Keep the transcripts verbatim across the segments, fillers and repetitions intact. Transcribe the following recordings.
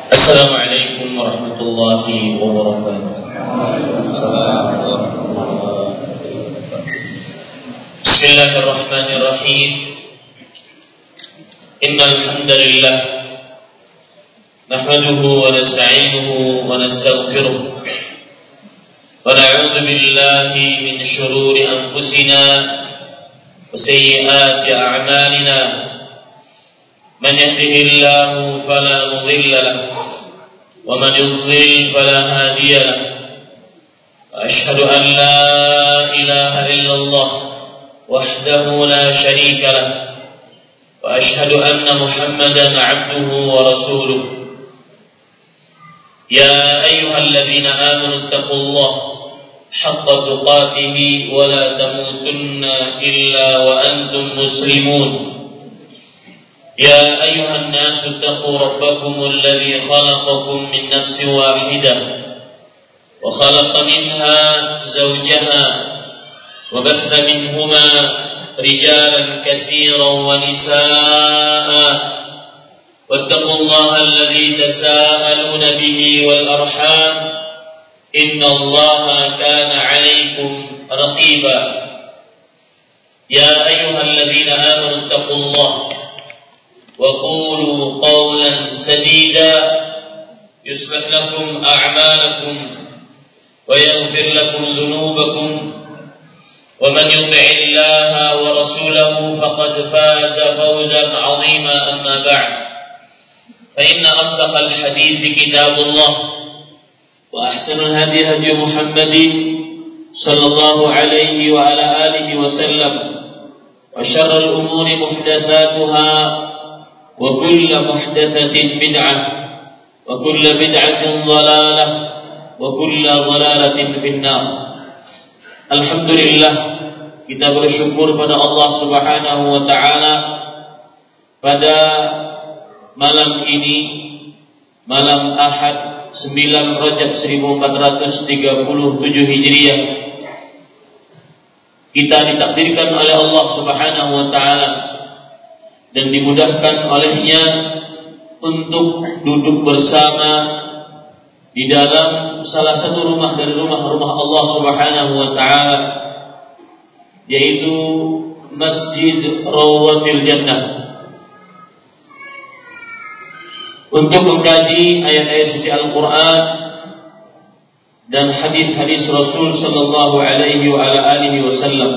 Assalamualaikum warahmatullahi wabarakatuh. Assalamualaikum warahmatullahi wabarakatuh. Bismillahirrahmanirrahim. Innal hamdalillah nahmaduhu wa nasta'inuhu wa nastaghfiruh wa na'udzu billahi min shururi anfusina wa sayyiati a'malina. Man yahdihillahu fala mudilla lahu wa man yudlil fala hadiya lahu. Ashhadu an la ilaha illallah wahdahu la sharika lahu wa ashhadu anna Muhammadan 'abduhu wa rasuluh. Ya ayyuhalladzina amanu taqullaha haqqa tuqatih wa la tamutunna illa wa antum muslimun. يا أيها الناس اتقوا ربكم الذي خلقكم من نفس واحدة وخلق منها زوجها وبث منهما رجالا كثيرا ونساء واتقوا الله الذي تساءلون به والأرحام إن الله كان عليكم رقيبا. يا أيها الذين آمنوا اتقوا الله وقولوا قولا سديدا يصلح لكم أعمالكم ويغفر لكم ذنوبكم ومن يطع الله ورسوله فقد فاز فوزا عظيما. أما بعد فإن أصدق الحديث كتاب الله وأحسن الهدي هدي محمد صلى الله عليه وعلى آله وسلم وشر الأمور محدثاتها وكل محدثة بدعة وكل بدعة ضلالة وكل ضلالة في النار. Alhamdulillah, kita bersyukur pada Allah Subhanahu wa taala pada malam ini, malam Ahad sembilan Rajab seribu empat ratus tiga puluh tujuh Hijriah, kita ditakdirkan oleh Allah Subhanahu wa taala dan dimudahkan olehnya untuk duduk bersama di dalam salah satu rumah dari rumah-rumah Allah Subhanahu wa taala, yaitu Masjid Rawdatul Jannah, untuk mengkaji ayat-ayat suci Al-Qur'an dan hadis-hadis Rasul sallallahu alaihi wa ala alihi wasallam.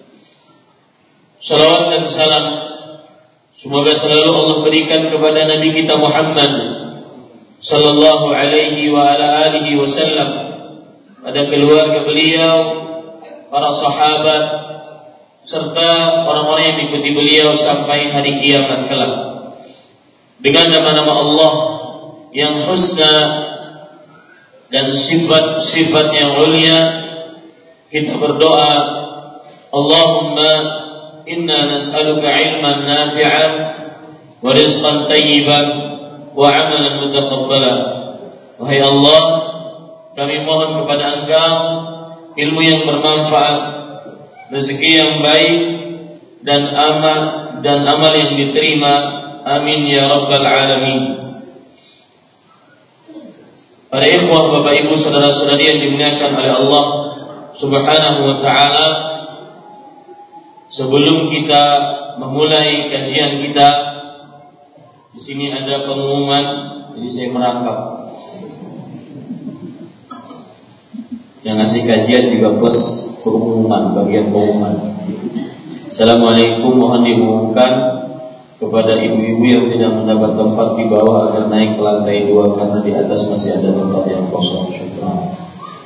Salawat dan salam semoga selalu Allah berikan kepada Nabi kita Muhammad sallallahu alaihi wa ala alihi wasallam, pada keluarga beliau, para sahabat, serta orang-orang yang mengikuti beliau sampai hari kiamat kelak. Dengan nama-nama Allah yang husna dan sifat-sifat yang mulia, kita berdoa, Allahumma inna nas'aluka ilman nafi'an wa rizqan tayyiban wa amalan mutaqabbalan. Wahai Allah, kami mohon kepada Engkau ilmu yang bermanfaat, rezeki yang baik, dan amal dan amal yang diterima. Amin ya rabbal alamin. Para ikhwah, bapak ibu, saudara-saudari yang dimuliakan oleh Allah Subhanahu wa taala, sebelum kita memulai kajian kita, di sini ada pengumuman, jadi saya merangkap. Yang ngasih kajian juga plus pengumuman, bagian pengumuman. Assalamualaikum, mohon diumumkan kepada ibu-ibu yang tidak mendapat tempat di bawah agar naik ke lantai dua, karena di atas masih ada tempat yang kosong. Syukur.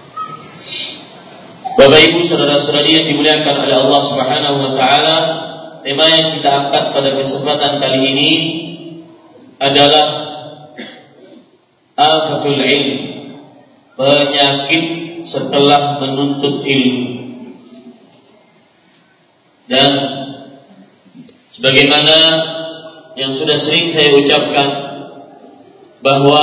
Bapak ibu, saudara-saudari yang dimuliakan oleh Allah Subhanahu wa taala, tema yang kita angkat pada kesempatan kali ini adalah afatul ilm, penyakit setelah menuntut ilmu. Dan sebagaimana yang sudah sering saya ucapkan, bahwa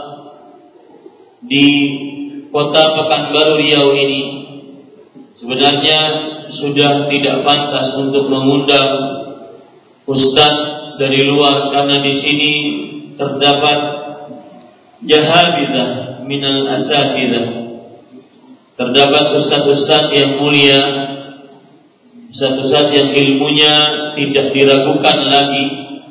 di kota Pekanbaru Riau ini sebenarnya sudah tidak pantas untuk mengundang ustaz dari luar, karena di sini terdapat jahabidah minal asatidah, terdapat ustaz-ustaz yang mulia, ustaz-ustaz yang ilmunya tidak diragukan lagi,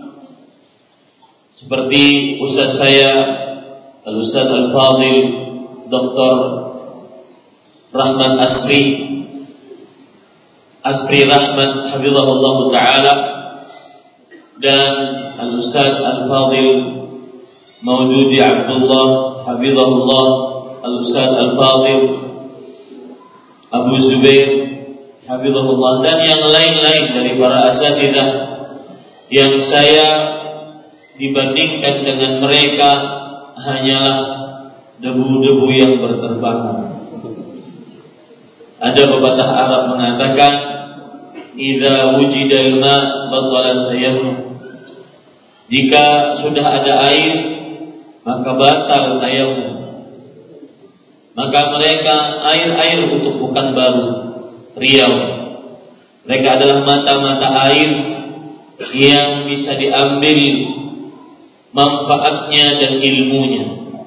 seperti ustaz saya Al-Ustaz Al-Fadil Doktor Rahmat Asri Asri Rahmat hafizahullah ta'ala, dan Al-Ustaz Al-Fadil Maududi Abdullah hafizahullah, Al-Ustaz Al-Fadil Abu Zubair hafizahullah, dan yang lain-lain dari para asatidzah yang saya dibandingkan dengan mereka hanyalah debu-debu yang berterbangan. Ada pepatah Arab mengatakan, idza wujidal ma batalat tayammum. Jika sudah ada air, maka batal tayammum. Maka mereka air-air untuk bukan baru, riau. Mereka adalah mata-mata air yang bisa diambil manfaatnya dan ilmunya.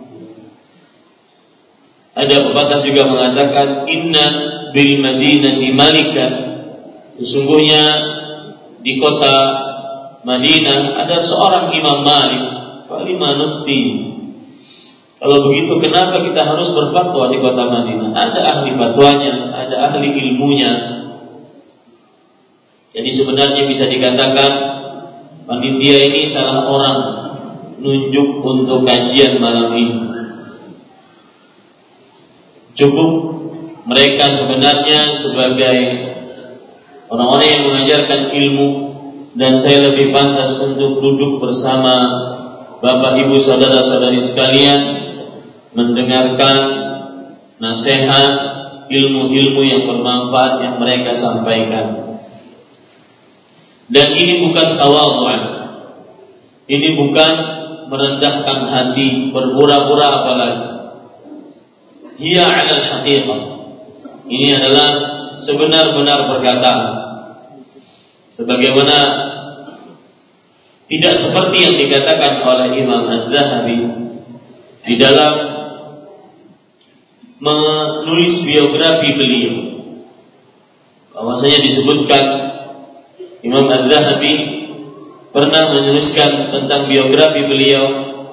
Ada pepatah juga mengatakan, inna bil madinati malikan. Sesungguhnya di kota Madinah ada seorang Imam Malik. Falima nufti. Kalau begitu kenapa kita harus berfatwa di kota Madinah? Ada ahli fatwanya, ada ahli ilmunya. Jadi sebenarnya bisa dikatakan panitia ini salah orang nunjuk untuk kajian malam ini. Cukup mereka sebenarnya sebagai orang-orang yang mengajarkan ilmu, dan saya lebih pantas untuk duduk bersama Bapak Ibu saudara-saudari sekalian mendengarkan nasihat ilmu-ilmu yang bermanfaat yang mereka sampaikan. Dan ini bukan tawadhu'an, ini bukan merendahkan hati, berpura-pura apalagi. Hiya 'alal haqiqah. Ini adalah sebenar-benar perkataan. Sebagaimana tidak seperti yang dikatakan oleh Imam Az-Zahabi di dalam menulis biografi beliau, bahwasanya disebutkan Imam Az-Zahabi pernah menuliskan tentang biografi beliau,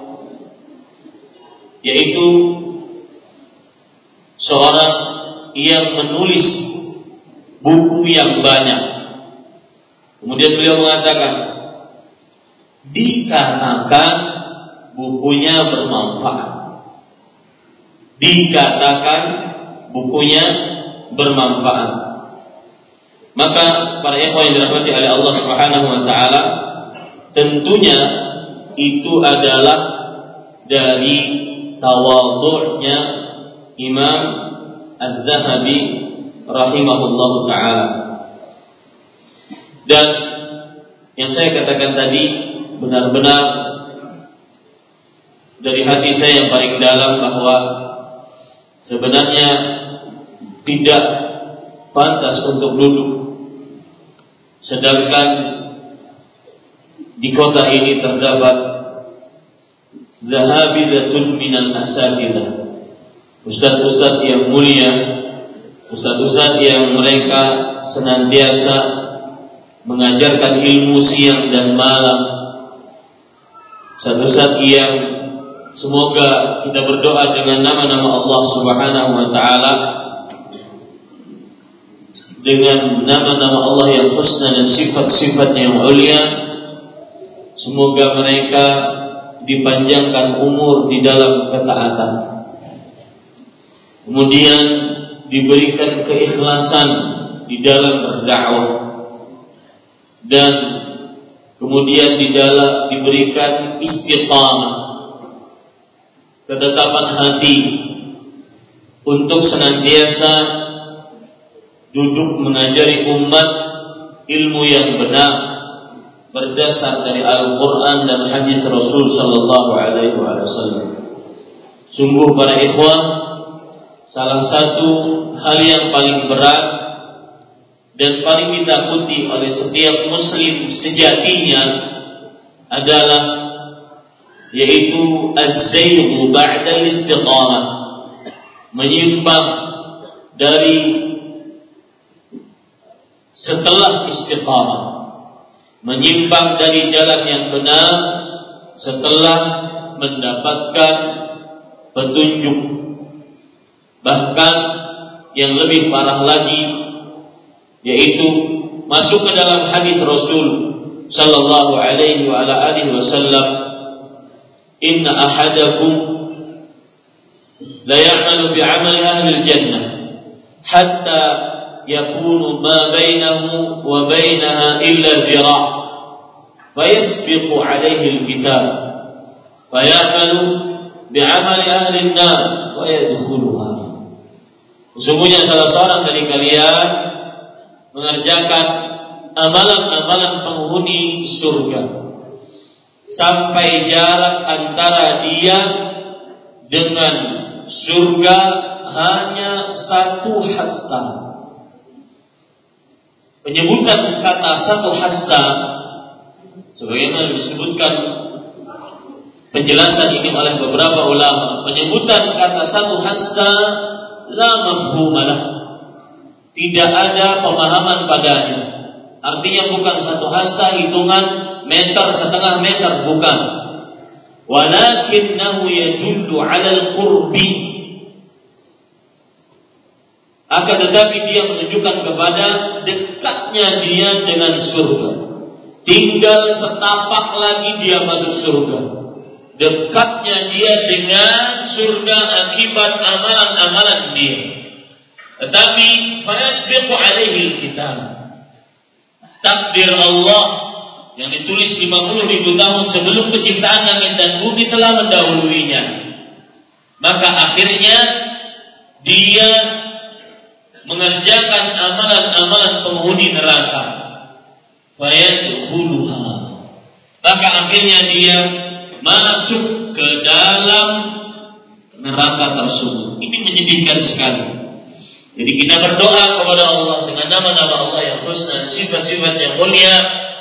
yaitu seorang yang menulis buku yang banyak. Kemudian beliau mengatakan, dikarenakan bukunya bermanfaat. Dikatakan bukunya bermanfaat. Maka para ikhwan yang dirahmati oleh Allah Subhanahu wa taala, tentunya itu adalah dari tawadhu'nya Imam Az-Zahabi rahimahullahu taala. Dan yang saya katakan tadi benar-benar dari hati saya yang paling dalam, bahwa sebenarnya tidak pantas untuk duduk, sedangkan di kota ini terdapat zahabidatun minal asatidzah, ustaz-ustaz yang mulia, ustaz-ustaz yang mereka senantiasa mengajarkan ilmu siang dan malam, ustaz-ustaz yang semoga kita berdoa dengan nama-nama Allah Subhanahu wa taala, dengan nama-nama Allah yang husna dan sifat-sifat yang mulia, semoga mereka dipanjangkan umur di dalam ketaatan, kemudian diberikan keikhlasan di dalam berdakwah, dan kemudian di dalam diberikan istiqamah, ketetapan hati untuk senantiasa duduk mengajari umat ilmu yang benar berdasar dari Al-Quran dan hadis Rasul Sallallahu Alaihi Wasallam. Sungguh para ikhwan, salah satu hal yang paling berat dan paling ditakuti oleh setiap muslim sejatinya adalah yaitu az-zayghu ba'da al-istiqamah, menyimpang dari setelah istiqamah, menyimpang dari jalan yang benar setelah mendapatkan petunjuk. Bahkan yang lebih parah lagi, yaitu masuk ke dalam hadis Rasul sallallahu alaihi wa ala alihi wasallam, inna ahadakum la ya'malu bi'amali ahli al-jannah hatta yakunu ma bainahu wa bainaha illa dhira' fayasbiqu alaihi al-kitab faya'malu bi'amali ahli an-nar wa yadkhuluha. Sesungguhnya salah seorang dari kalian mengerjakan amalan-amalan penghuni surga sampai jarak antara dia dengan surga hanya satu hasta. Penyebutan kata satu hasta, sebagaimana disebutkan penjelasan ini oleh beberapa ulama, penyebutan kata satu hasta la mafhumalah, tidak ada pemahaman padanya. Artinya bukan satu hasta hitungan meter, setengah meter, bukan. Walakinnahu yadullu 'alal qurbi, akan tetapi dia menunjukkan kepada dekatnya dia dengan surga. Tinggal setapak lagi dia masuk surga. Dekatnya dia dengan surga akibat amalan-amalan dia. Tetapi fayasbiqu alaihi alkitab, takdir Allah yang ditulis lima puluh ribu tahun sebelum penciptaan langit dan bumi telah mendahuluinya. Maka akhirnya dia mengerjakan amalan-amalan penghuni neraka, fayadkhuluha, maka akhirnya dia masuk ke dalam neraka tersebut. Ini menyedihkan sekali. Jadi kita berdoa kepada Allah dengan nama-nama Allah yang husna, sifat-sifat yang mulia,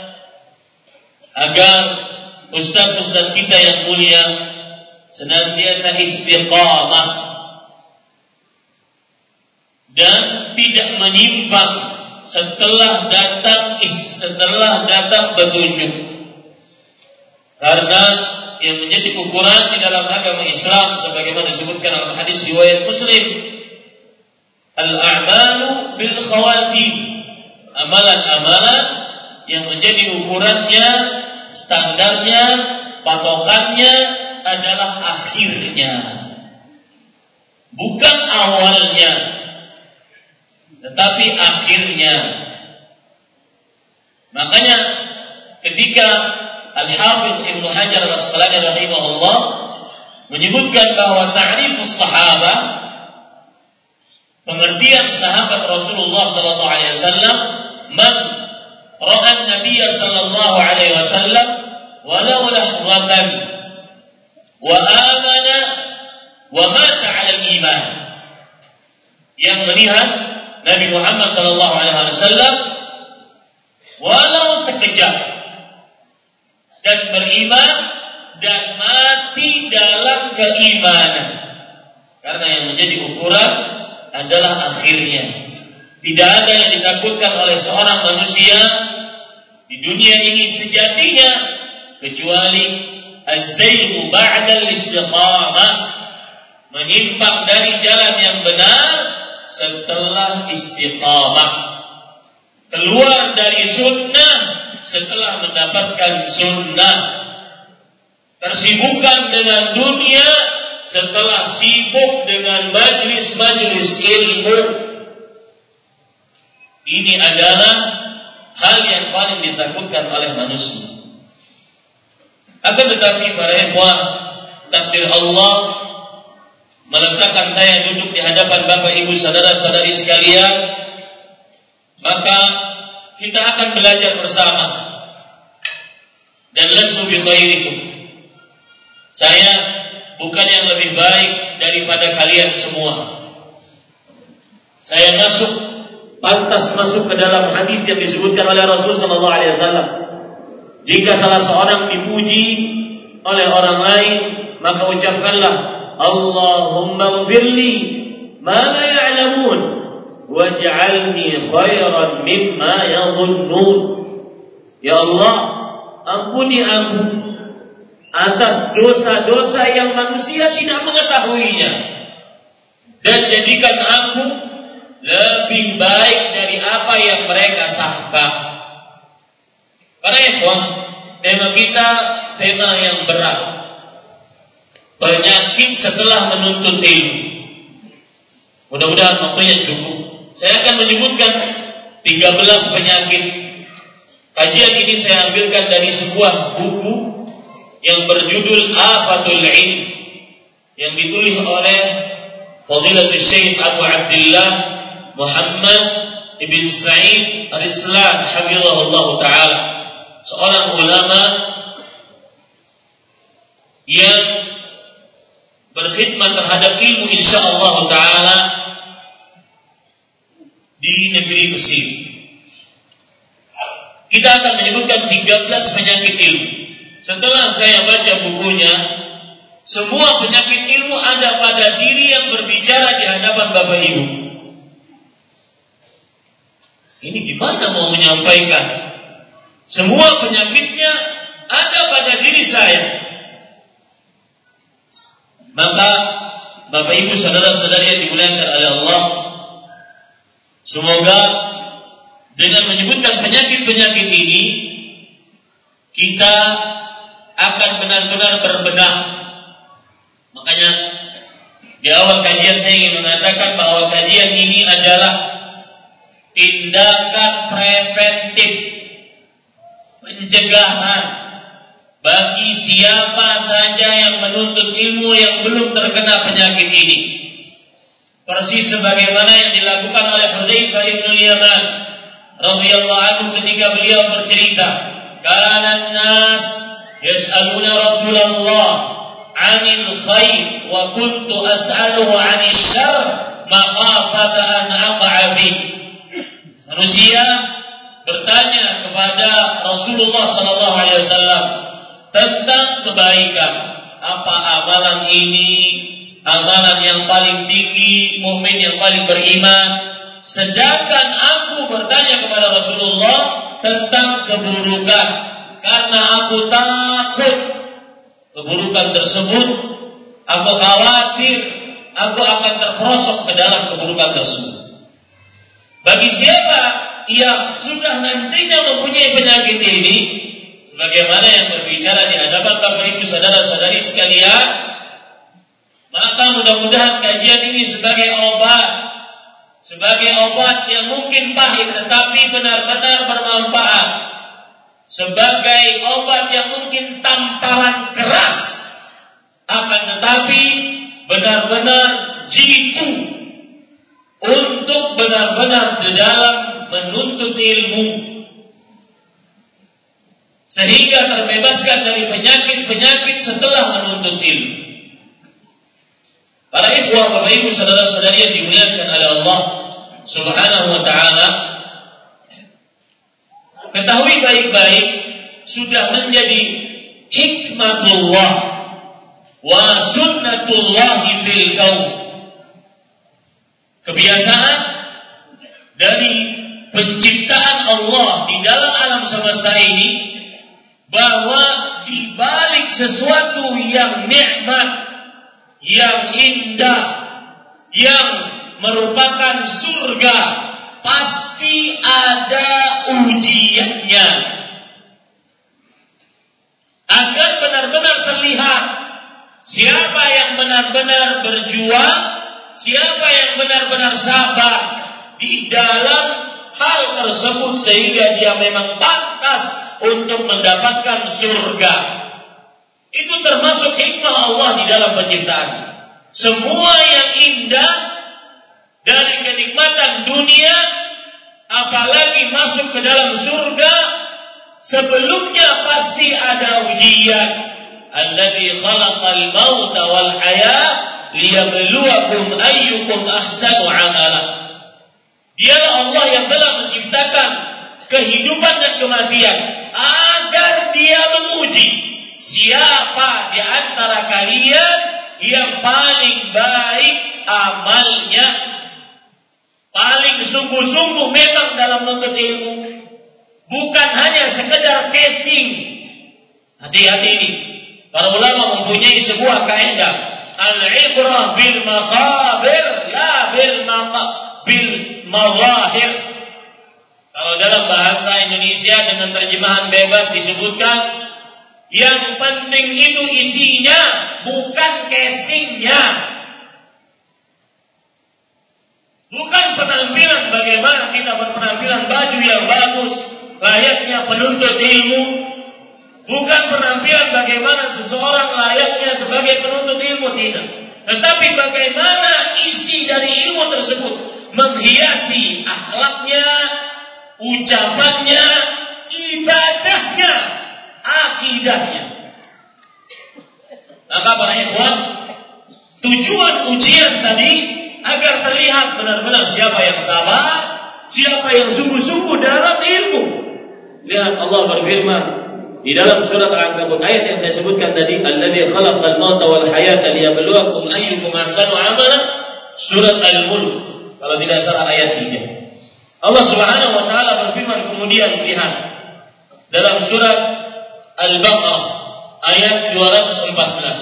agar ustaz-ustaz kita yang mulia senantiasa istiqamah dan tidak menyimpang setelah datang setelah datang petunjuk. Karena yang menjadi ukuran di dalam agama Islam sebagaimana disebutkan dalam hadis riwayat Muslim, al-a'malu bil khawatim, amalan-amalan yang menjadi ukurannya, standarnya, patokannya adalah akhirnya, bukan awalnya, tetapi akhirnya. Makanya ketika Al-Hafidh Ibnu Hajar Al-Asqalani rahimahullah menyebutkan bahwa ta'rifus sahabah, pengertian sahabat Rasulullah sallallahu alaihi wasallam, man ra'a an-nabiy sallallahu alaihi wasallam walau lahzatan wa amana wa mata 'ala al-iman, yang melihat Nabi Muhammad sallallahu alaihi wasallam walau sekejap dan beriman dan mati dalam keimanan. Karena yang menjadi ukuran adalah akhirnya. Tidak ada yang ditakutkan oleh seorang manusia di dunia ini sejatinya kecuali az-zayghu ba'da al-istiqamah, menyimpang dari jalan yang benar setelah istiqamah, keluar dari sunnah setelah mendapatkan sunnah, tersibukan dengan dunia setelah sibuk dengan majlis-majlis ilmu. Ini adalah hal yang paling ditakutkan oleh manusia. Akan tetapi para ikhwah, takdir Allah meletakkan saya duduk di hadapan Bapak Ibu saudara-saudari sekalian, maka kita akan belajar bersama. Dan lasu bi khairikum, saya bukan yang lebih baik daripada kalian semua. Saya masuk, pantas masuk ke dalam hadis yang disebutkan oleh Rasul sallallahu alaihi wasallam. Jika salah seorang dipuji oleh orang lain, maka ucapkanlah Allahumma ighfirli ma la ya'lamun waj'alni khairan mimma yadhunnun. Ya Allah, ampuni aku atas dosa-dosa yang manusia tidak mengetahuinya, dan jadikan aku lebih baik dari apa yang mereka sangka. Para ikhwan, tema kita tema yang berat, penyakit setelah menuntut ilmu. Mudah-mudahan waktunya cukup. Saya akan menyebutkan tiga belas penyakit. Kajian ini saya ambilkan dari sebuah buku yang berjudul Afatul Ilm, yang ditulis oleh Fadilatul Syekh Abu Abdullah Muhammad Ibn Sa'id Al-Islam hafizahullah ta'ala, seorang ulama yang berkhidmat terhadap ilmu insyaallah ta'ala di negeri Mesir. Kita akan menyebutkan tiga belas penyakit ilmu. Setelah saya baca bukunya, semua penyakit ilmu ada pada diri yang berbicara di hadapan Bapak Ibu. Ini gimana mau menyampaikan? Semua penyakitnya ada pada diri saya. Maka Bapak Ibu saudara-saudari yang dimuliakan oleh Allah, semoga dengan menyebutkan penyakit-penyakit ini kita akan benar-benar berbenah. Makanya di awal kajian saya ingin mengatakan bahwa kajian ini adalah tindakan preventif, pencegahan bagi siapa saja yang menuntut ilmu yang belum terkena penyakit ini. Persis sebagaimana yang dilakukan oleh Hudzaifah bin Yaman radhiyallahu anhu ketika beliau bercerita, "Kana an-nas yas'aluna Rasulullah 'anil khair wa kuntu as'aluhu 'anil syarr makhafata an aqa'a fi." Manusia bertanya kepada Rasulullah sallallahu alaihi wasallam tentang kebaikan, apa amalan ini, amalan yang paling tinggi, mukmin yang paling beriman. Sedangkan aku bertanya kepada Rasulullah tentang keburukan, karena aku takut keburukan tersebut, aku khawatir aku akan terperosok ke dalam keburukan tersebut. Bagi siapa yang sudah nantinya mempunyai penyakit ini, sebagaimana yang berbicara di hadapan Bapak Ibu saudara-saudari sekalian, maka mudah-mudahan kajian ini sebagai obat, sebagai obat yang mungkin pahit tetapi benar-benar bermanfaat, sebagai obat yang mungkin tamparan keras akan tetapi benar-benar jitu untuk benar-benar di dalam menuntut ilmu, sehingga terbebaskan dari penyakit-penyakit setelah menuntut ilmu. Para ikhwah, Bapak Ibu saudara-saudari yang dimuliakan oleh Allah Subhanahu wa taala, ketahui baik-baik sudah menjadi hikmatullah wa sunnatullah fil kaun, kebiasaan dari penciptaan Allah di dalam alam semesta ini, bahwa di balik sesuatu yang nikmat, yang indah, yang merupakan surga, pasti ada ujiannya. Agar benar-benar terlihat siapa yang benar-benar berjuang, siapa yang benar-benar sabar di dalam hal tersebut, sehingga dia memang pantas untuk mendapatkan surga. Itu termasuk hikmah Allah di dalam penciptaan. Semua yang indah dari kenikmatan dunia, apalagi masuk ke dalam surga, sebelumnya pasti ada ujian. Alladzi khalaqal mauta wal hayat liyabluwakum ayyukum ahsanu amala. Dialah Allah yang telah menciptakan kehidupan dan kematian agar dia menguji siapa di antara kalian yang paling baik amalnya, paling sungguh-sungguh memang dalam menuntut ilmu, bukan hanya sekedar casing. Hati-hati ini, para ulama mempunyai sebuah kaidah, al-ibrah bil makhabir la bil maqa bil mawahir. Kalau dalam bahasa Indonesia dengan terjemahan bebas disebutkan, yang penting itu isinya, bukan casingnya. Bukan penampilan, bagaimana kita berpenampilan baju yang bagus, layaknya penuntut ilmu. Bukan penampilan bagaimana seseorang layaknya sebagai penuntut ilmu, tidak. Tetapi bagaimana isi dari ilmu tersebut menghiasi akhlaknya, ucapannya, ibadahnya, akidahnya. Maka para ikhwan, tujuan ujian tadi agar terlihat benar-benar siapa yang sabar, siapa yang sungguh-sungguh dalam ilmu. Lihat Allah berfirman di dalam surat Al-Ankabut ayat yang saya sebutkan tadi, alladzi khalaqal mauta wal hayata liyabluwakum ayyukum ahsanu amalan, surat Al-Mulk kalau tidak salah ayat tiga. Allah Subhanahu wa taala berfirman kemudian, lihat dalam surat Al-Baqarah ayat dua ratus empat belas.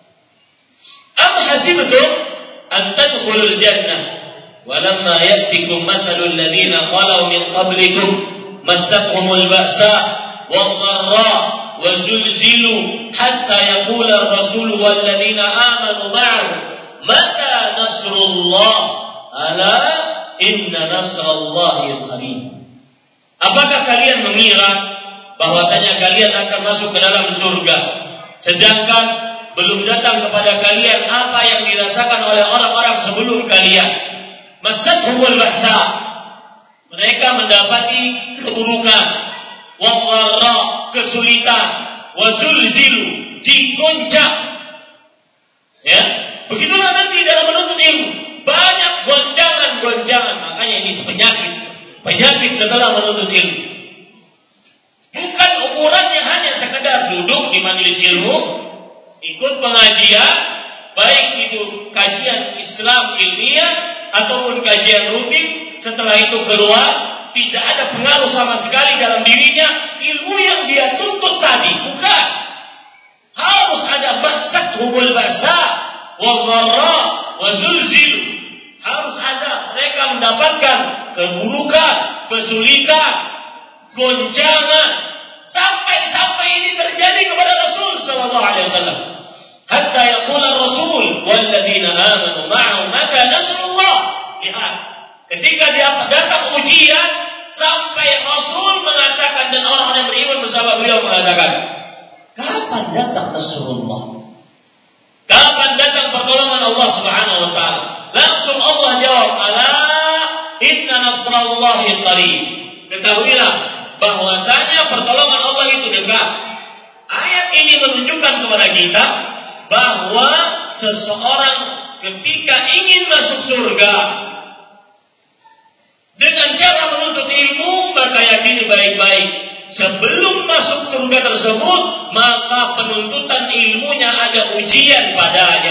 Am hasibtum an tadkhulul jannah walamma ya'tikum mathalul ladzina khalau min qablikum massathumul ba'sa والضراء وزلزلوا حتى يقول الرسول والذين آمنوا معه متى نصر الله ألا إن نصر الله قريب. Apakah kalian mengira bahwasanya kalian akan masuk ke dalam surga sedangkan belum datang kepada kalian apa yang dirasakan oleh orang-orang sebelum kalian? Massathumul ba'sa, mereka mendapati keburukan, wadharra, kesulitan, wazulzilu, digoncang. Ya, begitulah nanti dalam menuntut ilmu, banyak goncangan-goncangan. Makanya ini penyakit, penyakit setelah menuntut ilmu. Bukan ukurannya hanya sekedar duduk di majelis ilmu, ikut pengajian, baik itu kajian Islam ilmiah ataupun kajian rutin, setelah itu keluar tidak ada pengaruh sama sekali dalam dirinya ilmu yang dia tuntut tadi. Bukan. Harus ada massathumul ba'sa wadharra wazulzilu. Harus ada mereka mendapatkan keburukan, kesulitan, goncangan, sampai-sampai ini terjadi kepada Rasul sallallahu alaihi wasallam. Hatta yaqula Rasul walladzina amanu ma'ahu mata nasrullah. Lihat, ketika dia datang ujian, sampai Rasul mengatakan dan orang-orang yang beriman bersama beliau mengatakan, kapan datang Nasrullah? Kapan datang pertolongan Allah Subhanahu wa taala? Langsung Allah jawab, ala inna nasrallahi qarib. Ketahuilah bahwasanya pertolongan Allah itu dekat. Ayat ini menunjukkan kepada kita bahwa seseorang ketika ingin masuk surga dengan cara menuntut ilmu, maka yakini baik-baik, sebelum masuk surga tersebut, maka penuntutan ilmunya ada ujian padanya.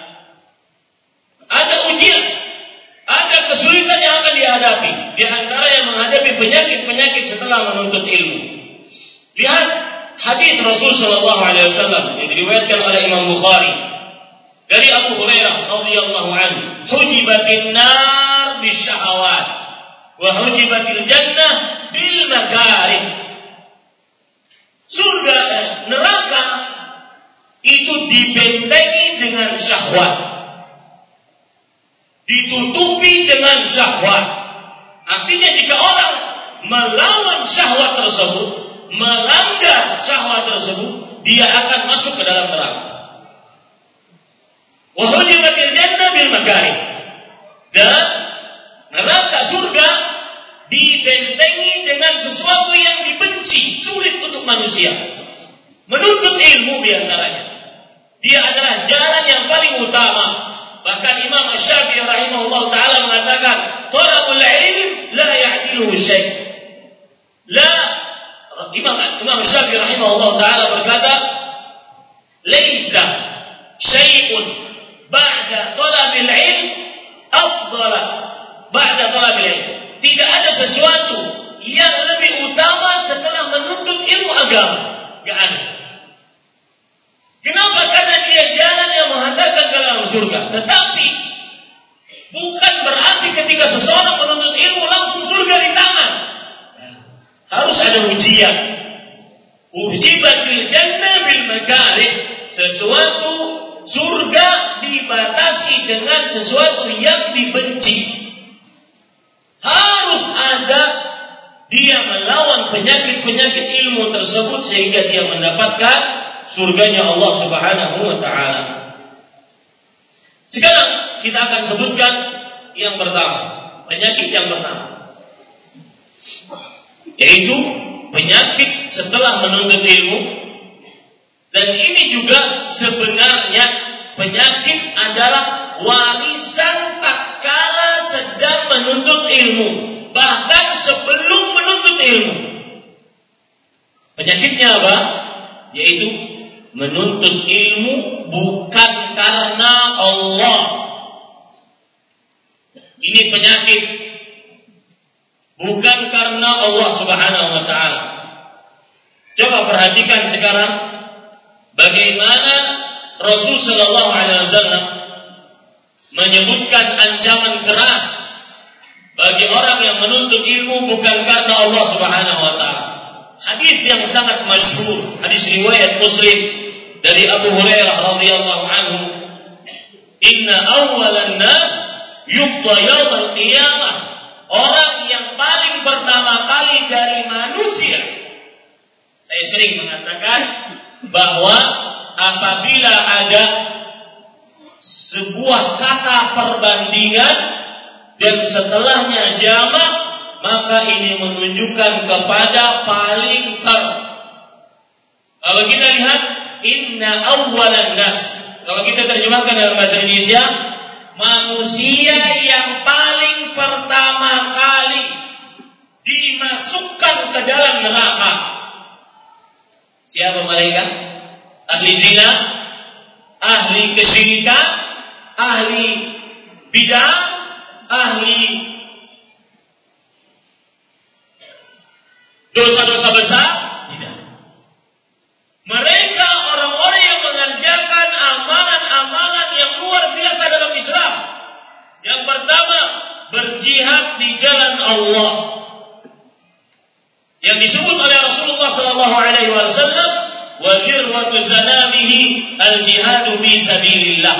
Ada ujian, ada kesulitan yang akan dihadapi. Di antara yang menghadapi penyakit-penyakit setelah menuntut ilmu. Lihat hadis Rasul sallallahu alaihi wasallam yang diriwayatkan oleh Imam Bukhari dari Abu Hurairah radhiyallahu anhu, hujibatin nar bisyahawat wa hujibatil jannah bil makarih. Surga, neraka itu dibentengi dengan syahwat, ditutupi dengan syahwat. Artinya jika orang melawan syahwat tersebut, melanggar syahwat tersebut, dia akan masuk ke dalam neraka. Wa hujibatil jannah bil makarih. Dan neraka surga dibentengi dengan sesuatu yang dibenci, sulit untuk manusia. Menuntut ilmu diantaranya. Dia adalah jalan yang paling utama. Bahkan Imam Asy-Syafi'i rahimahullah ta'ala mengatakan, talabul ilm la ya'diluhu syai'. La, Imam Imam Asy-Syafi'i rahimahullah ta'ala berkata, laisa syai'un ba'da talabil ilm afdala ba'da talabil ilm. Tidak ada sesuatu yang lebih utama setelah menuntut ilmu agama. Enggak ada. Kenapa? Karena dia jalan yang menghantarkan ke dalam surga. Tetapi bukan berarti ketika seseorang menuntut ilmu langsung surga di tangan. Harus ada ujian. Ujibatil jannah bil makarih. Sesuatu surga dibatasi dengan sesuatu yang dibenci. Harus ada dia melawan penyakit-penyakit ilmu tersebut sehingga dia mendapatkan surganya Allah Subhanahu wa taala. Sekarang kita akan sebutkan yang pertama, penyakit yang pertama, yaitu penyakit setelah menuntut ilmu. Dan ini juga sebenarnya penyakit adalah warisan tatkala sedang menuntut ilmu, bahkan sebelum menuntut ilmu. Penyakitnya apa? Yaitu menuntut ilmu bukan karena Allah. Ini penyakit. Bukan karena Allah Subhanahu wa taala. Coba perhatikan sekarang bagaimana Rasul sallallahu alaihi wasallam menyebutkan ancaman keras bagi orang yang menuntut ilmu bukan karena Allah Subhanahu wa taala. Hadis yang sangat masyhur, hadis riwayat Muslim dari Abu Hurairah radhiyallahu anhu, "Inna awwalan nas yuqda yaumil qiyamah." Orang yang paling pertama kali dari manusia. Saya sering mengatakan bahwa apabila ada sebuah kata perbandingan dan setelahnya jamak, maka ini menunjukkan kepada paling ter. Kalau kita lihat inna awwalan nas, kalau kita terjemahkan dalam bahasa Indonesia, manusia yang paling pertama kali dimasukkan ke dalam neraka. Siapa mereka? Ahli zina, ahli kesyirikan, ahli bidah, ahli dosa-dosa besar? Tidak. Mereka orang-orang yang mengerjakan amalan-amalan yang luar biasa dalam Islam. Yang pertama, berjihad di jalan Allah. Yang disebut oleh Rasulullah sallallahu alaihi wasallam, wa zirwatu zanamihi al-jihadu fi sabilillah.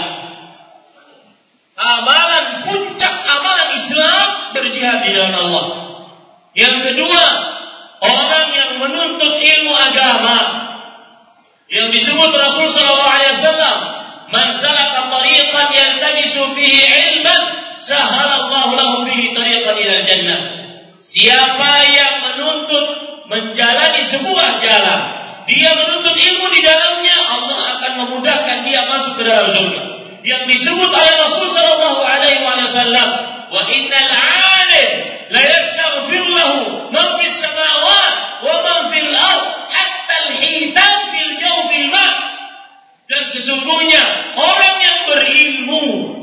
Amalan puncak amalan Islam berjihad di jalan Allah. Yang kedua, orang yang menuntut ilmu agama. Yang disebut Rasul sallallahu alaihi wasallam, man salaka tariqan yaltamisu fihi ilman, sahalallahu lahu bihi tariqan ila jannah. Siapa yang menuntut menjalani sebuah jalan, dia menuntut ilmu di dalamnya, Allah akan memudahkan dia masuk ke dalam surga. Yang disebut oleh Rasul sallallahu alaihi wasallam, wa innal 'alim la yastaghfir lahu man fis samawati wa man fil ard hatta al-hitan fil jawfil ma'. Dan sesungguhnya orang yang berilmu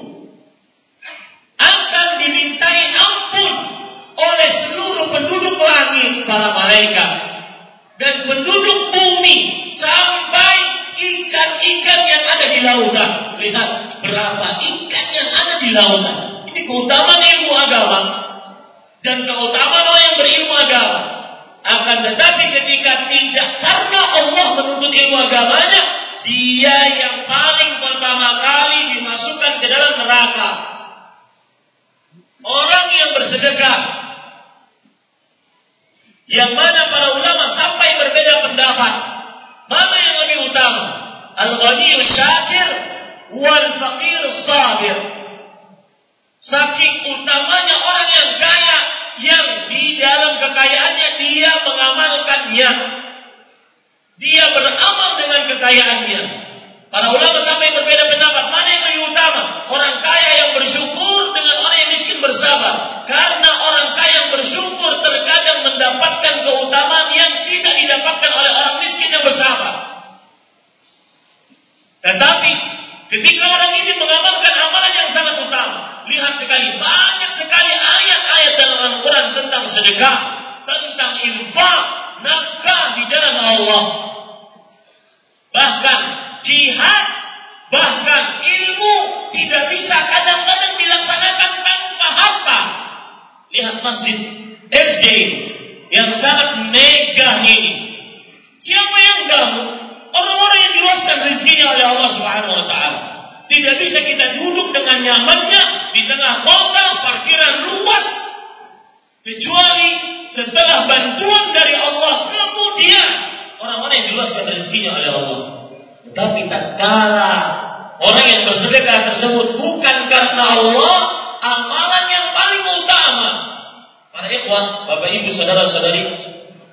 akan dimintai ampun oleh seluruh penduduk langit, para malaikat, dan penduduk bumi, sampai ikan-ikan yang ada di lautan. Lihat berapa ikan yang ada di lautan. Ini keutamaan ilmu agama dan keutamaan orang yang berilmu agama. Akan tetapi ketika tidak karena Allah menuntut ilmu agamanya, dia yang paling pertama kali dimasukkan ke dalam neraka. Orang yang bersedekah, yang mana para ulama sampai berbeda pendapat, mana yang lebih utama? Al-ghaniyus syakir wal faqirus sabir. Saking utamanya orang yang kaya, yang di dalam kekayaannya dia mengamalkannya, dia beramal dengan kekayaannya. Para ulama sampai berbeda pendapat, mana yang lebih utama? Orang kaya yang bersyukur dengan orang yang miskin bersabar. Karena orang kaya yang bersyukur terkadang mendapatkan keutamaan yang tidak didapatkan oleh orang miskin yang bersabar. Ketika orang ini mengamalkan amalan yang sangat utama, lihat sekali, banyak sekali ayat-ayat dalam Al-Quran tentang sedekah, tentang infak, nafkah di jalan Allah. Bahkan jihad, bahkan ilmu tidak bisa kadang-kadang dilaksanakan tanpa harta. Lihat masjid R J yang sangat megah ini. Siapa yang gabung? Orang-orang yang diluaskan rezekinya oleh Allah Subhanahu wa taala. Tidak bisa kita duduk dengan nyamannya di tengah kota, parkiran luas, kecuali setelah bantuan dari Allah, kemudian orang-orang yang diluaskan rezekinya oleh Allah. Tetapi tatkala orang yang bersedekah tersebut bukan karena Allah, amalan yang paling utama. Para ikhwan, Bapak Ibu, saudara-saudari,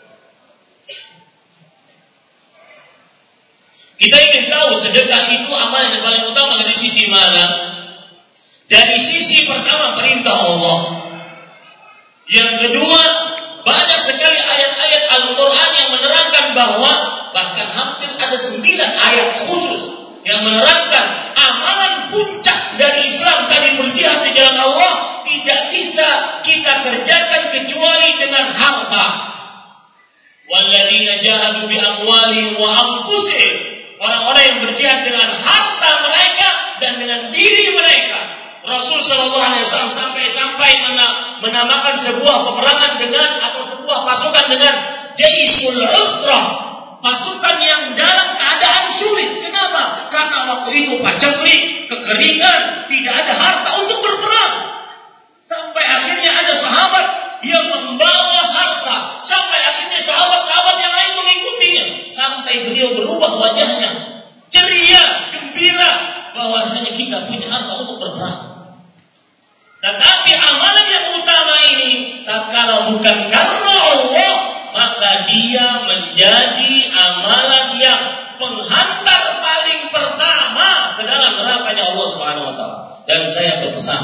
kita ingin tahu sedekah itu amalan yang paling utama dari sisi mana? Dari sisi pertama perintah Allah. Yang kedua, banyak sekali ayat-ayat Al-Quran yang menerangkan bahwa bahkan hampir ada sembilan ayat khusus yang menerangkan amalan puncak dari Islam tadi berjihad di jalan Allah tidak bisa kita kerjakan kecuali dengan harta. Walladzina jahadu bi amwalihim wa anfusihim. Orang-orang yang berjihad dengan harta mereka dan dengan diri mereka. Rasul Shallallahu Alaihi Wasallam sampai-sampai menamakan sebuah peperangan dengan atau sebuah pasukan dengan Jaisul Usrah, pasukan yang dalam keadaan sulit. Kenapa? Karena waktu itu paceklik, kekeringan, tidak ada harta untuk berperang. Sampai akhirnya ada sahabat yang membawa harta. Sampai akhirnya sahabat-sahabat yang lain mengikutinya. Sampai beliau berubah wajahnya, ceria, gembira, bahwasanya kita punya harta untuk berperang. Tetapi amalan yang utama ini, tatkala bukan karena Allah, maka dia menjadi amalan yang menghantar paling pertama ke dalam nerakanya Allah Subhanahu wa taala. Dan saya berpesan,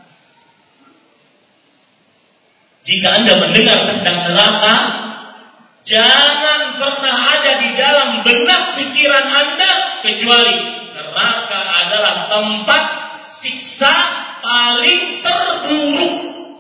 jika Anda mendengar tentang neraka, jangan pernah ada di dalam benak pikiran Anda kecuali neraka adalah tempat siksa paling terburuk.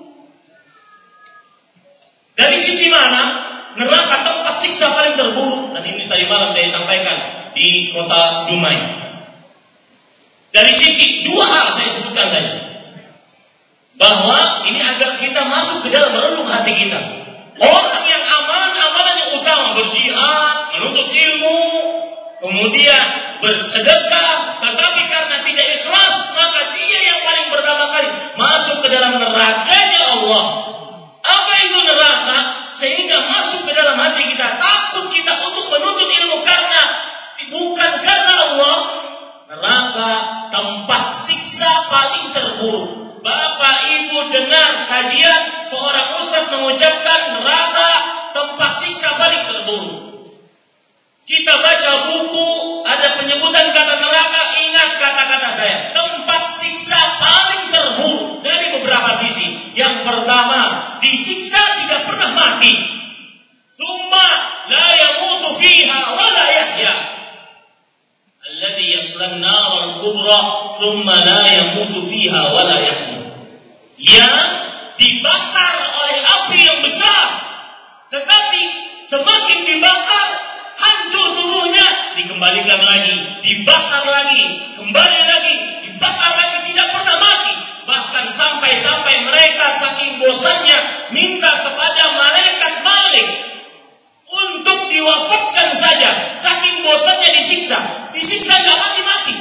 Dari sisi mana? Neraka tempat siksa paling terburuk. Dan ini tadi malam saya sampaikan di kota Dumai. Dari sisi dua hal saya sebutkan tadi, bahwa ini agar kita masuk ke dalam relung hati kita. Orang yang amalan-amalan yang utama, berjihad, menuntut ilmu, kemudian bersedekah, tetapi karena tidak ikhlas, maka dia yang paling pertama kali masuk ke dalam nerakanya Allah. Apa itu neraka? Sehingga masuk ke dalam hati kita, takut kita untuk menuntut ilmu karena bukan karena Allah. Neraka tempat siksa paling terburuk. Bapak Ibu dengar kajian seorang ustaz mengucapkan neraka tempat siksa paling terburuk. Kita baca buku ada penyebutan kata neraka, ingat kata-kata saya, tempat siksa paling terburuk dari beberapa sisi. Yang pertama, disiksa tidak pernah mati. Tsumma la yamutu fiha wa la yahya. Alladhi yaslan nar al-kubra tsumma la yamutu fiha wa la yahya. Yang dibakar oleh api yang besar, tetapi semakin dibakar hancur tubuhnya, dikembalikan lagi, dibakar lagi, kembali lagi, dibakar lagi, tidak pernah mati. Bahkan sampai-sampai mereka saking bosannya minta kepada malaikat Malik untuk diwafatkan saja. Saking bosannya disiksa, disiksa nggak mati-mati.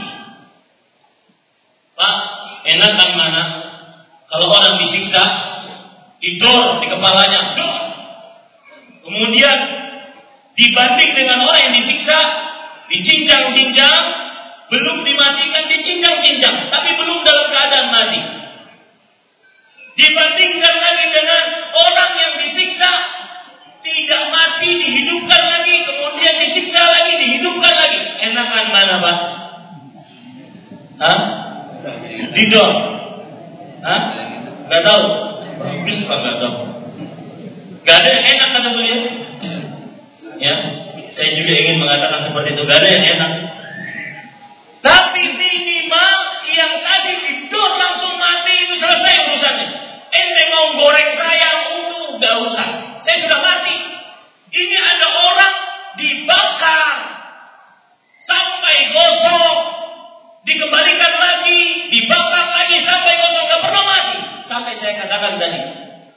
Pak, enakan mana? Kalau orang disiksa, didor di kepalanya, dor. Kemudian dibanding dengan orang yang disiksa, dicincang-cincang, belum dimatikan, dicincang-cincang, tapi belum dalam keadaan mati. Dibandingkan lagi dengan orang yang disiksa, tidak mati, dihidupkan lagi, kemudian disiksa lagi, dihidupkan lagi. Enakan mana, Pak? Hah? Didor? Hah? Gak tahu? Bagus Pak, gak tahu. Gak ada yang enak kata beliau. Ya, saya juga ingin mengatakan seperti itu. Gak ada yang enak. Tapi minimal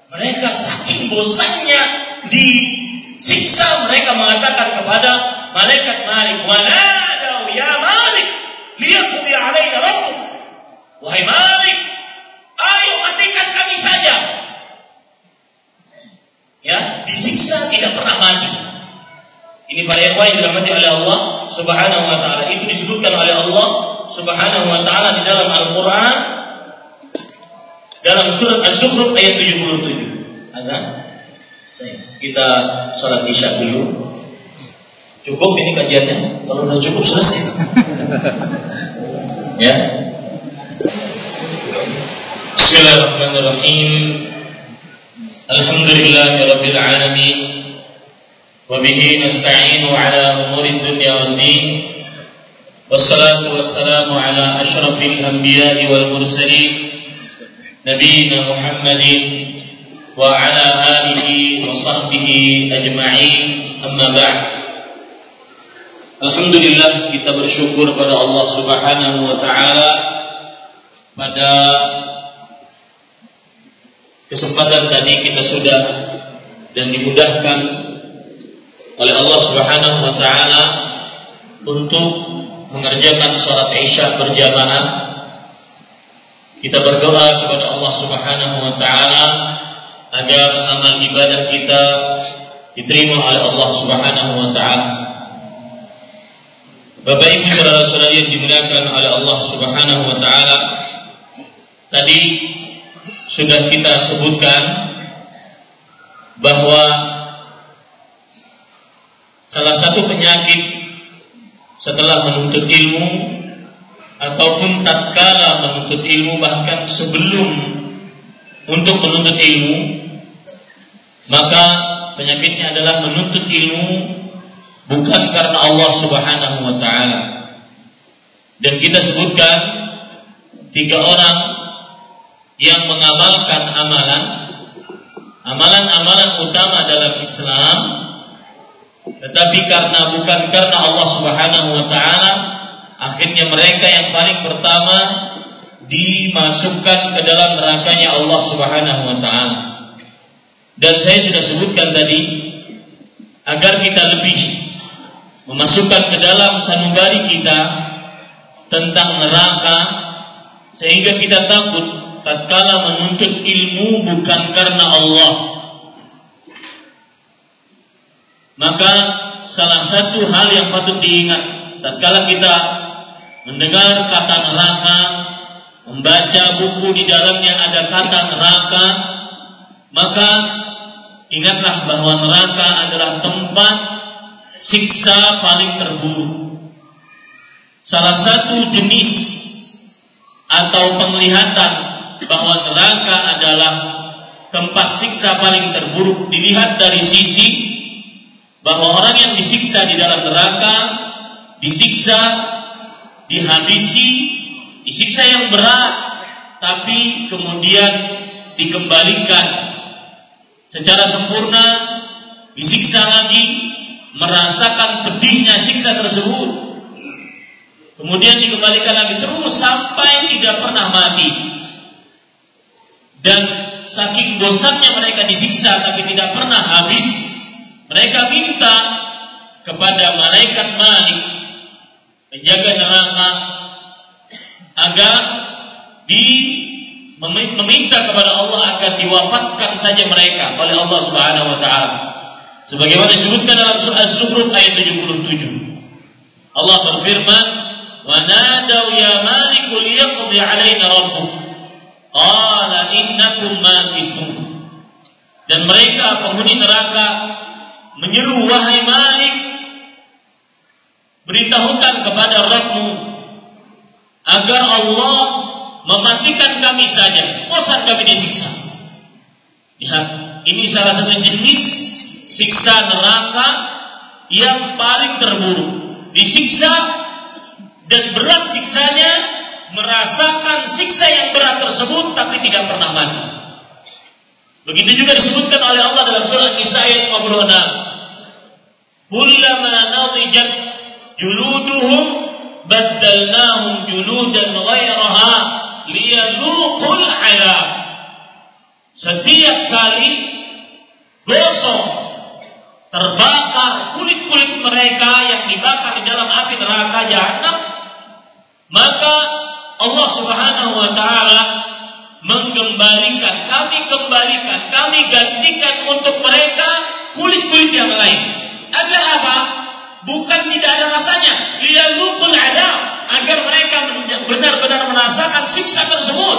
Mereka saking bosannya disiksa, mereka mengatakan kepada malaikat Malik, "Wa nadau ya Malik, liyaqdi alaina rabbuk." Wahai Malik, ayo matikan kami saja. Ya, disiksa tidak pernah mati. Ini para ikhwan yang dirahmati oleh Allah Subhanahu wa taala. Itu disebutkan oleh Allah Subhanahu wa taala di dalam Al-Qur'an dalam surat Az-Zukhruf ayat tujuh puluh tujuh. Ada? Kita salat Isya dulu. Cukup ini kajiannya? Kalau sudah cukup selesai. Ya. Bismillahirrahmanirrahim. Alhamdulillahirabbil alamin. Wa bihi nasta'inu ala umuri dunya wad din. Wassalatu wassalamu ala asyrafil anbiya'i wal mursalin nabiyina Muhammadin wa ala alihi wa sahbihi ajma'in. Amma ba'd. Alhamdulillah, kita bersyukur pada Allah Subhanahu wa taala pada kesempatan tadi kita sudah dan dimudahkan oleh Allah Subhanahu wa taala untuk mengerjakan salat Isya berjamaah. Kita berdoa kepada Allah Subhanahu wa taala agar amal ibadah kita diterima oleh Allah Subhanahu wa taala. Bapak Ibu saudara-saudara yang dimuliakan oleh Allah Subhanahu wa taala, tadi sudah kita sebutkan bahwa salah satu penyakit setelah menuntut ilmu ataupun tatkala menuntut ilmu, bahkan sebelum untuk menuntut ilmu, maka penyakitnya adalah menuntut ilmu bukan karena Allah Subhanahu wa taala. Dan kita sebutkan tiga orang yang mengamalkan amalan amalan-amalan utama dalam Islam, tetapi karena bukan karena Allah Subhanahu wa taala, akhirnya mereka yang paling pertama dimasukkan ke dalam nerakanya Allah Subhanahu wa taala. Dan saya sudah sebutkan tadi, agar kita lebih memasukkan ke dalam sanubari kita tentang neraka, sehingga kita takut tatkala menuntut ilmu bukan karena Allah. Maka salah satu hal yang patut diingat tatkala kita mendengar kata neraka, membaca buku di dalamnya ada kata neraka, maka ingatlah bahwa neraka adalah tempat siksa paling terburuk. Salah satu jenis atau penglihatan bahwa neraka adalah tempat siksa paling terburuk dilihat dari sisi bahwa orang yang disiksa di dalam neraka disiksa, dihabisi, disiksa yang berat, tapi kemudian dikembalikan secara sempurna, disiksa lagi, merasakan pedihnya siksa tersebut, kemudian dikembalikan lagi terus sampai tidak pernah mati. Dan saking bosannya mereka disiksa tapi tidak pernah habis, mereka minta kepada malaikat Malik, penjaga neraka, agar di meminta kepada Allah agar diwafatkan saja mereka oleh Allah Subhanahu wa taala. Sebagaimana disebutkan dalam surah Az-Zukhruf ayat tujuh puluh tujuh. Allah berfirman, "Wa nadau ya Malik liyaqdi 'alaina rabbuk. Qala innakum makithun." Dan mereka penghuni neraka menyeru, "Wahai Malik, beritahukan kepada Rabb-Mu agar Allah mematikan kami saja, bosan kami disiksa." Lihat, ini salah satu jenis siksa neraka yang paling terburuk. Disiksa dan berat siksanya, merasakan siksa yang berat tersebut tapi tidak pernah mati. Begitu juga disebutkan oleh Allah dalam surah Nisa ayat lima puluh enam. "Kullama nadijat juluduhum baddalnahum juludan ghairaha liyadzuqul 'adab." setiap kali gosong, terbakar kulit-kulit mereka yang dibakar di dalam api neraka Jahannam, maka Allah Subhanahu wa taala mengembalikan, kami kembalikan, kami gantikan untuk mereka kulit-kulit yang lain. Agar apa? Bukan tidak ada rasanya, liyazuqul adzab, agar mereka benar-benar merasakan siksa tersebut.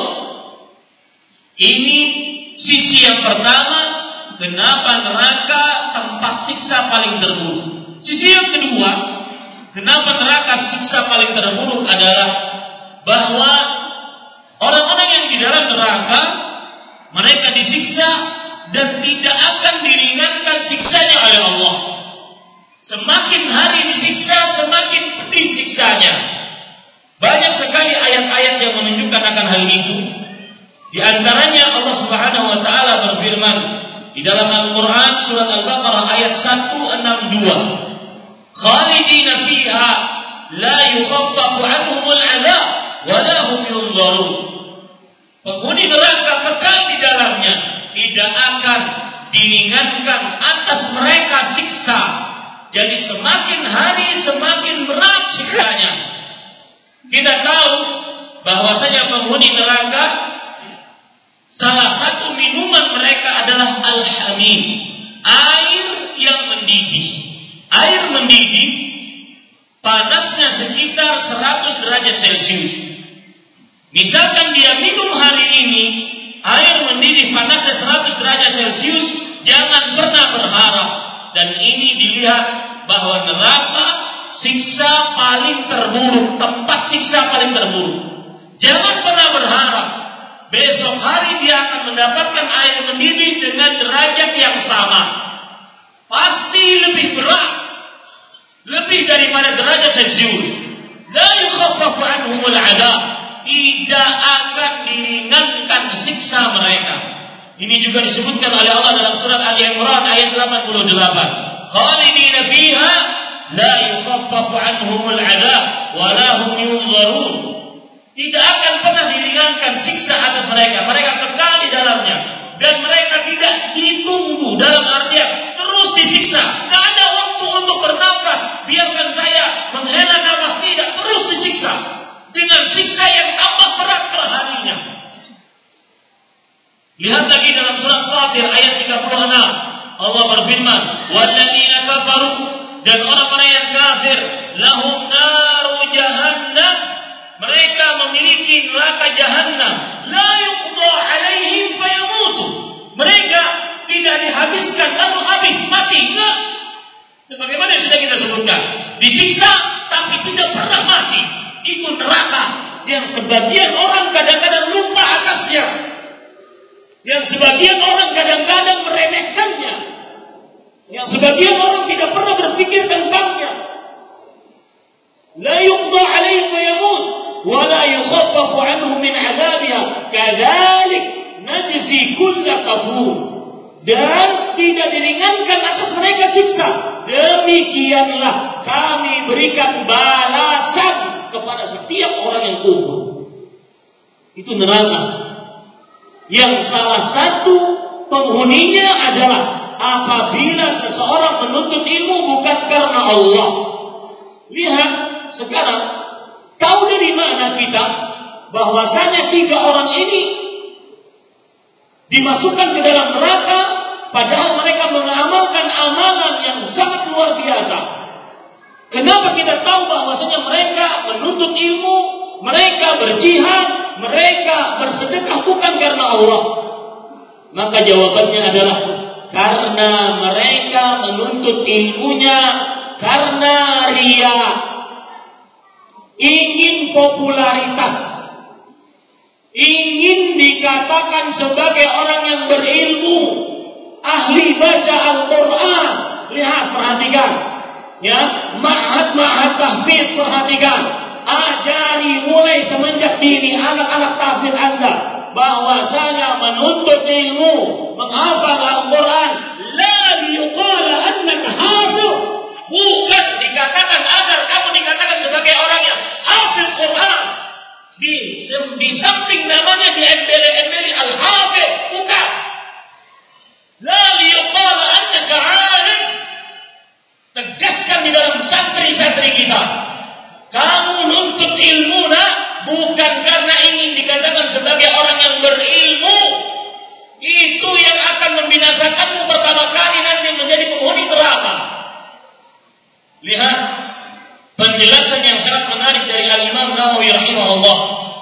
Ini sisi yang pertama, kenapa neraka tempat siksa paling terburuk. Sisi yang kedua, kenapa neraka siksa paling terburuk adalah bahwa orang-orang yang di dalam neraka, mereka disiksa dan tidak akan diringankan siksanya oleh Allah. Semakin hari disiksa, semakin pedih siksanya. Banyak sekali ayat-ayat yang menunjukkan akan hal itu. Di antaranya Allah Subhanahu wa taala berfirman di dalam Al-Qur'an surat Al-Baqarah ayat seratus enam puluh dua. Khalidina fiha la yukhaffafu 'anhumul 'adzab wa la hum yunzarun. Penghuni neraka kekal di dalamnya, tidak akan diringankan atas mereka siksa. Jadi semakin hari semakin berat siksanya. Kita tahu bahwasanya penghuni neraka, salah satu minuman mereka adalah al-hamim, air yang mendidih. Air mendidih panasnya sekitar seratus derajat Celcius. Misalkan dia minum hari ini air mendidih panasnya seratus derajat Celcius, jangan pernah berharap. Dan ini dilihat bahwa neraka siksa paling terburuk, tempat siksa paling terburuk. Jangan pernah berharap besok hari dia akan mendapatkan air mendidih dengan derajat yang sama. Pasti lebih berat, lebih daripada derajat Celcius. La yukhaffafu anhumul 'adzab, tidak akan diringankan siksa mereka. Ini juga disebutkan oleh Allah dalam surat Ali Imran ayat delapan puluh delapan. Khalidina fiha la yukhaffafu anhumul 'adzab wa la hum yunzarun. Tidak akan pernah diringankan siksa atas mereka. Mereka kekal di dalamnya dan mereka tidak ditunggu, dalam artian terus disiksa. Tidak ada waktu untuk bernafas. Biarkan saya menghela nafas, tidak, terus disiksa dengan siksa yang tambah berat perharinya. Lihat lagi dalam surat Fatir ayat tiga puluh enam. Allah berfirman, "Walladzina kafaru", dan orang-orang yang kafir, "lahum naru jahannam", mereka memiliki neraka Jahannam, "la yuqda 'alaihim fayamutu", mereka tidak dihabiskan lalu habis mati, enggak. Sebagaimana sudah kita sebutkan, disiksa tapi tidak pernah mati. Itu neraka yang sebagian orang kadang-kadang lupa atasnya, yang sebagian orang kadang-kadang meremehkannya, yang sebagian orang tidak pernah berpikir tentangnya. La yuqda 'alaihim fayamut wa la yukhaffafu 'anhum min 'adzabiha kadzalik najzi kull kafur, dan tidak diringankan atas mereka siksa. Demikianlah kami berikan balasan kepada setiap orang yang kufur. Itu neraka yang salah satu penghuninya adalah apabila seseorang menuntut ilmu bukan karena Allah. Lihat sekarang, tahu dari mana kita bahwasanya tiga orang ini dimasukkan ke dalam neraka, padahal mereka mengamalkan amalan yang sangat luar biasa. Kenapa kita tahu bahwasanya mereka menuntut ilmu, mereka berjihad, mereka bersedekah bukan karena Allah? Maka jawabannya adalah karena mereka menuntut ilmunya karena riya, ingin popularitas, ingin dikatakan sebagai orang yang berilmu, ahli baca Al-Quran. Lihat, perhatikan, ya, ma'had-ma'had tahfidz, perhatikan, ajari mulai semenjak dini anak-anak tahfidz Anda bahwasanya menuntut ilmu, menghafal Al-Quran, la liyuqala annaka hafidh, bukan dikatakan agar kamu dikatakan sebagai orang yang hafidh Quran. Di, di samping namanya diembeli-embeli al-hafidh, bukan.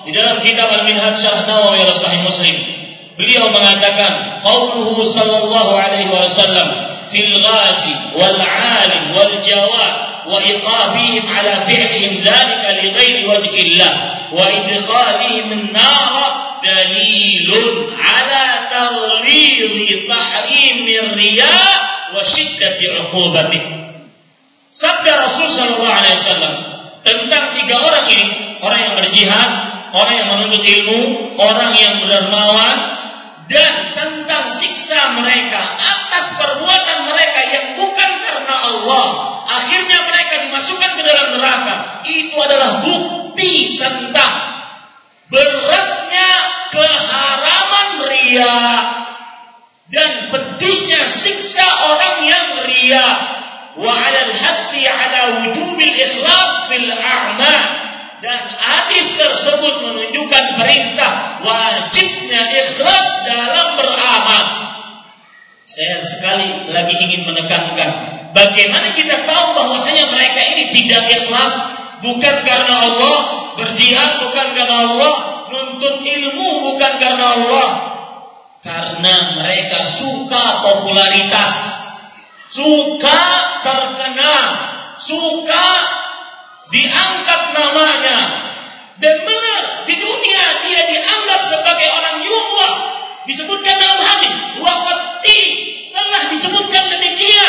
di dalam kitab Al-Minhaj Syarh Nawawi ala Sahih Muslim, beliau mengatakan qauluhu sallallahu alaihi wasallam fil ghazi wal 'alim wal jawad wa iqabihim ala fi'lihim dzalika li ghairi wajhillah wa idkhalihim an-nar dalilun ala taghlidhi tahrimir riya wa shiddati 'uqubatih. Sabda Rasul sallallahu alaihi wasallam tentang tiga orang ini, orang yang berjihad, orang yang menuntut ilmu, orang yang berdermawan, dan tentang siksa mereka atas perbuatan mereka yang bukan karena Allah, akhirnya mereka dimasukkan ke dalam neraka. Itu adalah bukti tentang beratnya keharaman riya dan pedihnya siksa orang yang riya. Wa 'alal hassi 'ala wujubil ikhlas fil a'mal, dan hadis tersebut menunjukkan perintah wajibnya ikhlas dalam beramal. Saya sekali lagi ingin menekankan, bagaimana kita tahu bahwasanya mereka ini tidak ikhlas, bukan karena Allah, berjihad bukan karena Allah, nuntut ilmu bukan karena Allah, karena mereka suka popularitas, suka terkenal, suka diangkat namanya, dan benar di dunia dia dianggap sebagai orang yullah. Disebutkan dalam hadis, waqati telah disebutkan demikian.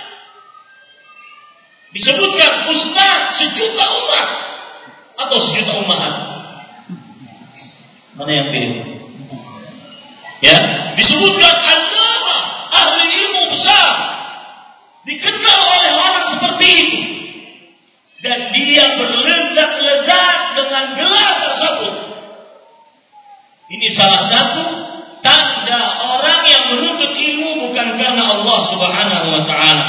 Disebutkan ustaz sejuta umat atau sejuta ummahat. Mana yang pilih? Ya, disebutkan allama, ahli ilmu besar, dikenal oleh orang seperti itu, dan dia berlezat-lezat dengan gelar tersebut. Ini salah satu tanda orang yang menuntut ilmu bukan karena Allah Subhanahu wa taala.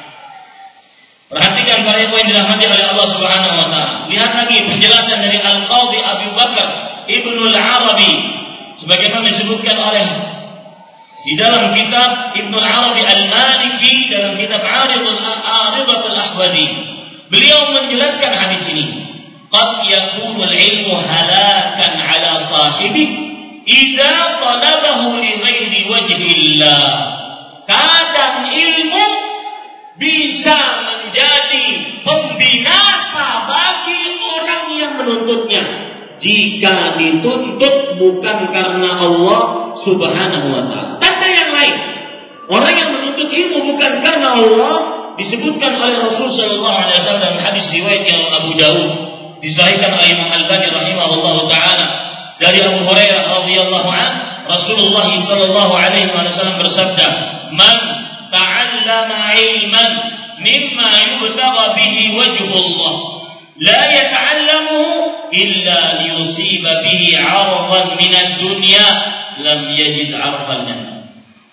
Perhatikan para ikhwan yang dirahmati oleh Allah Subhanahu wa taala. Lihat lagi penjelasan dari Al-Qadhi Abu Bakar Ibnu Al-Arabi sebagaimana disebutkan oleh di dalam kitab Ibnu Al-Arabi Al-Maliki dalam kitab Aridul Aridatul Ahwadi. Beliau menjelaskan hadis ini, qad yakunul ilmu halakan ala sahibi idza talabahu li ghairi wajhillah. Kadang ilmu bisa menjadi pembinasa bagi orang yang menuntutnya jika dituntut bukan karena Allah Subhanahu wa taala. Tanda yang lain, orang yang menuntut ilmu bukan karena Allah disebutkan oleh Rasul sallallahu alaihi wasallam dalam hadis riwayat yang Abu Dawud, disahihkan oleh Imam Al-Albani rahimahullahu taala dari Abu Hurairah radhiyallahu anhu, Rasulullah sallallahu alaihi wasallam bersabda, "Man ta'allama ilman mimma yubtagha bihi wajhullah la yata'allamuhu illa liyusiba bihi 'aradan min ad-dunya lam yajid 'arfal jannah."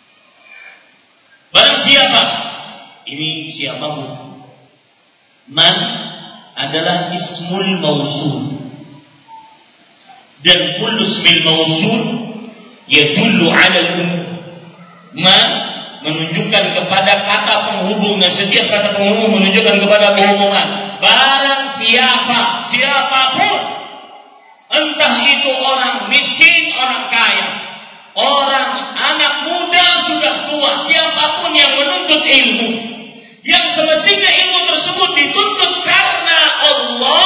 Barang siapa, ini siapapun, man adalah ismul mausul, dan kullu ismil mausul yadullu 'ala al-umum. Man menunjukkan kepada kata penghubung, dan setiap kata penghubung menunjukkan kepada keumuman. Barang siapa, siapapun, entah itu orang miskin, orang kaya, orang anak muda, sudah tua, siapapun yang menuntut ilmu, yang semestinya ilmu tersebut dituntut karena Allah,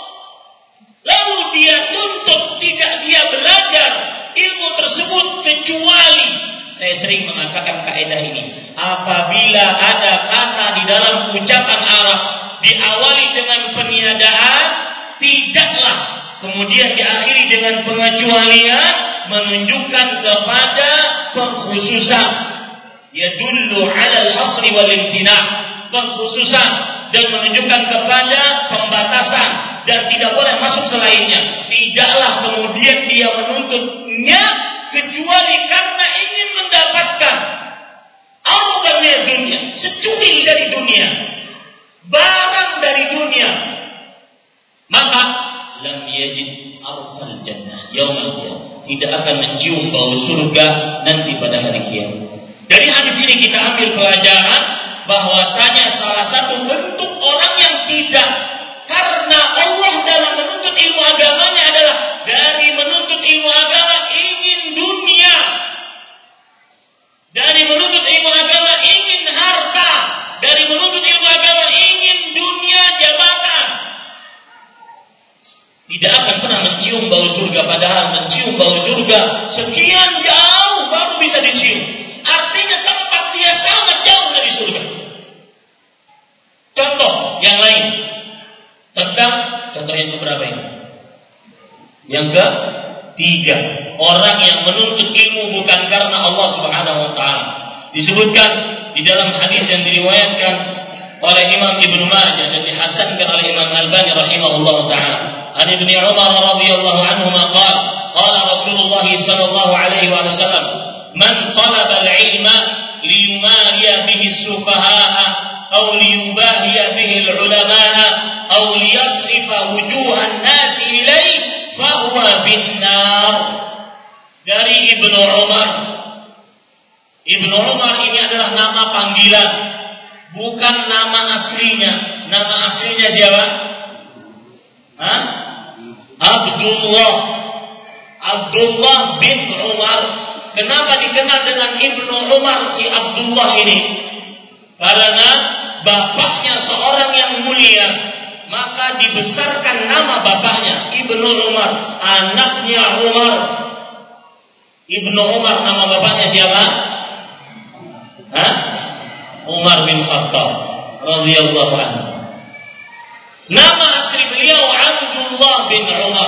lalu dia tuntut, tidak dia belajar ilmu tersebut kecuali, saya sering mengatakan kaidah ini, apabila ada kata di dalam ucapan Arab diawali dengan peniadaan, tidaklah kemudian diakhiri dengan pengecualian, menunjukkan kepada pengkhususan. Yadullu 'ala al-hasri wal imtina', pengkhususan dan menunjukkan kepada pembatasan, dan tidak boleh masuk selainnya. Tidaklah kemudian dia menuntutnya kecuali karena ingin mendapatkan ardan min dunia, secuil dari dunia, barang dari dunia, maka lam yajid arfal jannah yaumil qiyamah, tidak akan mencium bau surga nanti pada hari kiamat. Dari hadis ini kita ambil pelajaran bahwasanya salah satu bentuk orang yang tidak karena Allah dalam menuntut ilmu agamanya adalah dari surga, padahal mencium bau surga sekian jauh baru bisa dicium. Artinya tempat dia sangat jauh dari surga. Contoh yang lain tentang contoh yang keberapa ini? Yang ketiga, orang yang menuntut ilmu bukan karena Allah Subhanahu wa taala. Disebutkan di dalam hadis yang diriwayatkan oleh Imam Ibnu Majah dan dihasankan oleh Imam Al-Albani rahimahullah taala. An Ibnu Umar radhiyallahu anhu qala qala Rasulullah sallallahu alaihi wasallam man talaba al-ilma liyumariya bihi as-sufaha'a aw liyubahiya bihi al-ulama'a aw liyasrifa wujuhan nas ilayhi fa huwa fin-nar. Dari Ibnu Umar. Ibnu Umar ini adalah nama panggilan, bukan nama aslinya. Nama aslinya siapa? Hah? Abdullah. Abdullah bin Umar. Kenapa dikenal dengan Ibnu Umar si Abdullah ini? Karena bapaknya seorang yang mulia, maka dibesarkan nama bapaknya Ibnu Umar, anaknya Umar. Ibnu Umar nama bapaknya siapa? Hah? Umar bin Khattab radhiyallahu anhu. Nama asli beliau Abdullah bin Umar.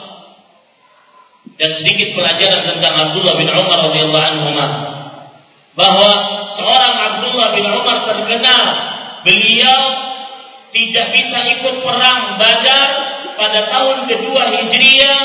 Dan sedikit pelajaran tentang Abdullah bin Umar radhiyallahu anhu, bahwa seorang Abdullah bin Umar terkenal beliau tidak bisa ikut perang Badar pada tahun kedua Hijriah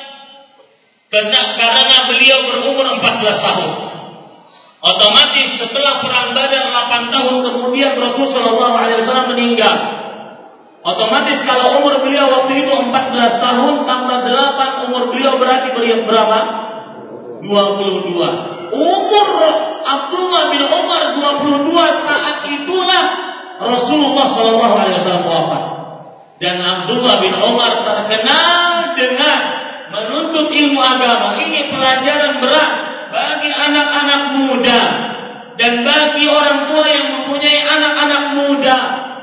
karena beliau berumur empat belas tahun. Otomatis setelah perang Badar delapan tahun kemudian Rasulullah shallallahu alaihi wasallam meninggal. Otomatis kalau umur beliau waktu itu empat belas tahun tambah delapan, umur beliau berarti beliau berapa? dua puluh dua. Umur Abdullah bin Umar dua puluh dua, saat itulah Rasulullah shallallahu alaihi wasallam wafat. Dan Abdullah bin Umar terkenal dengan menuntut ilmu agama. Ini pelajaran berat bagi anak-anak muda dan bagi orang tua yang mempunyai anak-anak muda.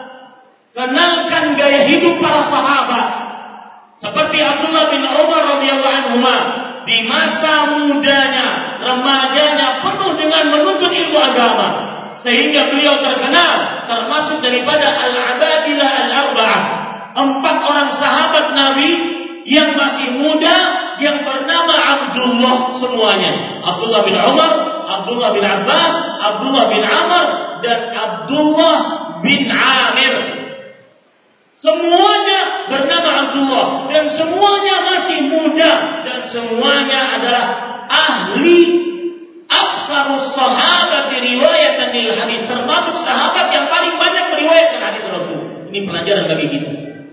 Kenalkan gaya hidup para sahabat seperti Abdullah bin Umar radhiyallahu anhu, di masa mudanya, remajanya penuh dengan menuntut ilmu agama, sehingga beliau terkenal termasuk daripada al-abadilah al-arba'ah, empat orang sahabat Nabi yang masih muda yang bernama Abdullah semuanya. Abdullah bin Umar, Abdullah bin Abbas, Abdullah bin Amr, dan Abdullah bin Amir. Semuanya bernama Abdullah dan semuanya masih muda dan semuanya adalah ahli aktharus sahabat riwayatan lil hadis, termasuk sahabat yang paling banyak meriwayatkan hadis Rasul. Ini pelajaran bagi kita.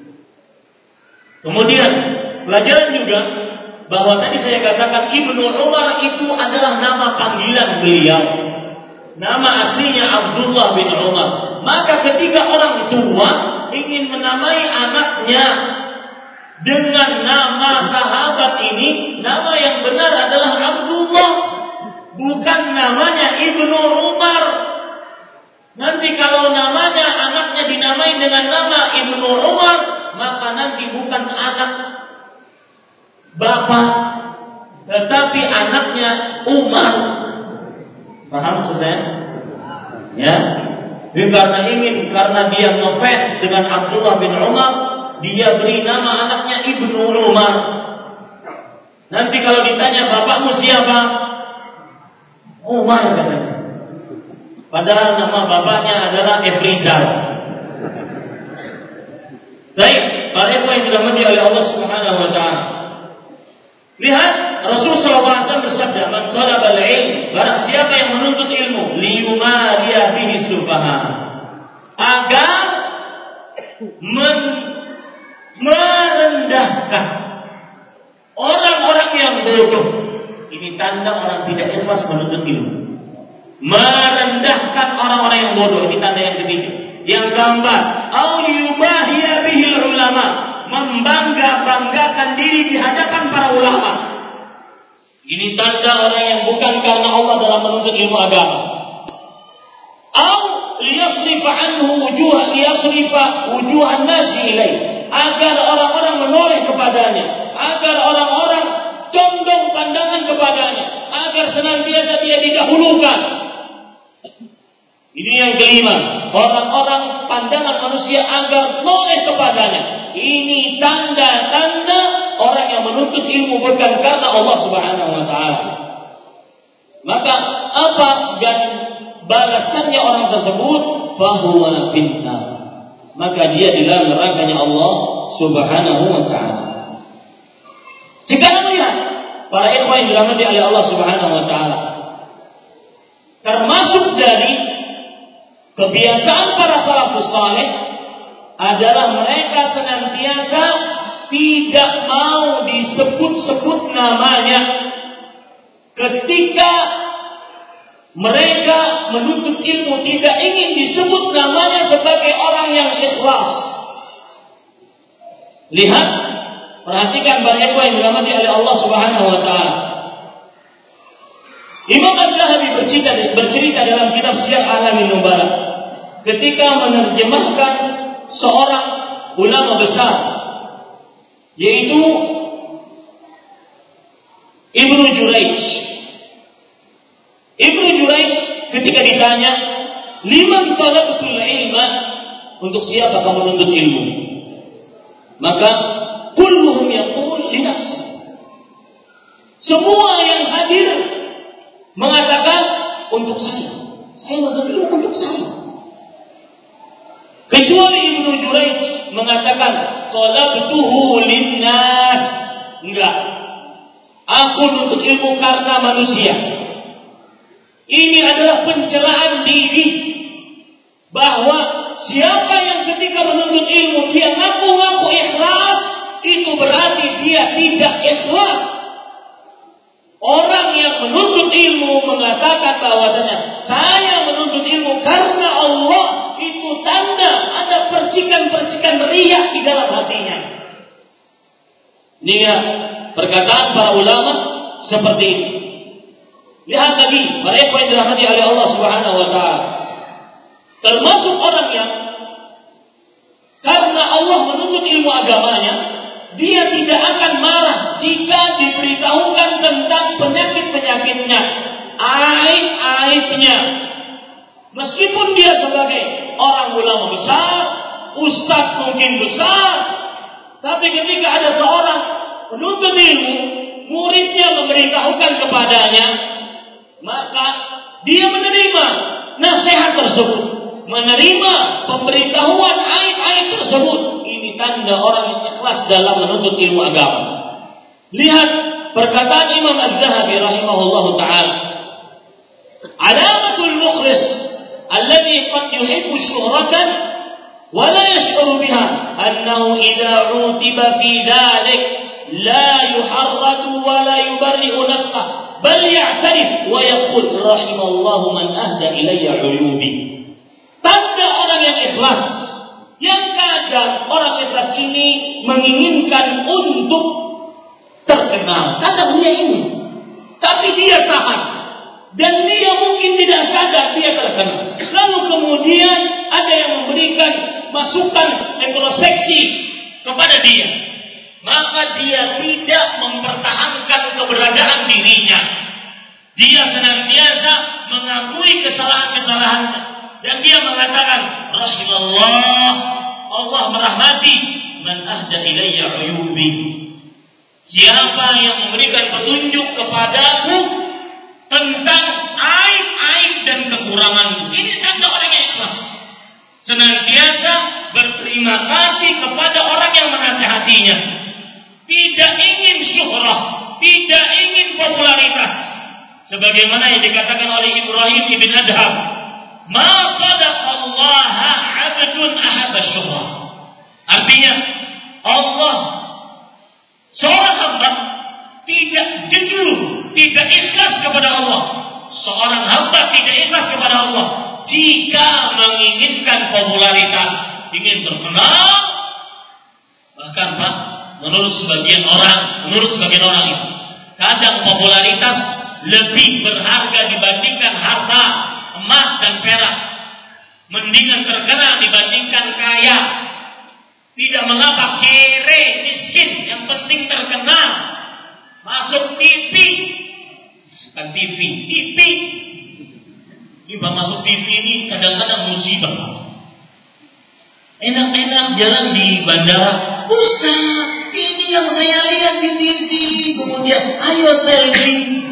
Kemudian pelajaran juga bahwa tadi saya katakan Ibnu Umar itu adalah nama panggilan beliau. Nama aslinya Abdullah bin Umar. Maka ketika orang tua ingin menamai anaknya dengan nama sahabat ini, nama yang benar adalah Abdullah, bukan namanya Ibnu Umar. Nanti kalau namanya anaknya dinamai dengan nama Ibnu Umar, maka nanti bukan anak bapak, tetapi anaknya Umar. Paham maksud saya? Ya. Jadi karena ingin, karena dia ngefans dengan Abdullah bin Umar, dia beri nama anaknya Ibnu Umar. Nanti kalau ditanya bapakmu siapa? Umar katanya. Padahal nama bapaknya adalah Efrizal. Baik, para ikhwan yang dirahmati oleh Allah Subhanahu wa taala. Lihat, Rasul sallallahu alaihi wasallam bersabda, "Man talabal ilm," barang siapa yang menuntut ilmu, liyumariya bihi sufaha, agar men merendahkan orang-orang yang bodoh. Ini tanda orang tidak ikhlas menuntut ilmu. Merendahkan orang-orang yang bodoh, ini tanda yang ketiga. Yang keempat, au yubahiya bihil ulama, membangga-banggakan diri di hadapan para ulama. Ini tanda orang yang bukan karena Allah dalam menuntut ilmu agama. Au liyasrifa anhu wujuh liyasrifa wujuhan nasi ilaih, agar orang-orang menoleh kepadanya, agar orang-orang condong pandangan kepadanya, agar senantiasa dia didahulukan. Ini yang kelima, orang-orang pandangan manusia agar noleh kepadanya. Ini tanda-tanda orang yang menuntut ilmu bukan karena Allah Subhanahu wa taala. Maka apa dan balasannya orang tersebut? Fahuwa finnar. Maka dia di dalam nerakanya Allah Subhanahu wa taala. Sekarang lihat para ikhwan yang dirahmati oleh Allah Subhanahu wa taala. Termasuk dari kebiasaan para salafus saleh adalah mereka senantiasa tidak mau disebut-sebut namanya ketika mereka menuntut ilmu, tidak ingin disebut namanya sebagai orang yang ikhlas. Lihat, perhatikan para ikhwan yang dirahmati oleh Allah Subhanahu wa taala. Imam Az-Zahabi bercerita, bercerita dalam kitab Syiar A'lamin Nubala ketika menerjemahkan seorang ulama besar, yaitu Ibnu Jurayj. Ibnu Jurayj ketika ditanya, "Liman talabtul ilma?" Untuk siapa kamu menuntut ilmu? Maka kulluhum yaqul li nafsi. Semua yang hadir mengatakan untuk saya. Saya menuntut ilmu untuk saya. Kecuali Ibnu Jurayj mengatakan talabtuhu linnas. Enggak. Aku menuntut ilmu karena manusia. Ini adalah pencelaan diri bahwa siapa yang ketika menuntut ilmu dia ngaku-ngaku ikhlas, itu berarti dia tidak ikhlas. Orang yang menuntut ilmu mengatakan bahwasanya saya menuntut ilmu karena Allah, itu tanda ada percikan-percikan riya di dalam hatinya. Ini ya, perkataan para ulama seperti ini. Lihat lagi, mereka yang dirahmati oleh Allah Subhanahu wa taala. Termasuk orang yang karena Allah menuntut ilmu agamanya, dia tidak akan marah jika diberitahukan tentang penyakit-penyakitnya, aib-aibnya. Meskipun dia sebagai orang ulama besar, ustaz mungkin besar, tapi ketika ada seorang penuntut ilmu, muridnya memberitahukan kepadanya, maka dia menerima nasihat tersebut, menerima pemberitahuan aib-aib tersebut. Ini tanda orang yang ikhlas dalam menuntut ilmu agama. Lihat perkataan Imam Az-Zahabi rahimahullahu ta'ala. Alamatul mukhlis alladhi qad yuhibbu syuhratan wa la yash'uru biha annahu idza 'utiba fi dhalik la yuharradu wa la yubarri'u nafsahu bal ya'tarif wa yaqul rahimallahu man ahda ilayya 'uyubi. Tanda orang yang ikhlas, yang kadang orang ikhlas ini menginginkan untuk terkenal, kadang dia ingin, tapi dia tahan, dan dia mungkin tidak sadar dia terkenal. Lalu kemudian ada yang memberikan masukan introspeksi kepada dia, maka dia tidak mempertahankan keberadaan dirinya. Dia senantiasa mengakui kesalahan-kesalahannya, dan dia mengatakan rahimallah, Allah merahmati man ahda ilayya uyubi. Siapa yang memberikan petunjuk kepadaku tentang aib-aib dan kekuranganku. Ini tanda orang yang ikhlas, senantiasa berterima kasih kepada orang yang menasihatinya, tidak ingin syuhrah, tidak ingin popularitas, sebagaimana yang dikatakan oleh Ibrahim ibn Adham, ma sadaqallaha 'abdun ahabba syuhrah. Artinya Allah, seorang hamba tidak jujur, tidak ikhlas kepada Allah. Seorang hamba tidak ikhlas kepada Allah jika menginginkan popularitas, ingin terkenal. Bahkan Pak, menurut sebagian orang, menurut sebagian orang itu, kadang popularitas lebih berharga dibandingkan harta, emas dan perak. Mendingan terkenal dibandingkan kaya. Tidak mengapa kere, miskin, yang penting terkenal. Masuk T V. Bukan T V, T V. Ini Pak masuk T V ini kadang-kadang musibah. Enak-enak jalan di bandara. Ustaz, ini yang saya lihat di T V. Kemudian, ayo selfie.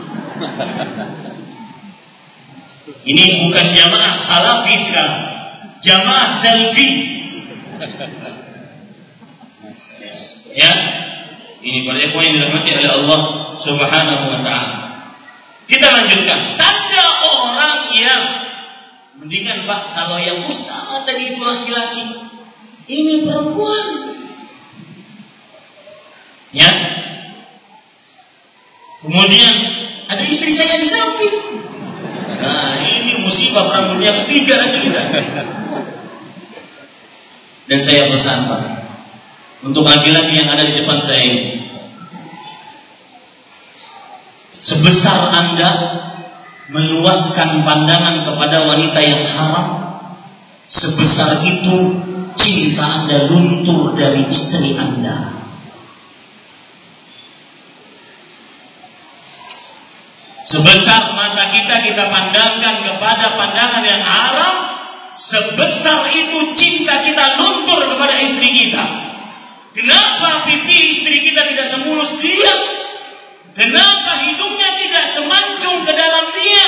Ini bukan jamaah salafi sekarang. Jamaah selfie. Ya, ini para ikhwan yang dirahmati oleh Allah Subhanahu wa taala. Kita lanjutkan. Tanda orang yang mendingan Pak kalau yang ustaz tadi itu laki-laki, ini perempuan. Ya. Kemudian ada istri saya di samping. Nah, ini musibah perang dunia ketiga kita. Dan saya pesan Pak, untuk laki-laki yang ada di depan saya ini, sebesar Anda meluaskan pandangan kepada wanita yang haram, sebesar itu cinta Anda luntur dari istri Anda. Sebesar mata kita kita pandangkan kepada pandangan yang haram, sebesar itu cinta kita luntur kepada istri kita. Kenapa pipi istri kita tidak semulus dia? Kenapa hidungnya tidak semancung ke dalam dia?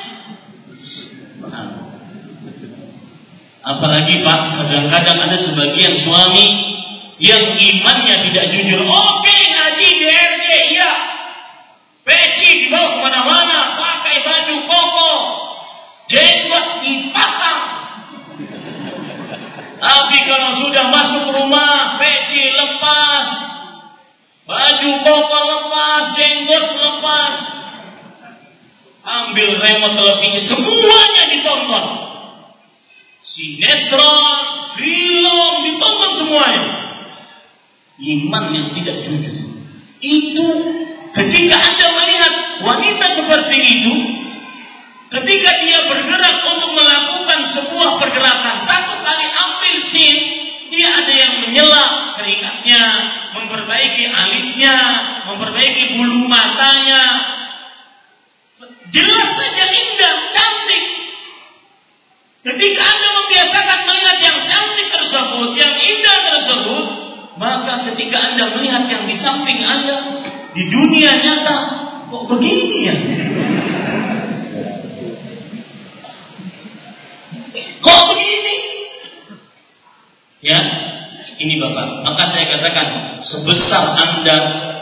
Apalagi Pak, kadang-kadang ada sebagian suami yang imannya tidak jujur. Oke, ngaji D R G, iya. Peci dibawa kemana-mana, pakai baju koko, jenggot dipasang. Tapi kalau sudah masuk rumah, peci lepas, baju koko lepas, jenggot lepas, ambil remote televisi, semuanya ditonton. Sinetron, film, ditonton semuanya. Iman yang tidak jujur. Itu ketika Anda melihat wanita seperti itu, ketika dia bergerak untuk melakukan sebuah pergerakan, satu kali ambil scene, dia ada yang menyela keringatnya, memperbaiki alisnya, memperbaiki bulu matanya. Jelas saja indah, cantik. Ketika Anda membiasakan melihat yang cantik tersebut, yang indah tersebut, maka ketika Anda melihat yang di samping Anda, di dunia nyata, kok begini ya? Kok begini? Ya, ini Bapak. Maka saya katakan, sebesar Anda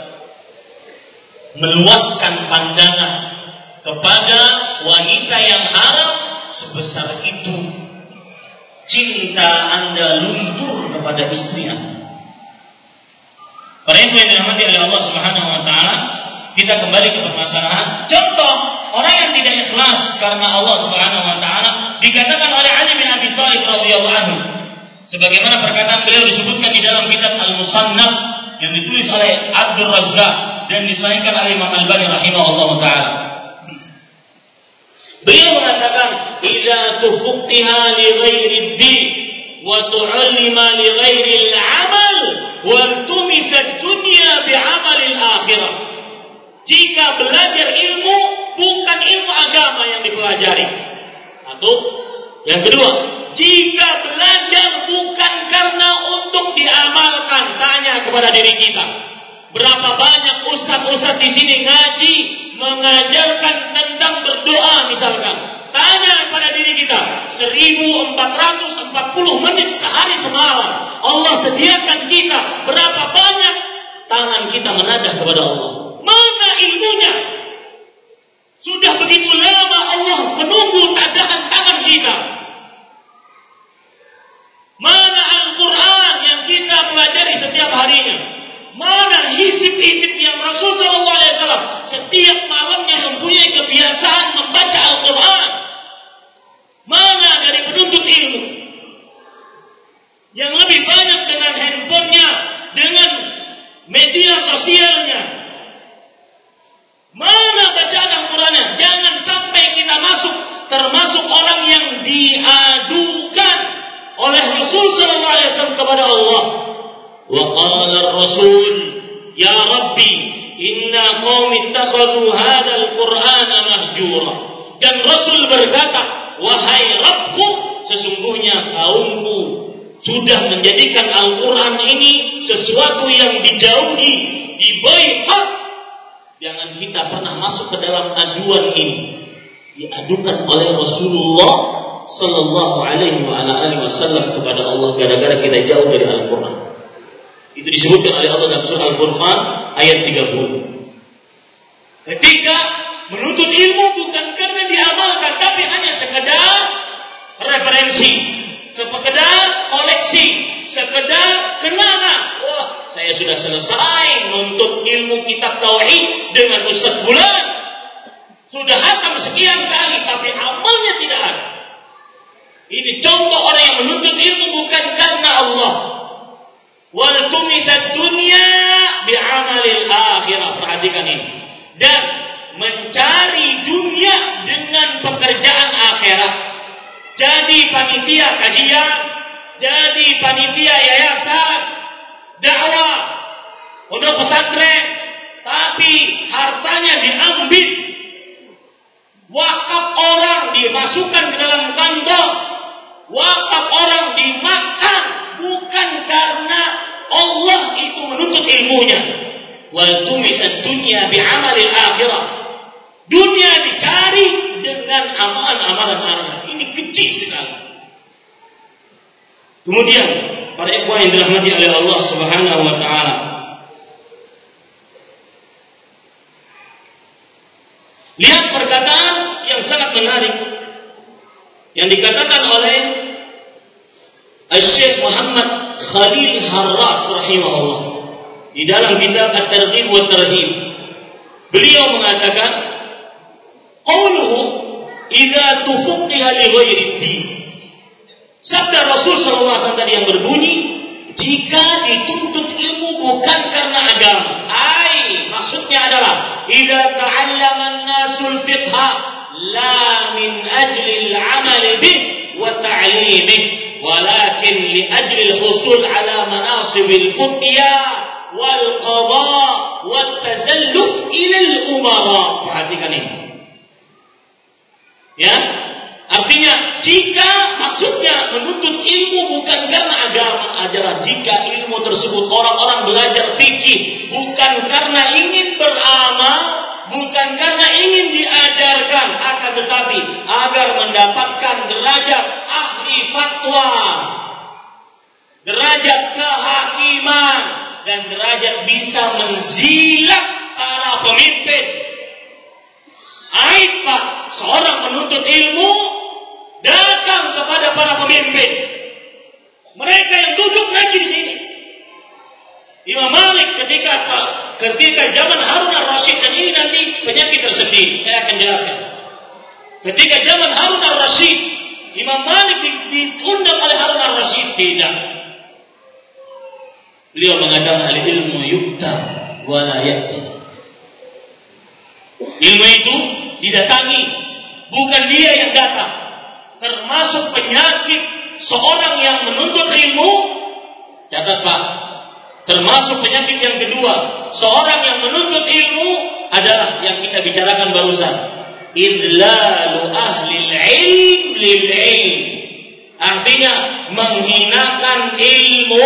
meluaskan pandangan kepada wanita yang haram, sebesar itu cinta Anda luntur kepada istri Anda. Para ibu yang dirahmati oleh Allah Subhanahu wa taala, kita kembali ke permasalahan. Contoh orang yang tidak ikhlas karena Allah Subhanahu wa taala dikatakan oleh Ali bin Abi Thalib radhiyallahu anhu. Sebagaimana perkataan beliau disebutkan di dalam kitab Al-Musannaf yang ditulis oleh Abdul Razzaq dan disahihkan oleh Imam Al-Albani rahimahullahu taala. Beliau mengatakan, "Idza tufuqqiha li ghairi ad-din wa tu'allima li ghairi al-'amal wa tumisat dunya bi'amal al-akhirah." Jika belajar ilmu bukan ilmu agama yang dipelajari. Satu. Yang kedua, jika belajar bukan karena untuk diamalkan, tanya kepada diri kita. Berapa banyak ustaz-ustaz di sini ngaji mengajarkan tentang berdoa misalkan. Tanya pada diri kita, seribu empat ratus empat puluh menit sehari semalam Allah sediakan kita, berapa banyak tangan kita menadah kepada Allah. Mana ilmunya? Sudah begitu lama Allah menunggu tadahan tangan kita. Mana Al-Quran yang kita pelajari setiap harinya? Mana hizib-hizib yang Rasul sallallahu alaihi wasallam setiap malamnya mempunyai kebiasaan membaca Al-Quran? Mana dari penuntut ilmu yang lebih banyak dengan handphonenya, dengan media sosialnya? Mana bacaan Al-Qurannya? Jangan sampai kita masuk termasuk orang yang diadukan oleh Rasul sallallahu alaihi wasallam kepada Allah. qala ar-rasul ya rabbi inna qaumi ittakhadhu hadzal qur'ana mahjura. Dan Rasul berkata, wahai Rabbku, sesungguhnya kaumku sudah menjadikan Al-Quran ini sesuatu yang dijauhi, diboikot. Jangan kita pernah masuk ke dalam aduan ini. Diadukan oleh Rasulullah sallallahu alaihi wa ala alihi wasallam kepada Allah gara-gara kita jauh dari Al-Quran. Itu disebutkan oleh Allah dalam surah Al-Furqan ayat tiga puluh. Ketika menuntut ilmu bukan karena diamalkan, tapi hanya sekedar referensi, sekedar koleksi, sekedar kenangan. Wah, saya sudah selesai menuntut ilmu kitab tauhid dengan Ustaz Fulan, sudah hatam sekian kali, tapi amalnya tidak ada. Ini contoh orang yang menuntut ilmu bukan karena Allah. Wal tumisad dunya bi'amalil akhirah. Perhatikan ini. Dan mencari dunia dengan pekerjaan akhirat. Jadi panitia kajian, jadi panitia yayasan, dakwah, pondok pesantren, tapi hartanya diambil, wakaf orang dimasukkan ke dalam kantong, wakaf orang dimakan, bukan karena Allah itu menuntut ilmunya. Wal tumisad dunya bi'amalil akhirah. Dunia dicari dengan amalan-amalan akhirat. Ini kecil sekali. Kemudian para ikhwan yang dirahmati oleh Allah Subhanahu wa taala, lihat perkataan yang sangat menarik yang dikatakan oleh Syekh Muhammad Khalil Harras rahimahullah di dalam kitab At-Targhib wa Tarhib. Beliau mengatakan, qauluhu idza tufuqqiha li ghairi din. Sabda Rasul sallallahu alaihi wasallam tadi yang berbunyi, jika dituntut ilmu bukan karena agama. Ai, maksudnya adalah idza ta'allama an-nasul fiqha la min ajli al-'amal bih wa ta'limih, walakin li ajli al-husul ala manasib al-futya wal qada wat tazalluf ila al-umara. Perhatikan ini. Ya, artinya jika maksudnya menuntut ilmu bukan karena agama adalah jika ilmu tersebut orang-orang belajar fikih bukan karena ingin beramal, bukan karena ingin diajarkan, akan tetapi agar mendapatkan derajat ahli fatwa, derajat kehakiman, dan derajat bisa menzilat para pemimpin. Aib Pak, seorang menuntut ilmu datang kepada para pemimpin, mereka yang duduk ngaji di sini. Imam Malik ketika ketika zaman Harun al-Rasyid, dan ini nanti penyakit tersendiri, saya akan jelaskan. Ketika zaman Harun al-Rasyid, Imam Malik diundang oleh Harun al-Rasyid, tidak. Beliau mengatakan al-ilmu yukta wa la ya'ti. Ilmu itu didatangi, bukan dia yang datang. Termasuk penyakit seorang yang menuntut ilmu. Catat Pak, termasuk penyakit yang kedua seorang yang menuntut ilmu adalah yang kita bicarakan barusan, idlalu ahlil ilm lil ilm. Artinya menghinakan ilmu.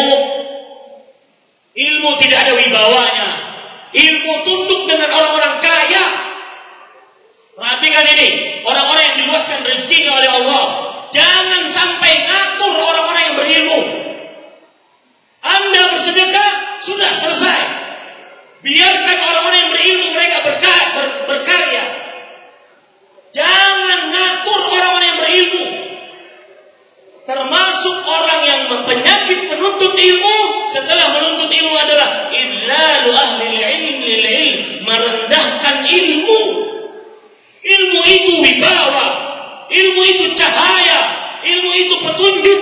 Ilmu tidak ada wibawanya. Ilmu tunduk dengan orang-orang kaya. Perhatikan ini, orang-orang yang diluaskan rezekinya oleh Allah. Jangan sampai ngatur orang-orang yang berilmu. Anda bersedekah, sudah selesai. Biarkan orang-orang yang berilmu mereka berkah, ber, berkarya. Jangan ngatur orang-orang yang berilmu. Termasuk orang yang penyakit menuntut ilmu setelah menuntut ilmu adalah idlalu ahli ilm lil ilm, merendahkan ilmu. Ilmu itu wibawa, ilmu itu cahaya, ilmu itu petunjuk,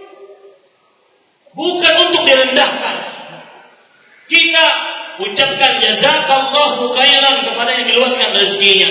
bukan untuk direndahkan. Kita ucapkan jazakallahu khairan kepada yang diluaskan rezekinya,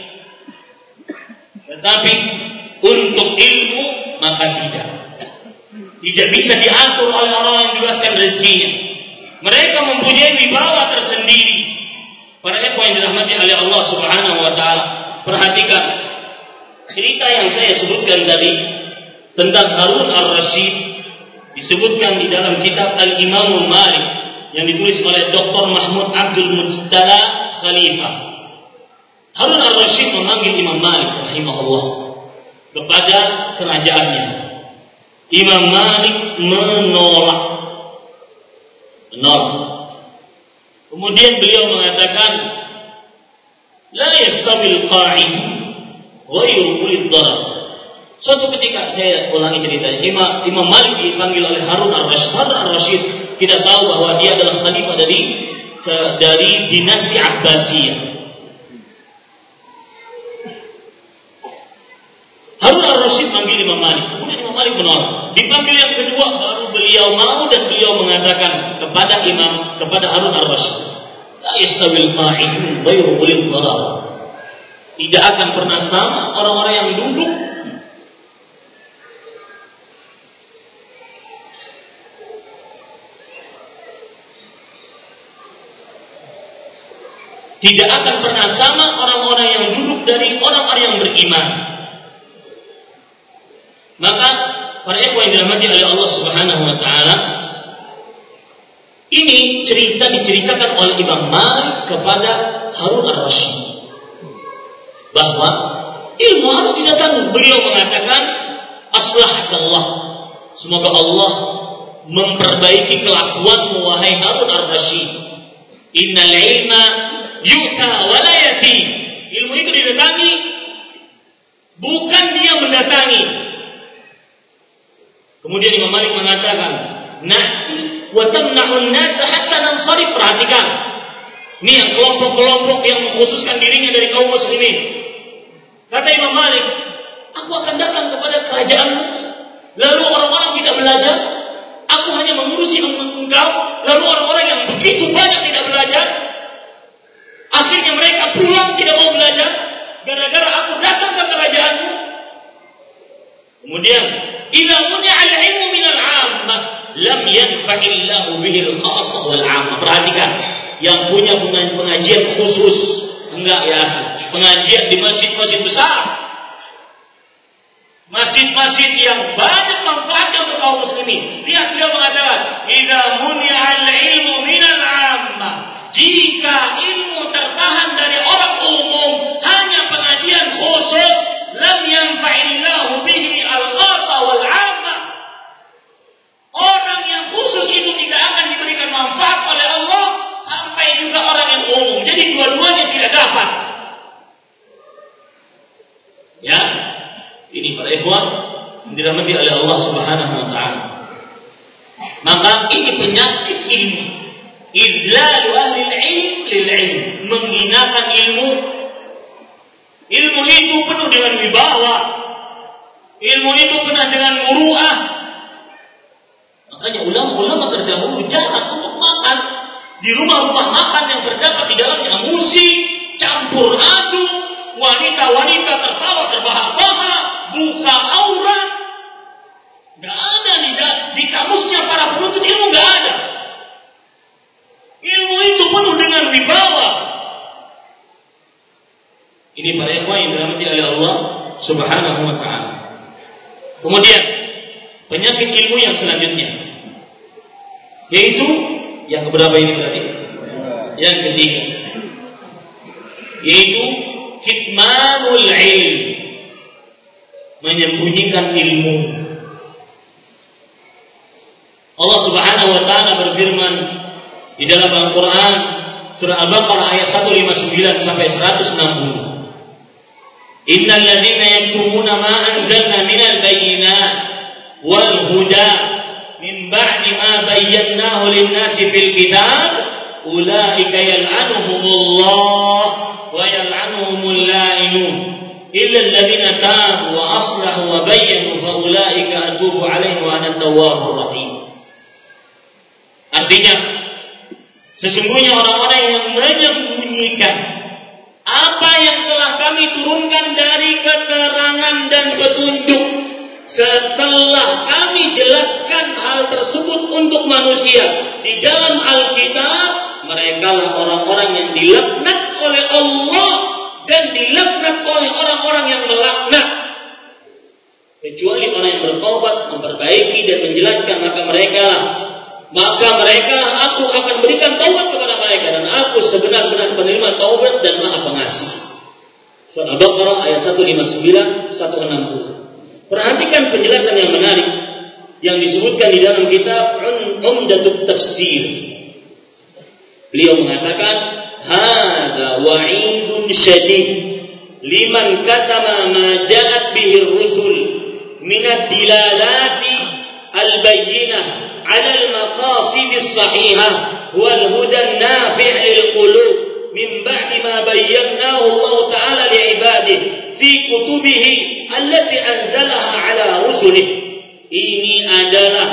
tetapi untuk ilmu maka tidak. Tidak bisa diatur oleh orang yang diluaskan rezekinya. Mereka mempunyai wibawa tersendiri. Para ikhwan yang dirahmati oleh Allah Subhanahu wa taala, perhatikan cerita yang saya sebutkan tadi tentang Harun al-Rasyid disebutkan di dalam kitab Al-Imam Malik yang ditulis oleh Doktor Mahmud Abdul Mujtala Khalifah. Harun al-Rasyid memanggil Imam Malik rahimahullah kepada kerajaannya. Imam Malik menolak. Menolak. Kemudian beliau mengatakan, la yastawil qa'id ghairu ulil dharar. Suatu ketika, saya ulangi ceritanya, Imam, Imam Malik dipanggil oleh Harun al-Rasyid. Harun al-Rasyid kita tahu bahwa dia adalah khalifah dari ke, dari dinasti Abbasiyah. Harun al-Rasyid panggil Imam Malik, kemudian Imam Malik menolak. Dipanggil yang kedua, baru beliau mau dan beliau mengatakan kepada Imam, kepada Harun al-Rasyid, la yastawil qa'idun ghairu ulil dharar. Tidak akan pernah sama orang-orang yang duduk Tidak akan pernah sama orang-orang yang duduk dari orang-orang yang beriman. Maka para ikhwan yang dirahmati oleh Allah Subhanahu wa taala, ini cerita diceritakan oleh Imam Malik kepada Harun al-Rasyid bahwa ilmu harus didatangi. Beliau mengatakan, aslahakallah, semoga Allah memperbaiki kelakuanmu wahai Harun al-Rasyid. Innal ilma yu'ta wa la yati. Ilmu itu didatangi, bukan dia mendatangi. Kemudian Imam Malik mengatakan, na'ti wa tamna'un nas hatta nansarif. Perhatikan, ini yang kelompok-kelompok yang mengkhususkan dirinya dari kaum muslimin. Kata Imam Malik, aku akan datang kepada kerajaanmu, lalu orang-orang tidak belajar. Aku hanya mengurusi engkau, lalu orang-orang yang begitu banyak tidak belajar. Akhirnya mereka pulang tidak mau belajar gara-gara aku datang ke kerajaanmu. Kemudian, idza muni'a al-'ilmu min al-'ammah lam yanfa'illahu bihi al-khassah wal-'ammah. Perhatikan, yang punya pengajian khusus, enggak ya, pengajian di masjid-masjid besar, masjid-masjid yang banyak manfaatnya untuk kaum muslimin. Lihat beliau mengatakan, idza muni'a al-'ilmu min al-'ammah, jika ilmu tertahan dari orang umum, hanya pengajian khusus, lam yanfa'illahu bihi al-khassa wal-'ammah. Orang yang khusus itu tidak akan diberikan manfaat oleh Allah, sampai juga orang yang umum. Jadi dua-duanya tidak dapat. Ya, ini para ikhwan yang dirahmati oleh Allah Subhanahu wa taala. Maka ini penyakit ilmu. Izlalu ahli ilm lil ilm, menghinakan ilmu. Ilmu itu penuh dengan wibawa. Ilmu itu penuh dengan muru'ah. Makanya ulama-ulama terdahulu jarang untuk makan di rumah-rumah makan yang terdapat di dalamnya musik, campur aduk, wanita-wanita tertawa terbahak-bahak, buka aurat. Gak ada di, di kamusnya para penuntut ilmu, gak ada. Ilmu itu penuh dengan wibawa. Ini para ikhwan yang dirahmati oleh Allah Subhanahu wa taala. Kemudian penyakit ilmu yang selanjutnya, yaitu yang keberapa ini berarti? Yang ketiga, yaitu kitmanul ilm, menyembunyikan ilmu. Allah Subhanahu wa taala berfirman di dalam Al-Quran surah Al-Baqarah ayat seratus lima puluh sembilan sampai seratus enam puluh. Innal ladzina yaktumuna ma anzalna minal bayyinat wal huda min ba'di ma bayyanahu lin-nasi fil kitab ulaika yal'anuhumullah wa yal'anuhumul la'inun illa alladzina tabu wa aslahu wa bayyanu fa ulaika atubu 'alaihim wa ana at-tawwabur rahim. Artinya, sesungguhnya orang-orang yang menyembunyikan apa yang telah kami turunkan dari keterangan dan petunjuk setelah kami jelaskan hal tersebut untuk manusia, di dalam Alkitab, mereka lah orang-orang yang dilaknat oleh Allah dan dilaknat oleh orang-orang yang melaknat. Kecuali orang yang bertaubat, memperbaiki dan menjelaskan, maka mereka lah maka mereka lah aku akan berikan taubat kepada mereka, dan aku sebenar-benar penerima taubat dan Maha Pengasih. Surah Al-Baqarah ayat seratus lima puluh sembilan sampai seratus enam puluh. Perhatikan penjelasan yang menarik yang disebutkan di dalam kitab Umdatut Tafsir. Beliau mengatakan, "Hadza wa'idun syadid liman katama ma ja'at bihi ar-rusul min ad-dilalati al-bayyinah 'ala al-maqasid as-sahihah wal huda an-nafi' lil-qulub min ba'di ma bayyanahu Allah Ta'ala li'ibadihi fi kutubihi allati anzalaha 'ala rusulihi." Ini adalah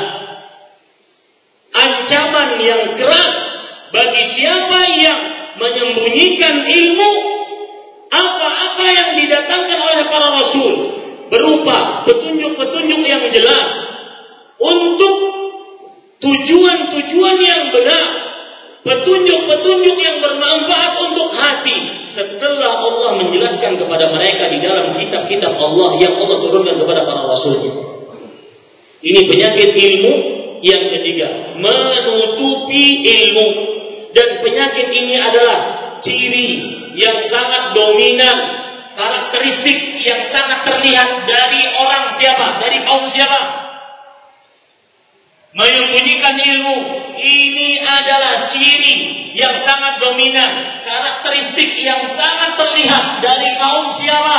ancaman yang keras bagi siapa yang menyembunyikan ilmu apa-apa yang didatangkan oleh para rasul berupa petunjuk-petunjuk yang jelas untuk tujuan-tujuan yang benar, petunjuk-petunjuk yang bermanfaat untuk hati, setelah Allah menjelaskan kepada mereka di dalam kitab-kitab Allah yang Allah turunkan kepada para rasulnya. Ini penyakit ilmu yang ketiga, menutupi ilmu. Dan penyakit ini adalah ciri yang sangat dominan, karakteristik yang sangat terlihat dari orang siapa? Dari kaum siapa? Menyembunyikan ilmu. Ini adalah ciri yang sangat dominan, karakteristik yang sangat terlihat dari kaum siapa?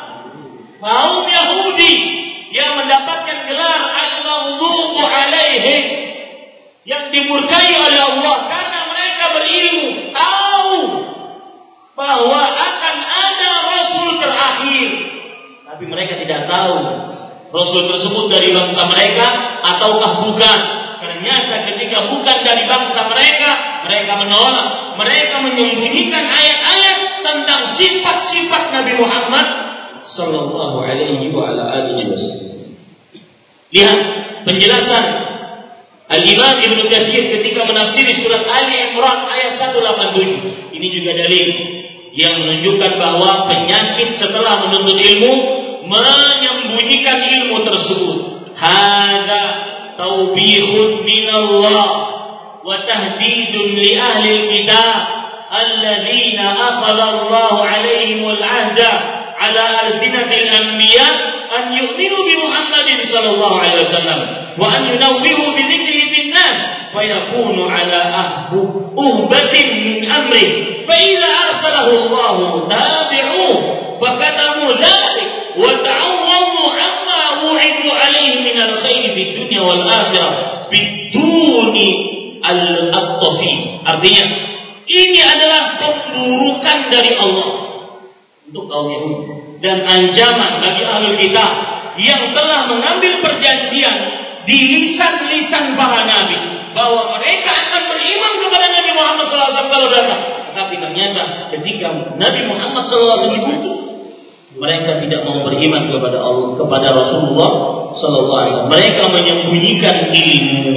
Kaum Yahudi yang mendapatkan gelar al-maghdubu alaihim, yang dimurkai oleh Allah karena mereka berilmu, tahu bahwa akan ada rasul terakhir, tapi mereka tidak tahu rasul tersebut dari bangsa mereka ataukah bukan. Ternyata ketika bukan dari bangsa mereka, mereka menolak, mereka menyembunyikan ayat-ayat tentang sifat-sifat Nabi Muhammad sallallahu alaihi wa ala alihi wasallam. Lihat penjelasan Al-Imam Ibnu Katsir ketika menafsiri surat Ali Imran ayat seratus delapan puluh tujuh. Ini juga dalil yang menunjukkan bahwa penyakit setelah menuntut ilmu menyembunyikan ilmu tersebut. Hadza taubihun minallah wa tahdidun li ahli al-kitab alladzina akhadha Allahu 'alaihimul 'ahda 'ala alsinatil anbiya an yu'minu bi Muhammadin sallallahu alaihi wasallam wa an yunawwihu bi dzikrihi fin nas fa yakunu 'ala ahbu uhbatin min amri fa idza arsalahu Allah tabi'u fa katamu dzalik wa ta'awwadu 'amma wu'idu 'alaihi min al-khair fid dunya wal akhirah biduni al-attafi. Artinya ini adalah pemburukan dari Allah untuk kaum Yahudi dan ancaman bagi ahlul kitab yang telah mengambil perjanjian di lisan-lisan para nabi bahwa mereka akan beriman kepada Nabi Muhammad sallallahu alaihi wasallam kalau datang. Tetapi ternyata ketika Nabi Muhammad sallallahu alaihi wasallam diutus, mereka tidak mau beriman kepada Allah, kepada Rasulullah sallallahu alaihi wasallam. Mereka menyembunyikan ilmu.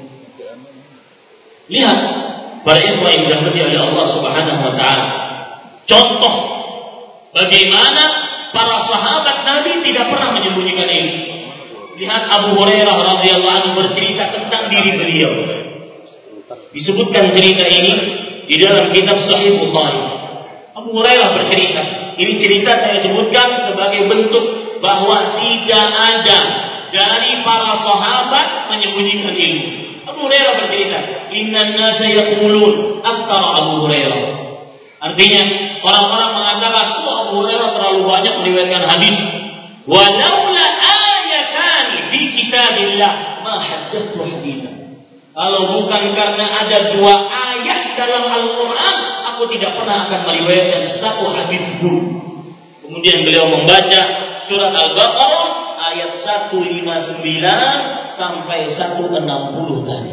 Lihat para ikhwah yang dirahmati oleh Allah Subhanahu wa taala. Contoh bagaimana para sahabat Nabi tidak pernah menyembunyikan ilmu. Lihat Abu Hurairah radhiyallahu anhu bercerita tentang diri beliau. Disebutkan cerita ini di dalam kitab Sahih Bukhari. Abu Hurairah bercerita. Ini cerita saya sebutkan sebagai bentuk bahwa tidak ada dari para sahabat menyembunyikan ilmu. Abu Hurairah bercerita, "Innan nasa yaqulun aktsara Abu Hurairah." Artinya orang-orang mengatakan, "Oh, Abu Hurairah terlalu banyak meriwayatkan hadis." Walaula ayatani fi kitabillah ma haddatsu haditsan. Kalau bukan karena ada dua ayat dalam Al-Qur'an, aku tidak pernah akan meriwayatkan satu hadis pun. Kemudian beliau membaca surat Al-Baqarah ayat seratus lima puluh sembilan sampai seratus enam puluh tadi.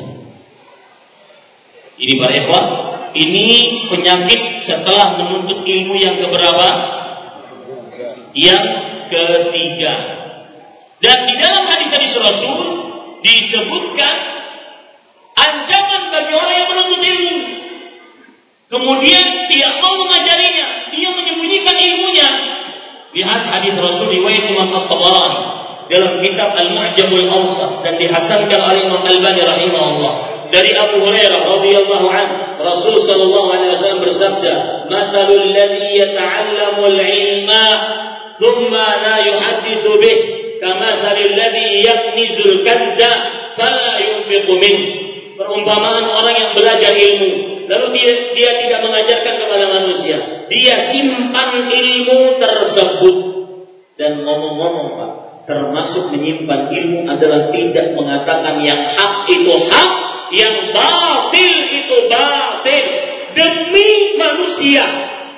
Ini para ikhwan, ini penyakit setelah menuntut ilmu yang keberapa? Yang ketiga. Dan di dalam hadis-hadis Rasul disebutkan ancaman bagi orang yang menuntut ilmu. Kemudian tidak mau mengajarinya, dia menyembunyikan ilmunya. Lihat hadis Rasul riwayat Imam At-Tabarani dalam kitab Al-Mu'jamul Awsat dan dihasankan oleh Imam Albani rahimahullah. Dari Abu Hurairah radhiyallahu anhu, Rasul sallallahu alaihi wasallam bersabda, "Mathalul ladzi yata'allamu al-'ilma thumma la yuhaddithu bih, kamathalil ladzi yaknizul kanza fala yunfiqu min." Perumpamaan orang yang belajar ilmu, lalu dia, dia tidak mengajarkan kepada manusia, dia simpan ilmu tersebut. Dan ngomong-ngomong Pak, termasuk menyimpan ilmu adalah tidak mengatakan yang hak itu hak, yang batil itu batil demi manusia.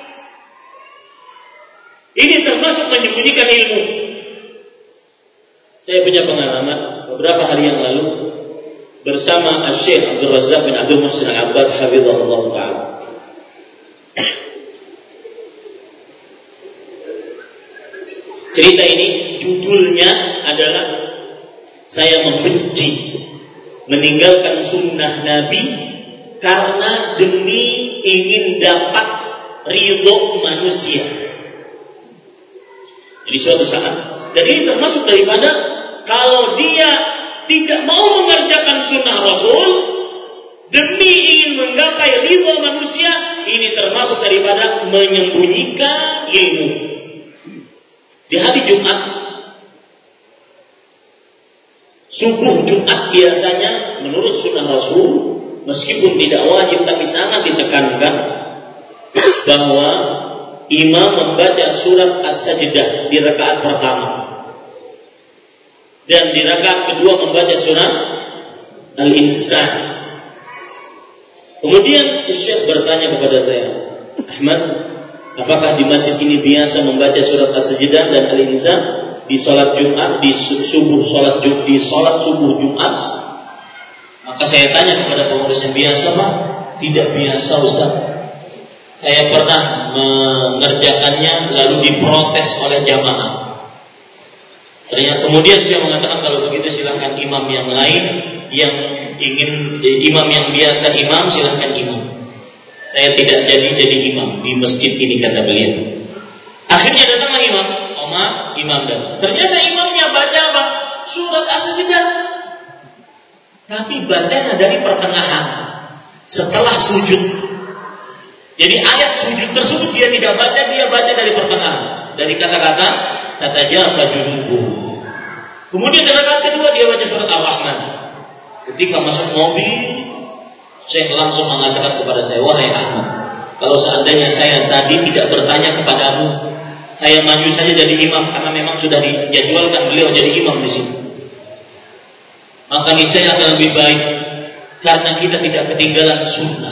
Ini termasuk menyembunyikan ilmu. Saya punya pengalaman beberapa hari yang lalu bersama Syekh Abdul Razak bin Abdul Muhsin Al-Abbad hafizahullah ta'ala. Cerita ini judulnya adalah saya membenci meninggalkan sunnah Nabi karena demi ingin dapat ridho manusia. Jadi suatu saat, dan ini termasuk daripada kalau dia tidak mau mengerjakan sunnah Rasul demi ingin menggapai ridho manusia, ini termasuk daripada menyembunyikan ilmu. Di hari Jumat, subuh Jumat biasanya menurut sunnah Rasul, meskipun tidak wajib tapi sangat ditekankan bahwa imam membaca surat As-Sajdah di rakaat pertama dan di rakaat kedua membaca surat Al-Insan. Kemudian Syekh bertanya kepada saya, "Ahmad, apakah di masjid ini biasa membaca surat As-Sajdah dan Al-Insan di salat Jumat, di subuh salat Jumat, di salat subuh Jumat?" Maka saya tanya kepada pengurus yang biasa, "Pak, tidak biasa Ustaz. Saya pernah mengerjakannya lalu diprotes oleh jamaah." Ternyata kemudian saya mengatakan, kalau begitu silahkan imam yang lain yang ingin eh, imam yang biasa imam, silahkan imam. Saya tidak jadi jadi imam di masjid ini, kata beliau. Akhirnya datanglah imam, Omar, imam dan ternyata imamnya baca apa? Surat As-Sajdah. Tapi bacanya dari pertengahan setelah sujud. Jadi ayat sujud tersebut dia tidak baca, dia baca dari pertengahan, dari kata-kata tatajafa junubuhum. Kemudian dalam rakaat kedua dia baca surat Ar-Rahman. Ketika masuk mobil, Syekh langsung mengatakan kepada saya, "Wahai Ahmad, kalau seandainya saya tadi tidak bertanya kepadamu, saya maju saja jadi imam, karena memang sudah dijadwalkan beliau jadi imam di sini. Maka niscaya akan lebih baik, karena kita tidak ketinggalan sunnah."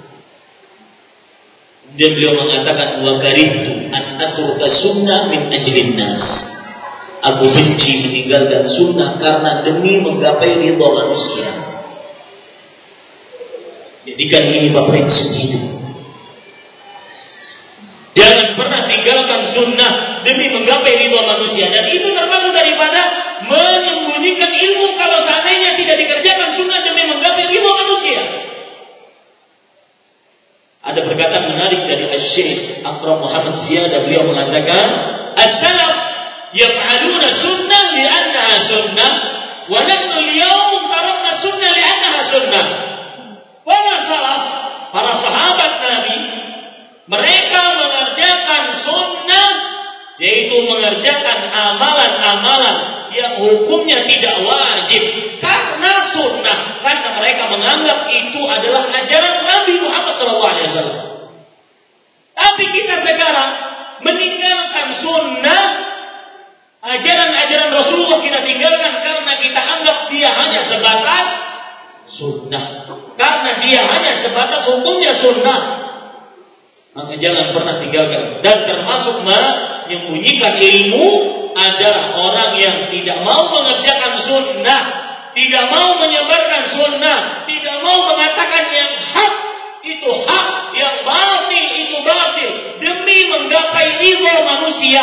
Dan beliau mengatakan, "Wa karihtu an atruka sunnah min ajlin nas." Aku benci meninggalkan sunnah karena demi menggapai ridha manusia. Jadikan ini Bapak prinsip hidup. Jangan pernah tinggalkan sunnah demi menggapai ridha manusia. Dan itu termasuk daripada menyembunyikan ilmu kalau seandainya tidak dikerjakan sunnah demi menggapai ridha manusia. Ada perkataan menarik dari Syekh Akram Muhammad Ziyadah, beliau mengatakan, "As-salaf yaf'aluna sunnah li'annaha sunnah, wa nahnu al-yawm tarakna sunnah li'annaha sunnah." Para salaf, para sahabat Nabi, mereka mengerjakan sunnah, yaitu mengerjakan amalan-amalan yang hukumnya tidak wajib karena sunnah, karena mereka menganggap itu adalah ajaran Nabi Muhammad shallallahu alaihi wasallam. Tapi kita sekarang meninggalkan sunnah, ajaran-ajaran Rasulullah kita tinggalkan karena kita anggap dia hanya sebatas sunnah, karena dia hanya sebatas hukumnya sunnah. Maka jangan pernah tinggalkan. Dan termasuk menyembunyikan ilmu adalah orang yang tidak mau mengerjakan sunnah, tidak mau menyebarkan sunnah, tidak mau mengatakan yang hak itu hak, yang batil itu batil, demi menggapai ridha manusia.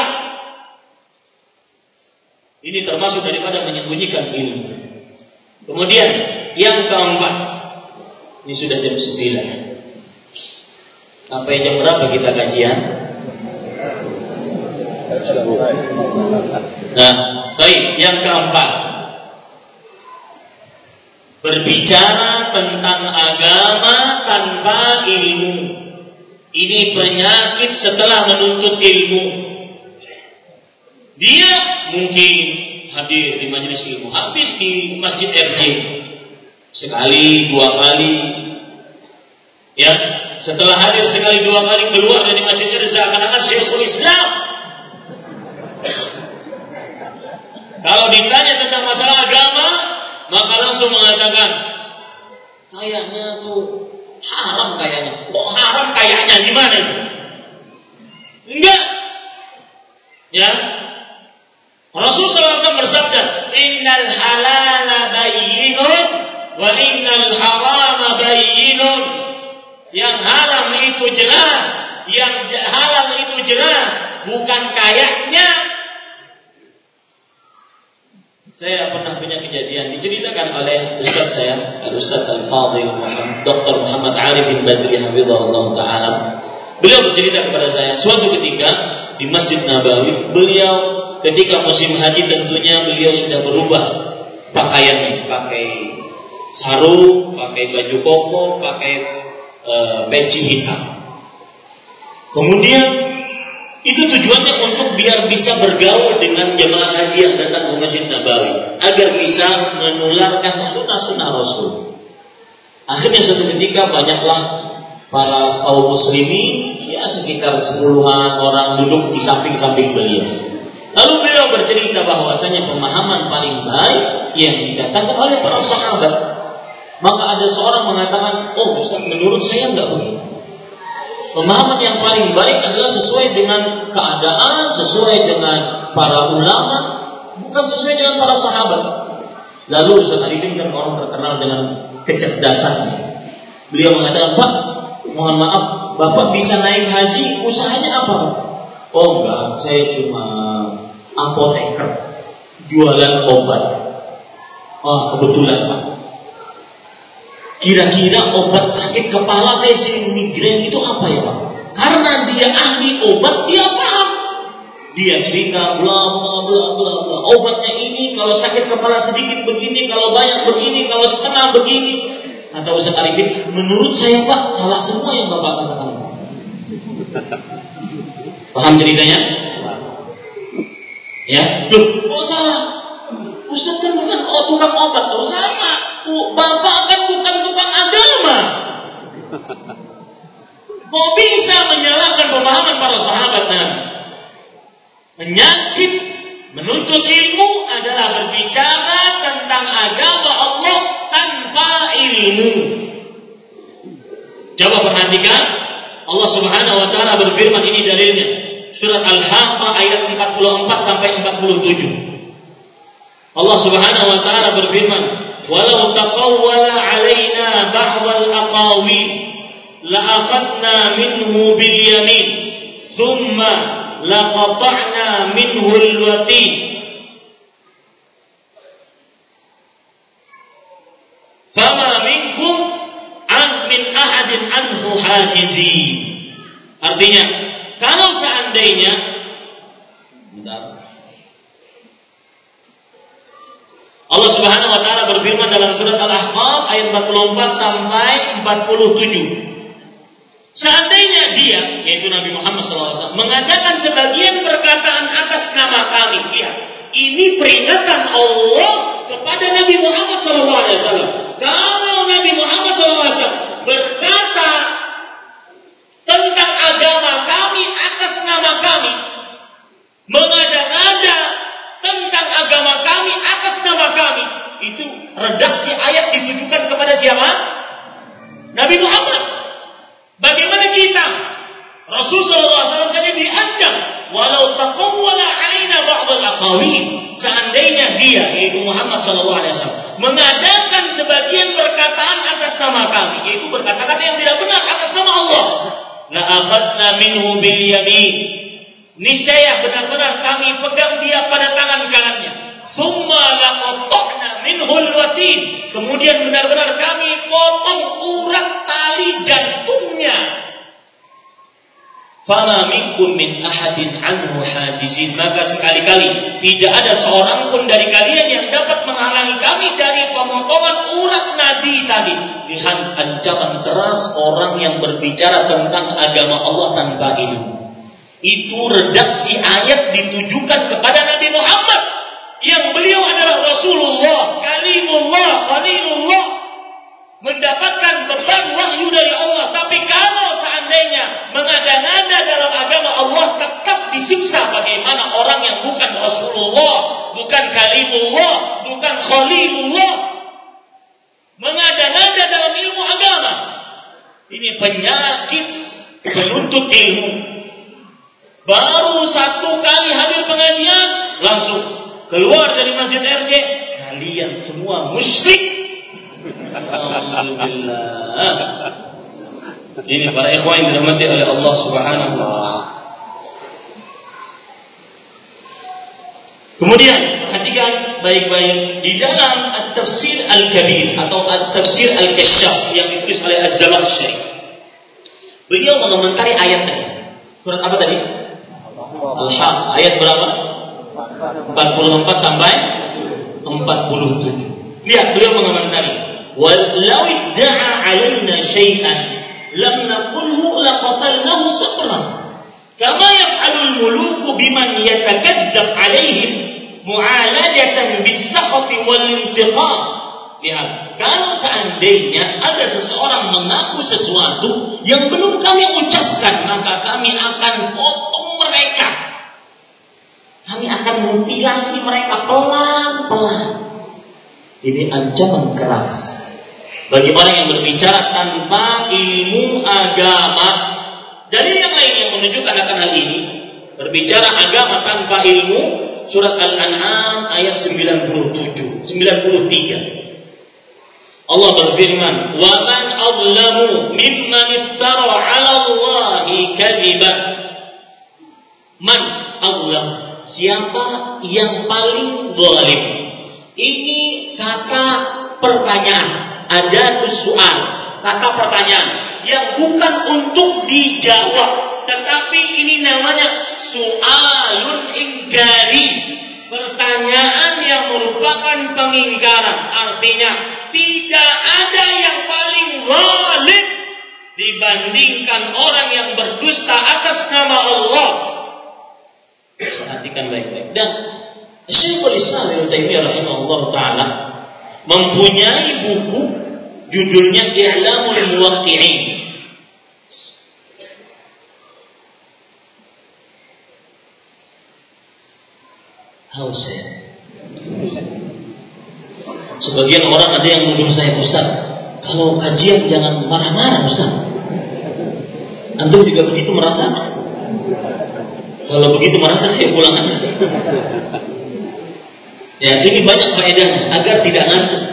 Ini termasuk daripada menyembunyikan ilmu. Kemudian yang keempat, Ini sudah jam sembilan. Sampai jam berapa kita kajian? Nah, baik, yang keempat, berbicara tentang agama tanpa ilmu. Ini penyakit setelah menuntut ilmu. Dia mungkin hadir di majelis ilmu, habis di masjid R J sekali dua kali, ya. Setelah hadir sekali dua kali keluar dari masjid R J seakan-akan Syekhul Islam. Kalau ditanya tentang masalah agama, maka langsung mengatakan, kayaknya tuh haram kayaknya. Kok haram kayaknya? Gimana itu? Enggak. Ya. Rasul sallallahu alaihi wasallam bersabda, "Innal halala bayyinun wa innal harama bayyinun." Yang haram itu jelas, yang halal itu jelas, bukan kayaknya. Saya pernah punya kejadian diceritakan oleh Ustaz saya, Ustaz Al-Fadhil Doktor Muhammad Arifin Badri hafizahullah taala. Beliau bercerita kepada saya, suatu ketika di Masjid Nabawi, beliau ketika musim haji tentunya beliau sudah berubah pakaiannya, pakai sarung, pakai baju koko, pakai e, peci hitam. Kemudian itu tujuannya untuk biar bisa bergaul dengan jemaah haji yang datang ke Masjid Nabawi, agar bisa menularkan sunnah-sunnah Rasul. Akhirnya suatu ketika banyaklah para kaum muslimin, ya sekitar sepuluhan orang duduk di samping-samping beliau. Lalu beliau bercerita bahwasanya pemahaman paling baik yang dikatakan oleh para sahabat. Maka ada seorang mengatakan, oh Ustaz, menurut saya enggak begitu. Pemahaman yang paling baik adalah sesuai dengan keadaan, sesuai dengan para ulama, bukan sesuai dengan para sahabat. Lalu Ustaz Arifin kan orang terkenal dengan kecerdasannya. Beliau mengatakan, Pak, mohon maaf, Bapak bisa naik haji, usahanya apa? Oh enggak, saya cuma apoteker, jualan obat. Oh kebetulan Pak. Kira-kira obat sakit kepala saya sering migrain itu apa ya Pak? Karena dia ahli obat, dia paham. Dia cerita bla bla bla bla bla. Obatnya ini kalau sakit kepala sedikit begini, kalau banyak begini, kalau setengah begini. Kata Ustaz Arifin, menurut saya Pak, salah semua yang Bapak katakan. Paham ceritanya? Ya, loh, kok salah? Ustaz kan bukan oh, tukang obat, oh sama. Bapak kan bukan tukang agama. Kok bisa menyalahkan pemahaman para sahabat Nabi? Penyakit menuntut ilmu adalah berbicara tentang agama Allah tanpa ilmu. Coba perhatikan, Allah Subhanahu wa taala berfirman, ini dalilnya. Surat Al-Haqqah ayat empat puluh empat sampai empat puluh tujuh. Allah Subhanahu wa taala berfirman, "Walau taqawwala 'alaina ba'dal aqawil la akhadna minhu bil yamin, thumma laqata'na minhu al-watin." Fama minkum an min ahadin anhu hajizi. Artinya, kalau seandainya bentar, Allah Subhanahu wa taala berfirman dalam surat Al-Ahqaf ayat empat puluh empat sampai empat puluh tujuh. Seandainya dia, yaitu Nabi Muhammad shallallahu alaihi wasallam, mengadakan sebagian perkataan atas nama kami, lihat, ini peringatan Allah kepada Nabi Muhammad shallallahu alaihi wasallam. Kalau Nabi Muhammad shallallahu alaihi wasallam berkata tentang agama kami atas nama kami, mengada-ngada tentang agama kami atas nama kami, itu redaksi ayat ditujukan kepada siapa? Nabi Muhammad. Bagaimana kita? Rasul sallallahu alaihi wasallam saja diancam, walau taqawwala 'alaina ba'dal aqawil. Seandainya dia, yaitu Muhammad sallallahu alaihi wasallam, mengadakan sebagian perkataan atas nama kami, yaitu berkata-kata yang tidak benar atas nama Allah, la akhadna minhu bil yamin. Niscaya benar-benar kami pegang dia pada tangan kanannya. Tsumma laqata'na minhul watin. Kemudian benar-benar kami potong urat tali jantungnya. Fama minkum min ahadin anhu hajizin. Maka sekali-kali tidak ada seorang pun dari kalian yang dapat menghalangi kami dari pemotongan urat nadi tadi. Lihat ancaman keras orang yang berbicara tentang agama Allah tanpa ilmu. Itu redaksi ayat ditujukan kepada Nabi Muhammad yang beliau adalah Rasulullah, kalimullah, khalilullah, mendapatkan beban wahyu dari Allah. Tapi kalau seandainya mengada-ngada dalam agama Allah, tetap disiksa bagaimana orang yang bukan Rasulullah, bukan kalimullah, bukan khalilullah, mengada-ngada dalam ilmu agama. Ini penyakit penuntut ilmu. Baru satu kali hadir pengajian, langsung keluar dari masjid R J, kalian semua musyrik. Alhamdulillah. Ini para ikhwan yang dirahmati oleh Allah Subhanahu wa taala. Kemudian perhatikan baik-baik di dalam At-Tafsir Al-Kabir atau At-Tafsir Al-Kasyaf yang ditulis oleh Az-Zamakhsyari. Beliau mengomentari ayat tadi. Surat apa tadi? Al-Haq. Ayat berapa? empat puluh empat sampai empat puluh tujuh. Lihat beliau mengomentari. Walau idda'a 'alaina syai'an lam naqulhu laqatalnahu sabran. Kama yaf'alul muluku biman yatakadzdzab 'alaihim mu'alajatan bis-sakhati wal-intiqam. Lihat, kalau seandainya ada seseorang mengaku sesuatu yang belum kami ucapkan, maka kami akan potong mereka. Kami akan mutilasi mereka pelan-pelan. Ini ancaman keras bagi orang yang berbicara tanpa ilmu agama. Dalil yang lain yang menunjukkan akan hal ini, berbicara agama tanpa ilmu, surat Al-An'am ayat sembilan puluh tujuh, sembilan puluh tiga. Allah berfirman, "Wa man adlamu mimman iftara 'ala Allahi kadziban." Man adlam, siapa yang paling zalim? Ini kata pertanyaan, ada soal, kata pertanyaan yang bukan untuk dijawab, tetapi ini namanya soalun ingkari, pertanyaan yang merupakan pengingkaran. Artinya tidak ada yang paling zalim dibandingkan orang yang berdusta atas nama Allah. Perhatikan baik-baik. Dan Syekhul Islam Ibnu Taimiyah rahimahullah taala mempunyai buku judulnya I'lamul Muwaqqi'in. Haus saya. Sebagian orang ada yang menuduh saya, Ustaz, kalau kajian jangan marah-marah, Ustaz. Antum juga begitu merasa? Kalau begitu merasa, saya pulang aja. Ya, ini banyak faedahnya agar tidak ngantuk.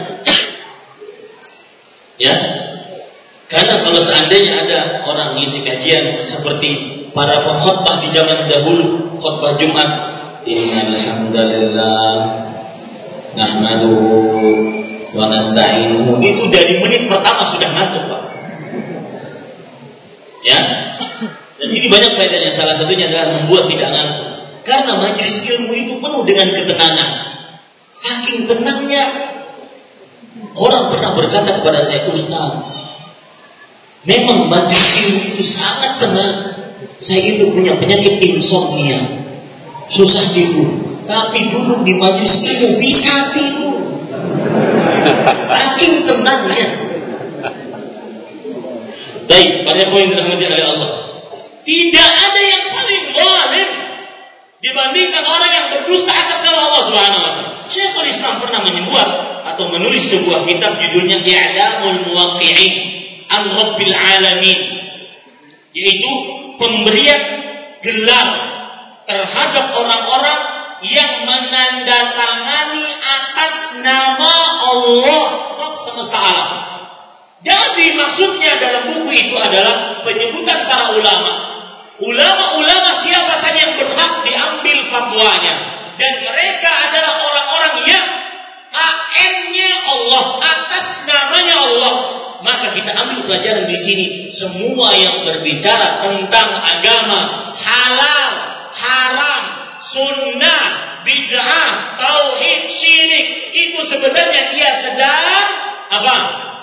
Ya, karena kalau seandainya ada orang ngisi kajian seperti para pengkhotbah di zaman dahulu, khotbah Jumat, innal hamdalillah nahmaduhu wa nasta'inuhu, itu dari menit pertama sudah ngantuk, Pak. Ya. Dan ini banyak faedahnya. Salah satunya adalah membuat tidak ngantuk. Karena majelis ilmu itu penuh dengan ketenangan. Saking tenangnya, orang pernah berkata kepada saya, Ustaz, memang majelis ilmu itu sangat tenang. Saya itu punya penyakit insomnia, susah tidur. Tapi duduk di majelis ilmu bisa tidur. Saking tenangnya. Baik, pada ikhwan yang dirahmati oleh Allah, tidak ada yang paling zalim dibandingkan orang yang berdusta atas nama Allah Subhanahu wa taala. Syekhul Islam pernah membuat atau menulis sebuah kitab judulnya I'lamul Muwaqqi'in an Rabbil Alamin, yaitu pemberian gelar terhadap orang-orang yang menandatangani atas nama Allah Rabb semesta alam. Jadi maksudnya dalam buku itu adalah penyebutan para ulama. Ulama-ulama siapa saja yang berhak diambil fatwanya. Dan mereka adalah orang-orang yang A N pelajaran di sini, semua yang berbicara tentang agama, halal, haram, sunnah, bid'ah, tauhid, syirik, itu sebenarnya dia sedang apa?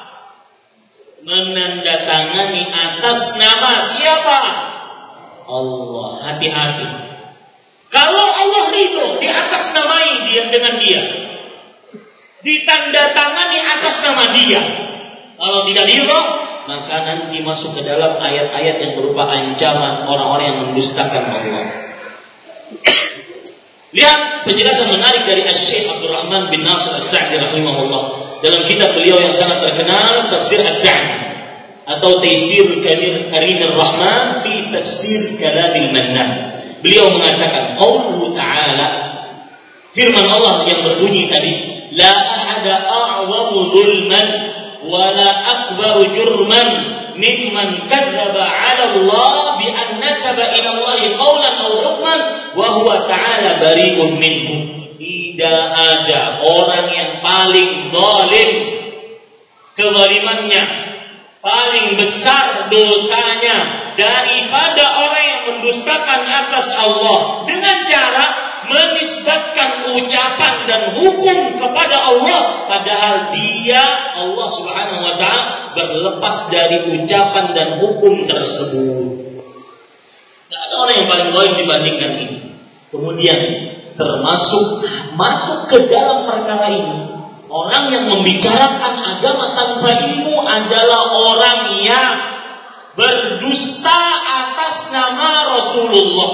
Menandatangani atas nama siapa? Allah. Hati-hati. Kalau Allah ridho, di atas namai dia dengan dia, ditandatangani atas nama dia. Kalau tidak ridho, maka nanti masuk ke dalam ayat-ayat yang berupa ancaman orang-orang yang mendustakan Allah. Lihat penjelasan menarik dari Asy-Syaikh Abdul Rahman bin Nasir As-Sa'di rahimahullah dalam kitab beliau yang sangat terkenal, Tafsir As-Sa'di atau Taisir Karimir Rahman fi Tafsir Kalamil Mannan. Beliau mengatakan, qauluhu ta'ala, firman Allah yang berbunyi tadi, la ahada a'zamu zulman wa la akbaru jurman mimman kadzdzaba 'ala Allah bi an nasaba ila Allah qawlan aw hukman wa huwa ta'ala bari'un minhu. Tidak ada orang yang paling zalim kezalimannya, paling besar dosanya daripada orang yang mendustakan atas Allah dengan cara menisbatkan ucapan dan hukum kepada Allah, padahal dia, Allah Subhanahu wa ta'ala, berlepas dari ucapan dan hukum tersebut. Tidak ada orang yang paling zalim dibandingkan ini. Kemudian termasuk masuk ke dalam perkara ini, orang yang membicarakan agama tanpa ilmu adalah orang yang berdusta atas nama Rasulullah.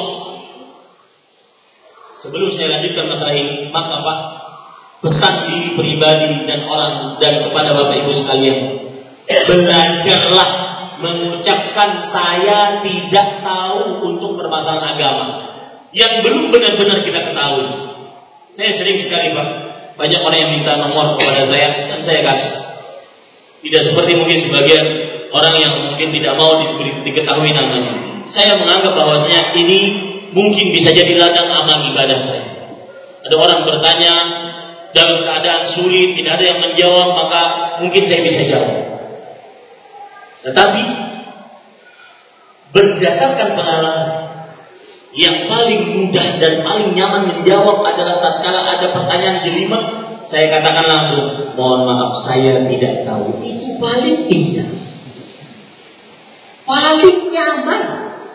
Sebelum saya lanjutkan masalah ini, maka Pak, pesan diri pribadi dan orang dan kepada Bapak Ibu sekalian, belajarlah mengucapkan saya tidak tahu untuk permasalahan agama yang belum benar-benar kita ketahui. Saya sering sekali Pak, banyak orang yang minta nomor kepada saya dan saya kasih. Tidak seperti mungkin sebagian orang yang mungkin tidak mau di, diketahui namanya. Saya menganggap bahwasanya ini mungkin bisa jadi ladang amal ibadah saya. Ada orang bertanya dalam keadaan sulit, tidak ada yang menjawab, maka mungkin saya bisa jawab. Tetapi berdasarkan pengalaman, yang paling mudah dan paling nyaman menjawab adalah tatkala ada pertanyaan jelimet, saya katakan langsung, mohon maaf saya tidak tahu. Itu paling indah, paling nyaman.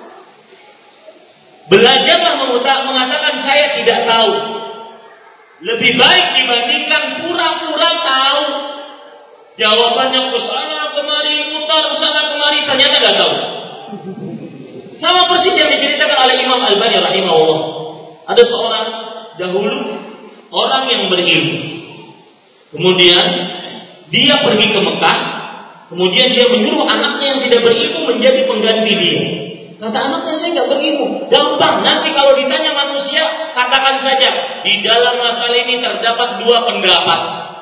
Belajarlah mengatakan saya tidak tahu, lebih baik dibandingkan pura-pura tahu. Jawabannya ke sana kemari, mutar sana kemari, ternyata tidak tahu. Sama persis yang diceritakan oleh Imam Al-Albani rahimahullah. Ada seorang dahulu orang yang berilmu, kemudian dia pergi ke Mekah, kemudian dia menyuruh anaknya yang tidak berilmu menjadi pengganti dia. Kata anaknya, saya nggak berilmu. Gampang, nanti kalau ditanya manusia, katakan saja di dalam masalah ini terdapat dua pendapat.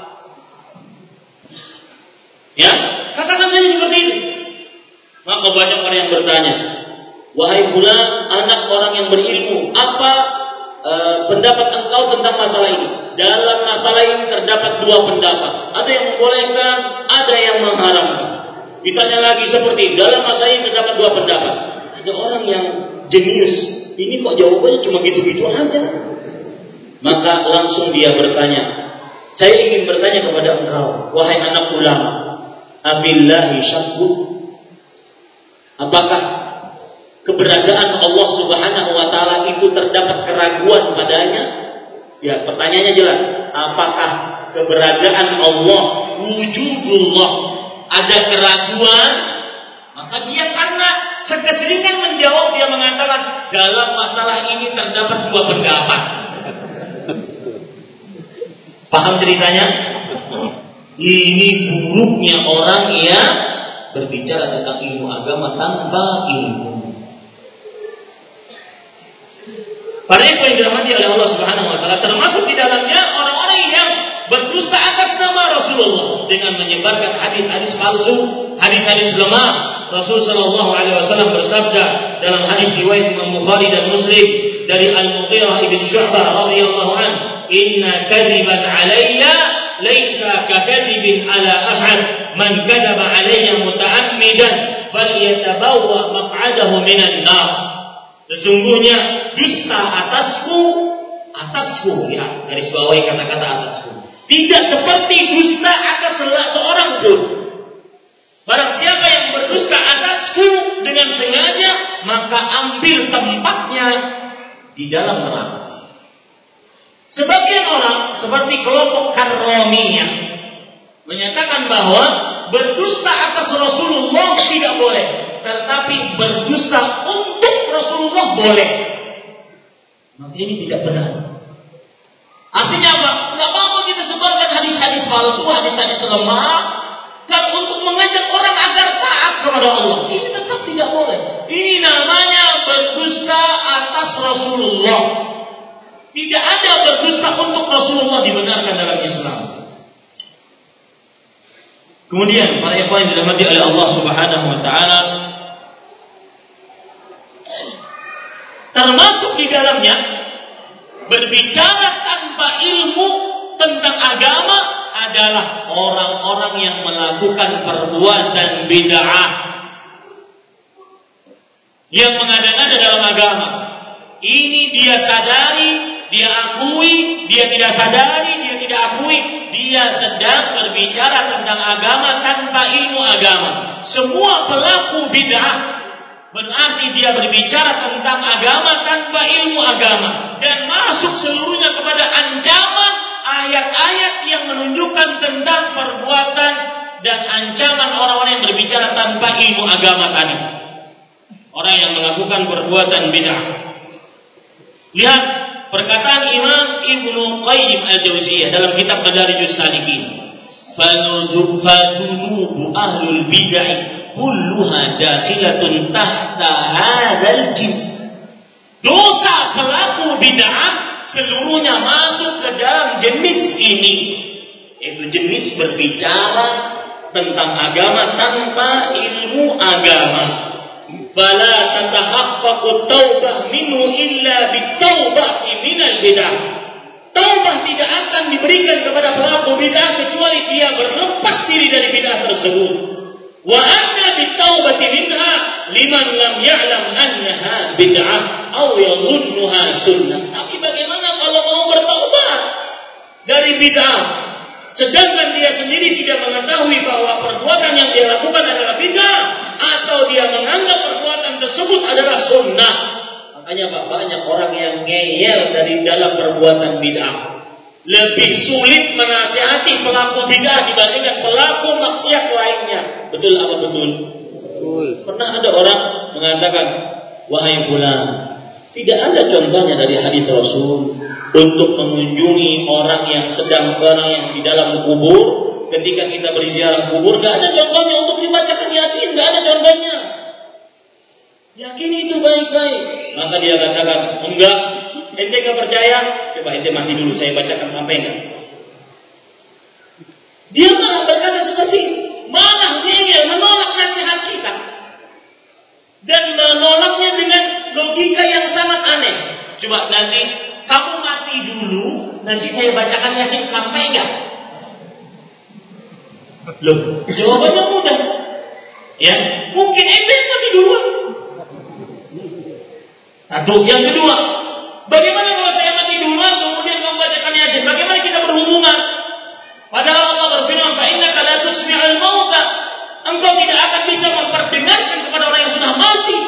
Ya, katakan saja seperti itu. Maka banyak orang yang bertanya, wahai fulan, anak orang yang berilmu, apa e, pendapat engkau tentang masalah ini? Dalam masalah ini terdapat dua pendapat. Ada yang membolehkan, ada yang mengharamkan. Ditanya lagi seperti, dalam masalah ini terdapat dua pendapat. Ada orang yang jenius, ini kok jawabannya cuma gitu-gitu aja. Maka langsung dia bertanya, saya ingin bertanya kepada engkau, wahai anak ulama, afillahi syakku, apakah keberadaan Allah Subhanahu wa ta'ala itu terdapat keraguan padanya? Ya, pertanyaannya jelas. Apakah keberadaan Allah, wujudullah, ada keraguan? Maka dia karena sekeseringan menjawab, dia mengatakan dalam masalah ini terdapat dua pendapat. Paham ceritanya? Ini buruknya orang yang berbicara tentang ilmu agama tanpa ilmu. Para yang dirahmati oleh Allah Subhanahu wa ta'ala, termasuk di dalamnya orang-orang yang berdusta atas nama Rasulullah dengan menyebarkan hadis-hadis palsu, hadis-hadis lemah. Rasul sallallahu alaihi wasallam bersabda dalam hadis riwayat Imam Bukhari dan Muslim dari Al-Mughirah ibn Syu'bah radhiyallahu anhu, "Inna kadhiban 'alayya laisa kakadzibin ala ahad man kadzaba alayya muta'ammidan falyatabawwa maq'adahu minan nar. Sesungguhnya dusta atasku, atasku ya, garis bawahi kata-kata atasku, tidak seperti dusta atas seorang pun. Barang siapa yang berdusta atasku dengan sengaja, maka ambil tempatnya di dalam neraka. Sebagian orang seperti kelompok Karramiyah menyatakan bahwa berdusta atas Rasulullah tidak boleh, tetapi berdusta untuk Rasulullah boleh. Maka ini tidak benar. Artinya apa? Tidak apa-apa kita sebarkan hadis-hadis palsu, hadis-hadis lemah, dan untuk mengajak orang agar taat kepada Allah. Ini tetap tidak boleh. Ini namanya berdusta atas Rasulullah. Tidak ada berdusta untuk Rasulullah dibenarkan dalam Islam. Kemudian para ikhwan yang dirahmati oleh Allah Subhanahu wa taala, termasuk di dalamnya berbicara tanpa ilmu tentang agama adalah orang-orang yang melakukan perbuatan bid'ah, yang mengada-ngada dalam agama. Ini dia sadari, dia akui, dia tidak sadari, dia tidak akui, dia sedang berbicara tentang agama tanpa ilmu agama. Semua pelaku bid'ah berarti dia berbicara tentang agama tanpa ilmu agama, dan masuk seluruhnya kepada ancaman ayat-ayat yang menunjukkan tentang perbuatan dan ancaman orang-orang yang berbicara tanpa ilmu agama tadi. Orang yang melakukan perbuatan bid'ah. Lihat perkataan Imam Ibnu Qayyim Al-Jauziyah dalam kitab Madarijus Salikin. Fadunubu ahlul bid'ah kulluha dakhilatun tahta hadzal jins. Dosa pelaku bid'ah seluruhnya masuk ke dalam jenis ini, yaitu jenis berbicara tentang agama tanpa ilmu agama. Fala tatahaqqaqu taubah minhu illa bitaubah minal bid'ah. Taubah tidak akan diberikan kepada pelaku bid'ah kecuali dia berlepas diri dari bid'ah tersebut. Wa anna bitaubati minha liman lam ya'lam annaha bid'ah aw yadhunnuha sunnah. Tapi bagaimana kalau mau bertaubat dari bid'ah sedangkan dia sendiri tidak mengetahui bahwa perbuatan yang dia lakukan adalah bid'ah, atau dia menganggap perbuatan tersebut adalah sunnah? Makanya Pak, banyak orang yang ngeyel dari dalam perbuatan bid'ah. Lebih sulit menasihati pelaku bid'ah dibandingkan pelaku maksiat lainnya. Betul apa betul? Betul. Pernah ada orang mengatakan, wahai fulan, tidak ada contohnya dari hadis Rasul untuk mengunjungi orang yang sedang orang yang di dalam kubur. Ketika kita berziarah kubur, tidak ada contohnya untuk dibacakan Yasin, tidak ada contohnya. Yakini itu baik-baik. Maka dia katakan, enggak, ente enggak percaya, coba ente mati dulu, saya bacakan sampai enggak. Dia malah berkata seperti itu, malah dia menolak nasihat kita dan menolaknya dengan logika yang sangat aneh. Coba nanti kamu mati dulu, nanti saya bacakan Yasin sampai enggak. Loh, jawabannya mudah. Ya, mungkin ente mati duluan. Satu, yang kedua, bagaimana kalau saya mati duluan kemudian kamu bacakan Yasin? Bagaimana kita berhubungan? Padahal Allah berfirman, "Fa innaka la tusmi'ul mauta." Engkau tidak akan bisa memperdengarkan kepada orang yang sudah mati.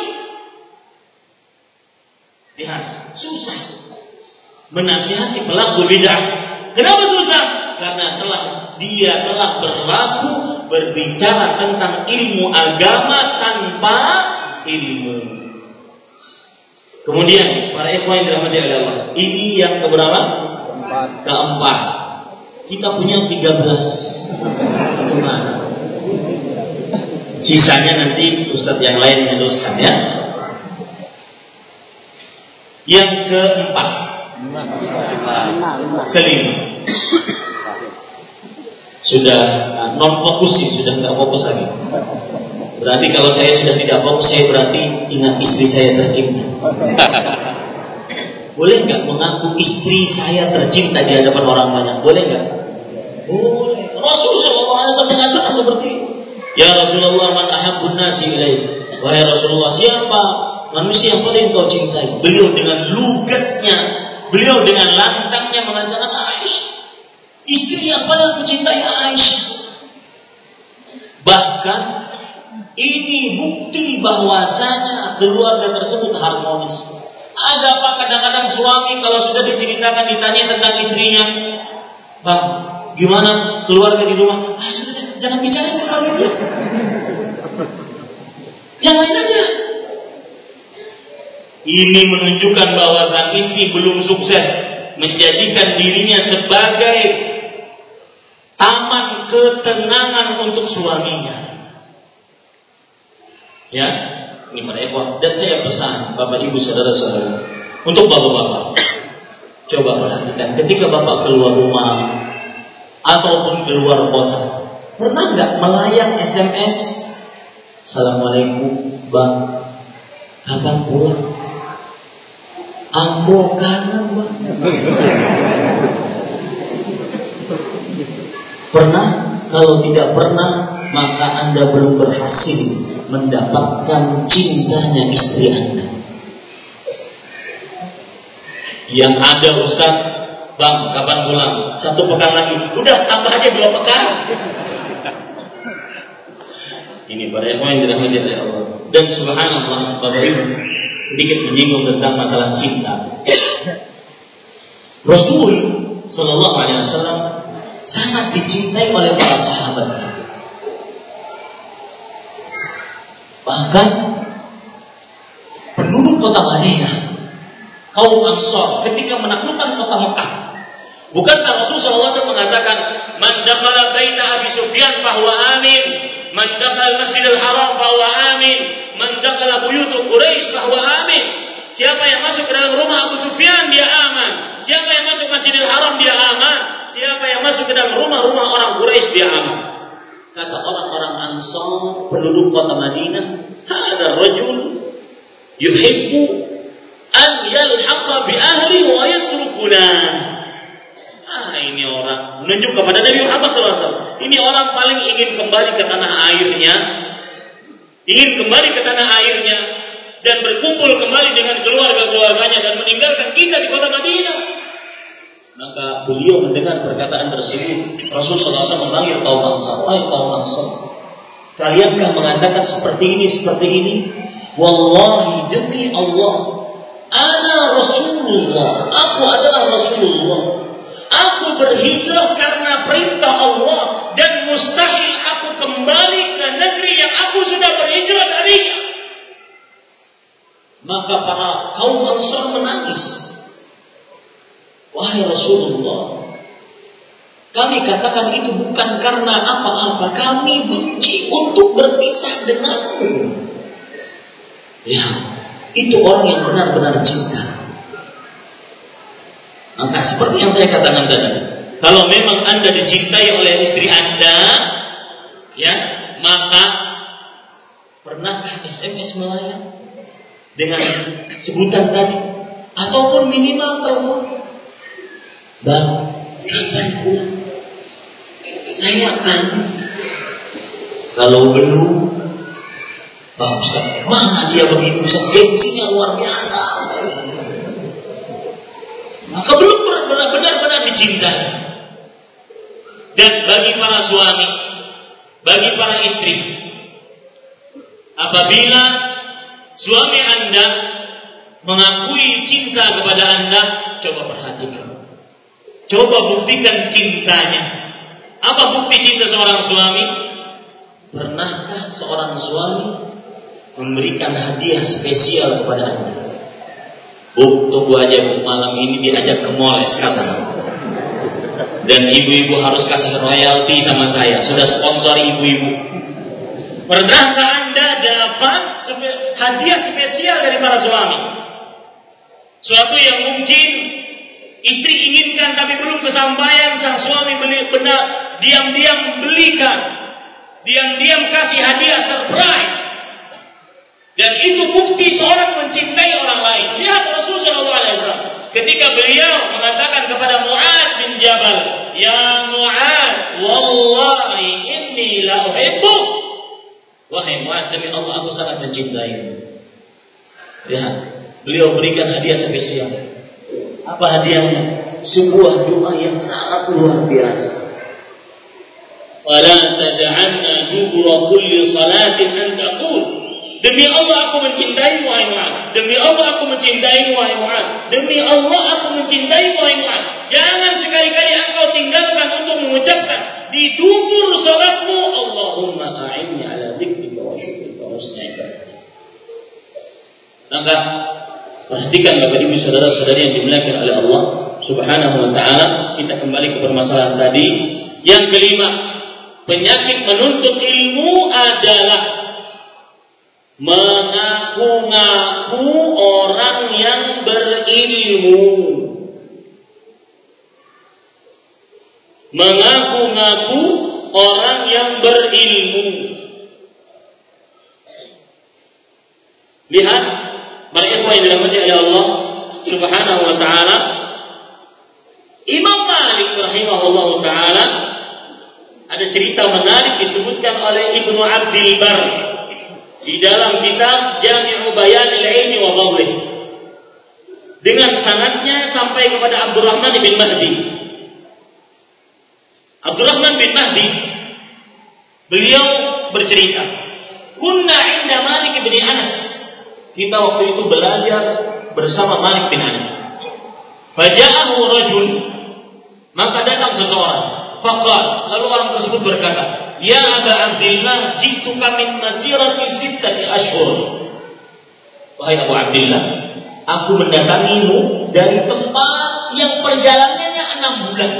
Lihat, susah menasihati pelaku bid'ah. Kenapa susah? Karena telah dia telah berlaku berbicara tentang ilmu agama tanpa ilmu. Kemudian para ikhwan yang dirahmati oleh Allah, ini yang keberapa? Keempat. Keempat. Kita punya tiga belas. Gimana? Sisanya nanti ustadz yang lain meneruskan ya. Yang keempat. Kelima. Sudah non fokusin, sudah tidak fokus lagi. Berarti kalau saya sudah tidak fokus, saya berarti ingat istri saya tercinta. Boleh nggak mengaku istri saya tercinta di hadapan orang banyak? Boleh nggak? wasallam mengatakan seperti itu. Ya Rasulullah, man ahabbun nasi ilaik. Wahai Rasulullah, siapa manusia yang paling kau cintai? Beliau dengan lugasnya, beliau dengan lantangnya mengatakan Aisyah. Istri yang paling aku cintai Aisyah. Bahkan ini bukti bahwasanya keluarga tersebut harmonis. Ada apa kadang-kadang suami kalau sudah diceritakan ditanya tentang istrinya, Bang, gimana keluarga di rumah? Ah, sudah, jangan bicara keluarga dia. Yang lain aja. Ini menunjukkan bahwa sang istri belum sukses menjadikan dirinya sebagai taman ketenangan untuk suaminya. Ya, ini para ikhwan, dan saya pesan Bapak Ibu saudara-saudara untuk bapak-bapak, coba perhatikan ketika bapak keluar rumah ataupun keluar kota, pernah nggak melayang S M S, Assalamualaikum Bang, kapan pulang? Ambo kanan Bang. Pernah? Kalau tidak pernah, maka Anda belum berhasil mendapatkan cintanya istri Anda. Yang ada Ustaz, Bang, kapan pulang? Satu pekan lagi. Udah, tambah aja dua pekan. Ini para ikhwan yang dirahmati oleh Allah. Dan subhanallah, Bapak Ibu, sedikit menyinggung tentang masalah cinta. Rasul Sallallahu Alaihi Wasallam sangat dicintai oleh para sahabat. Bahkan penduduk kota Madinah, kaum Ansar, ketika menaklukkan kota Mekah, bukankah Rasul Sallallahu Alaihi Wasallam mengatakan, "Man dakhala baita Abi Sufyan fahuwa amin, man dakhala Masjidil Haram fahuwa amin, man dakhala buyut Quraisy fahuwa amin." Siapa yang masuk ke dalam rumah Abu Sufyan, dia aman. Siapa yang masuk Masjidil Haram, dia aman. Siapa yang masuk ke dalam rumah-rumah orang Quraisy, dia aman. Kata orang-orang Ansar, penduduk kota Madinah, "Hada rajul yuhibbu an yalhaqa bi ahli wa yatrukuna." Ah, ini orang menunjuk kepada Nabi Muhammad sallallahu alaihi wasallam. Ini orang paling ingin kembali ke tanah airnya, ingin kembali ke tanah airnya dan berkumpul kembali dengan keluarga-keluarganya dan meninggalkan kita di kota Madinah. Maka beliau mendengar perkataan tersebut. Rasul sallallahu alaihi wasallam memanggil kaum Ansar, "Hai kaum Ansar, kaliankah mengatakan seperti ini, seperti ini? Wallahi demi Allah, ana Rasulullah, aku adalah Rasulullah. Aku berhijrah karena perintah Allah dan mustahil aku kembali ke negeri yang aku sudah berhijrah darinya." Maka para kaum Ansar menangis. "Wahai Rasulullah, kami katakan itu bukan karena apa-apa. Kami benci untuk berpisah denganmu." Ya, itu orang yang benar-benar cinta. Maka seperti yang saya katakan tadi, kalau memang Anda dicintai oleh istri Anda, ya, maka pernahkah S M S melayang dengan sebutan tadi, ataupun minimal telepon, "Bang, kapan pulang? Saya akan." Kalau belum, "Pak Ustaz, mana dia begitu? Ustaz, gengsinya luar biasa." Maka belum benar-benar dicintai. Dan bagi para suami, bagi para istri, apabila suami Anda mengakui cinta kepada Anda, coba perhatikan. Coba buktikan cintanya. Apa bukti cinta seorang suami? Pernahkah seorang suami memberikan hadiah spesial kepada Anda? Bu, tunggu aja Bu, malam ini diajak ke mall sekarang. Dan ibu-ibu harus kasih royalti sama saya. Sudah sponsor ibu-ibu. Pernahkah Anda dapat hadiah spesial dari para suami? Suatu yang mungkin istri inginkan tapi belum kesampaian, sang suami beli, benar diam-diam belikan, diam-diam kasih hadiah surprise. Dan itu bukti seorang mencintai orang lain. Lihat Rasulullah shallallahu alaihi wasallam ketika beliau mengatakan kepada Mu'adz bin Jabal, "Ya Mu'ad, wallahi inni la uhibbuk." Wahai Mu'ad, demi Allah aku sangat mencintaimu. Ya, beliau berikan hadiah spesial. Apa hadiahnya? Sebuah doa yang sangat luar biasa. "Wala taj'alna dubura kulli salatin an taqul." Demi Allah aku mencintaimu wahai Mu'ad. Demi Allah aku mencintaimu wahai Mu'ad. Demi Allah aku mencintaimu wahai Mu'ad. Jangan sekali-kali engkau tinggalkan untuk mengucapkan di dubur salatmu, "Allahumma a'inni ala dzikrika wa syukrika wa husni ibadatik." Maka perhatikan Bapak Ibu saudara-saudari yang dimuliakan oleh Allah Subhanahu wa taala, kita kembali ke permasalahan tadi. Yang kelima, penyakit menuntut ilmu adalah mengaku-ngaku orang yang berilmu. Mengaku-ngaku orang yang berilmu. Lihat, para ikhwah yang dirahmati oleh Allah Subhanahu wa taala, Imam Malik rahimahullah taala, ada cerita menarik disebutkan oleh Ibnu Abdil Bar di dalam kitab Jami'u Bayanil Ilmi wa Fadlih, dengan sanadnya sampai kepada Abdurrahman bin Mahdi. Abdurrahman bin Mahdi, beliau bercerita, "Kunna 'inda Malik bin Anas." Kita waktu itu belajar bersama Malik bin Anas. Faja'ahu rajul, maka datang seseorang. Faqala, lalu orang tersebut berkata, "Ya Aba Abdillah, jituka min masirati sittati ashhur." Wahai Abu Abdillah, aku mendatangimu dari tempat yang perjalanannya enam bulan.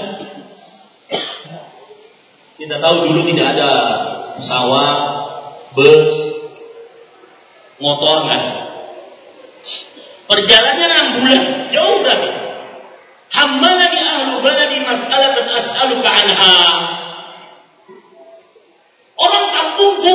Kita tahu dulu tidak ada pesawat, bus, motor kan. Perjalanannya enam bulan, jauh berarti. Hammalani ahlu baladi mas'alatan as'aluka anha. Orang kampungku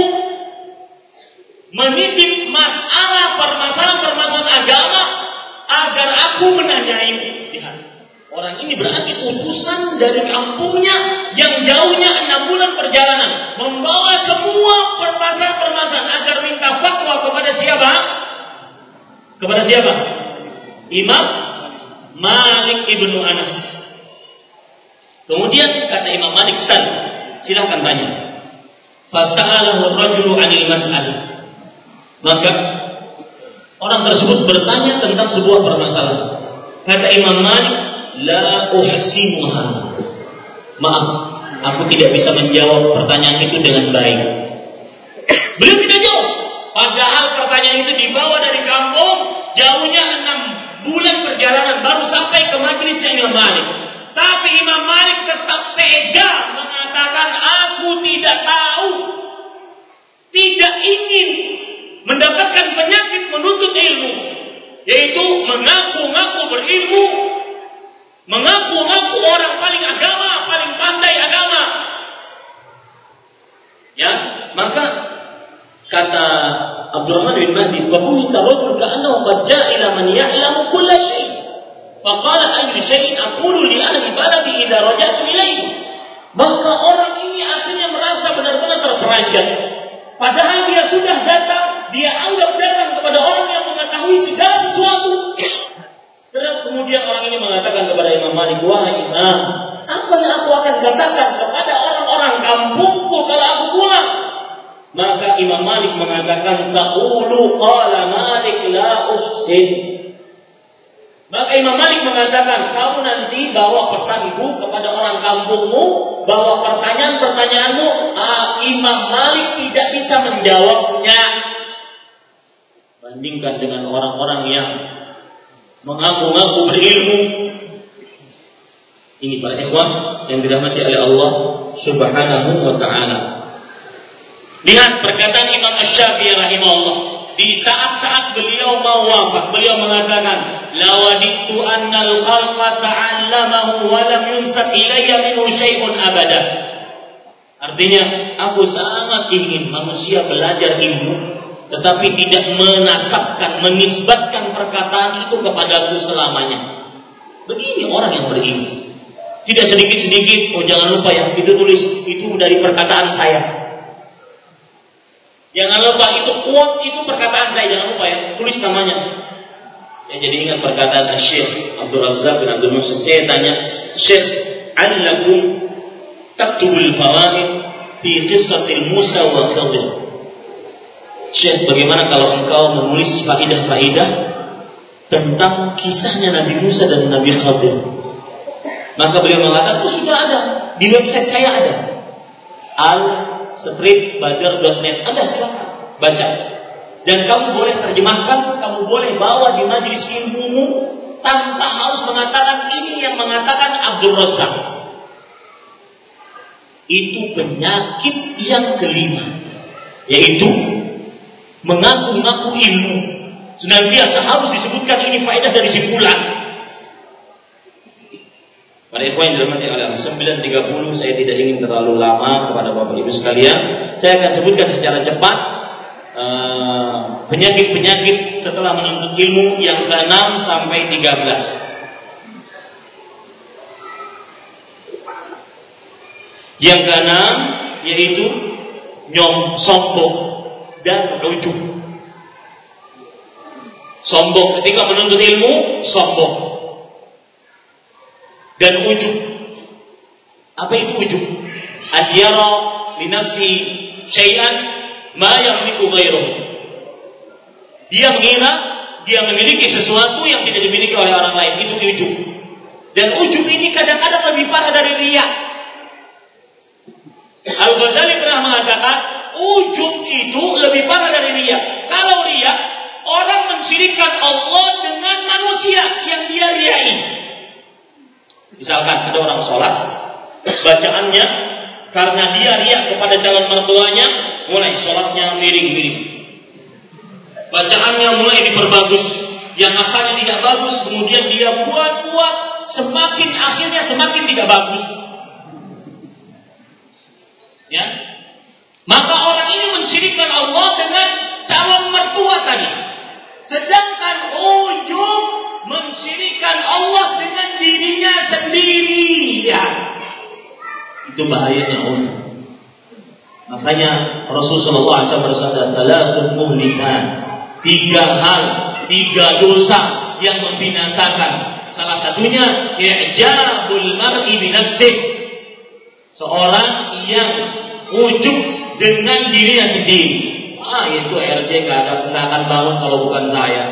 menitip masalah permasalahan-permasalahan agama agar aku menanyai. Lihat, orang ini berarti utusan dari kampungnya yang jauhnya enam bulan perjalanan, membawa semua permasalahan-permasalahan agar minta fatwa kepada siapa? Kepada siapa? Imam Malik ibnu Anas. Kemudian kata Imam Malik, "Sal, silakan tanya." Fasa'alahu ar-rajulu 'anil mas'alah. Maka orang tersebut bertanya tentang sebuah permasalahan. Kata Imam Malik, "La uhsinuha." Maaf, aku tidak bisa menjawab pertanyaan itu dengan baik. Beliau tidak jawab. Padahal pertanyaan itu dibawa dari kampung, jauhnya enam bulan perjalanan baru sampai ke majelisnya Imam Malik. Tapi Imam Malik tetap tega mengatakan, "Aku tidak tahu." Tidak ingin mendapatkan penyakit menuntut ilmu, yaitu mengaku-ngaku berilmu, mengaku-ngaku orang paling agama, paling pandai agama. Ya, maka kata Abdurrahman bin Mahdi, "Fabuhita rajul ka'annahu qad ja'a ila man ya'lamu kulla syai'. Faqala ayyu syai'in aqulu li ahli baladi idza raja'tu ilaihi." Maka orang ini akhirnya merasa benar-benar terperanjat. Padahal dia sudah datang, dia anggap datang kepada orang yang mengetahui segala sesuatu. Terus kemudian orang ini mengatakan kepada Imam Malik, "Wahai Imam, apa yang aku akan katakan kepada orang-orang kampungku kalau aku pulang?" Maka Imam Malik mengatakan, "Taqulu qala Malik la uhsin." Maka Imam Malik mengatakan, "Kamu nanti bawa pesanku kepada orang kampungmu, bahwa pertanyaan-pertanyaanmu ah, Imam Malik tidak bisa menjawabnya." Bandingkan dengan orang-orang yang mengaku-ngaku berilmu. Ini para ikhwan yang dirahmati oleh Allah Subhanahu wa taala. Lihat perkataan Imam Asy-Syafi'i rahimahullah. Di saat-saat beliau mau wafat, beliau mengatakan, "Lawadittu annal khalqa ta'allamahu wa lam yunsab ilayya minhu syai'un abada." Artinya, aku sangat ingin manusia belajar ilmu, tetapi tidak menasabkan, menisbatkan perkataan itu kepadaku selamanya. Begini orang yang berilmu. Tidak sedikit-sedikit, oh jangan lupa ya, itu tulis, itu dari perkataan saya. Jangan lupa, itu quote, itu perkataan saya, jangan lupa ya, tulis namanya. Ya, jadi ingat perkataan Syekh Abdul Razak bin Abdul Muhsin. Saya tanya, Syekh, "Allakum taktubul fawaid fi qissatil Musa wa Khidir." Syekh, bagaimana kalau engkau menulis faidah-faidah tentang kisahnya Nabi Musa dan Nabi Khidir? Maka beliau mengatakan, oh sudah ada, di website saya ada, al street badar dot net, ada, silakan baca. Dan kamu boleh terjemahkan, kamu boleh bawa di majelis ilmumu tanpa harus mengatakan ini yang mengatakan Abdul Razak. Itu penyakit yang kelima, yaitu mengaku-ngaku ilmu. Senantiasa harus disebutkan ini faedah dari si fulan. Para ikhwan yang dirahmati Allah, sembilan tiga puluh, saya tidak ingin terlalu lama kepada Bapak Ibu sekalian. Saya akan sebutkan secara cepat uh, penyakit-penyakit setelah menuntut ilmu yang keenam sampai tiga belas. Yang keenam yaitu nyom, sombong dan ujub. Sombong ketika menuntut ilmu, sombong dan ujub. Apa itu ujub? An-yara li nafsi syai'an ma yamliku ghairuhu. Dia mengira dia memiliki sesuatu yang tidak dimiliki oleh orang lain. Itu ujub. Dan ujub ini kadang-kadang lebih parah dari riya. Al-Ghazali pernah mengatakan ujub itu lebih parah dari riya. Kalau riya, orang mensyirikkan Allah dengan manusia yang dia riyai. Misalkan ada orang sholat, bacaannya karena dia riak kepada calon mertuanya, mulai sholatnya miring-miring. Bacaannya mulai diperbagus, yang asalnya tidak bagus, kemudian dia buat-buat, semakin akhirnya semakin tidak bagus. Ya, maka orang ini mensyirikkan Allah dengan calon mertua tadi. Sedangkan ujub mensyirikkan Allah dengan dirinya sendiri, ya. Itu bahayanya ujub. Makanya Rasulullah shallallahu alaihi wasallam bersabda, "Thalathun muhlikat." Tiga hal, tiga dosa yang membinasakan. Salah satunya i'jabul mar'i bi nafsihi. Seorang yang ujub dengan dirinya sendiri. Ah, itu R J nggak ada nggak akan bangun kalau bukan saya.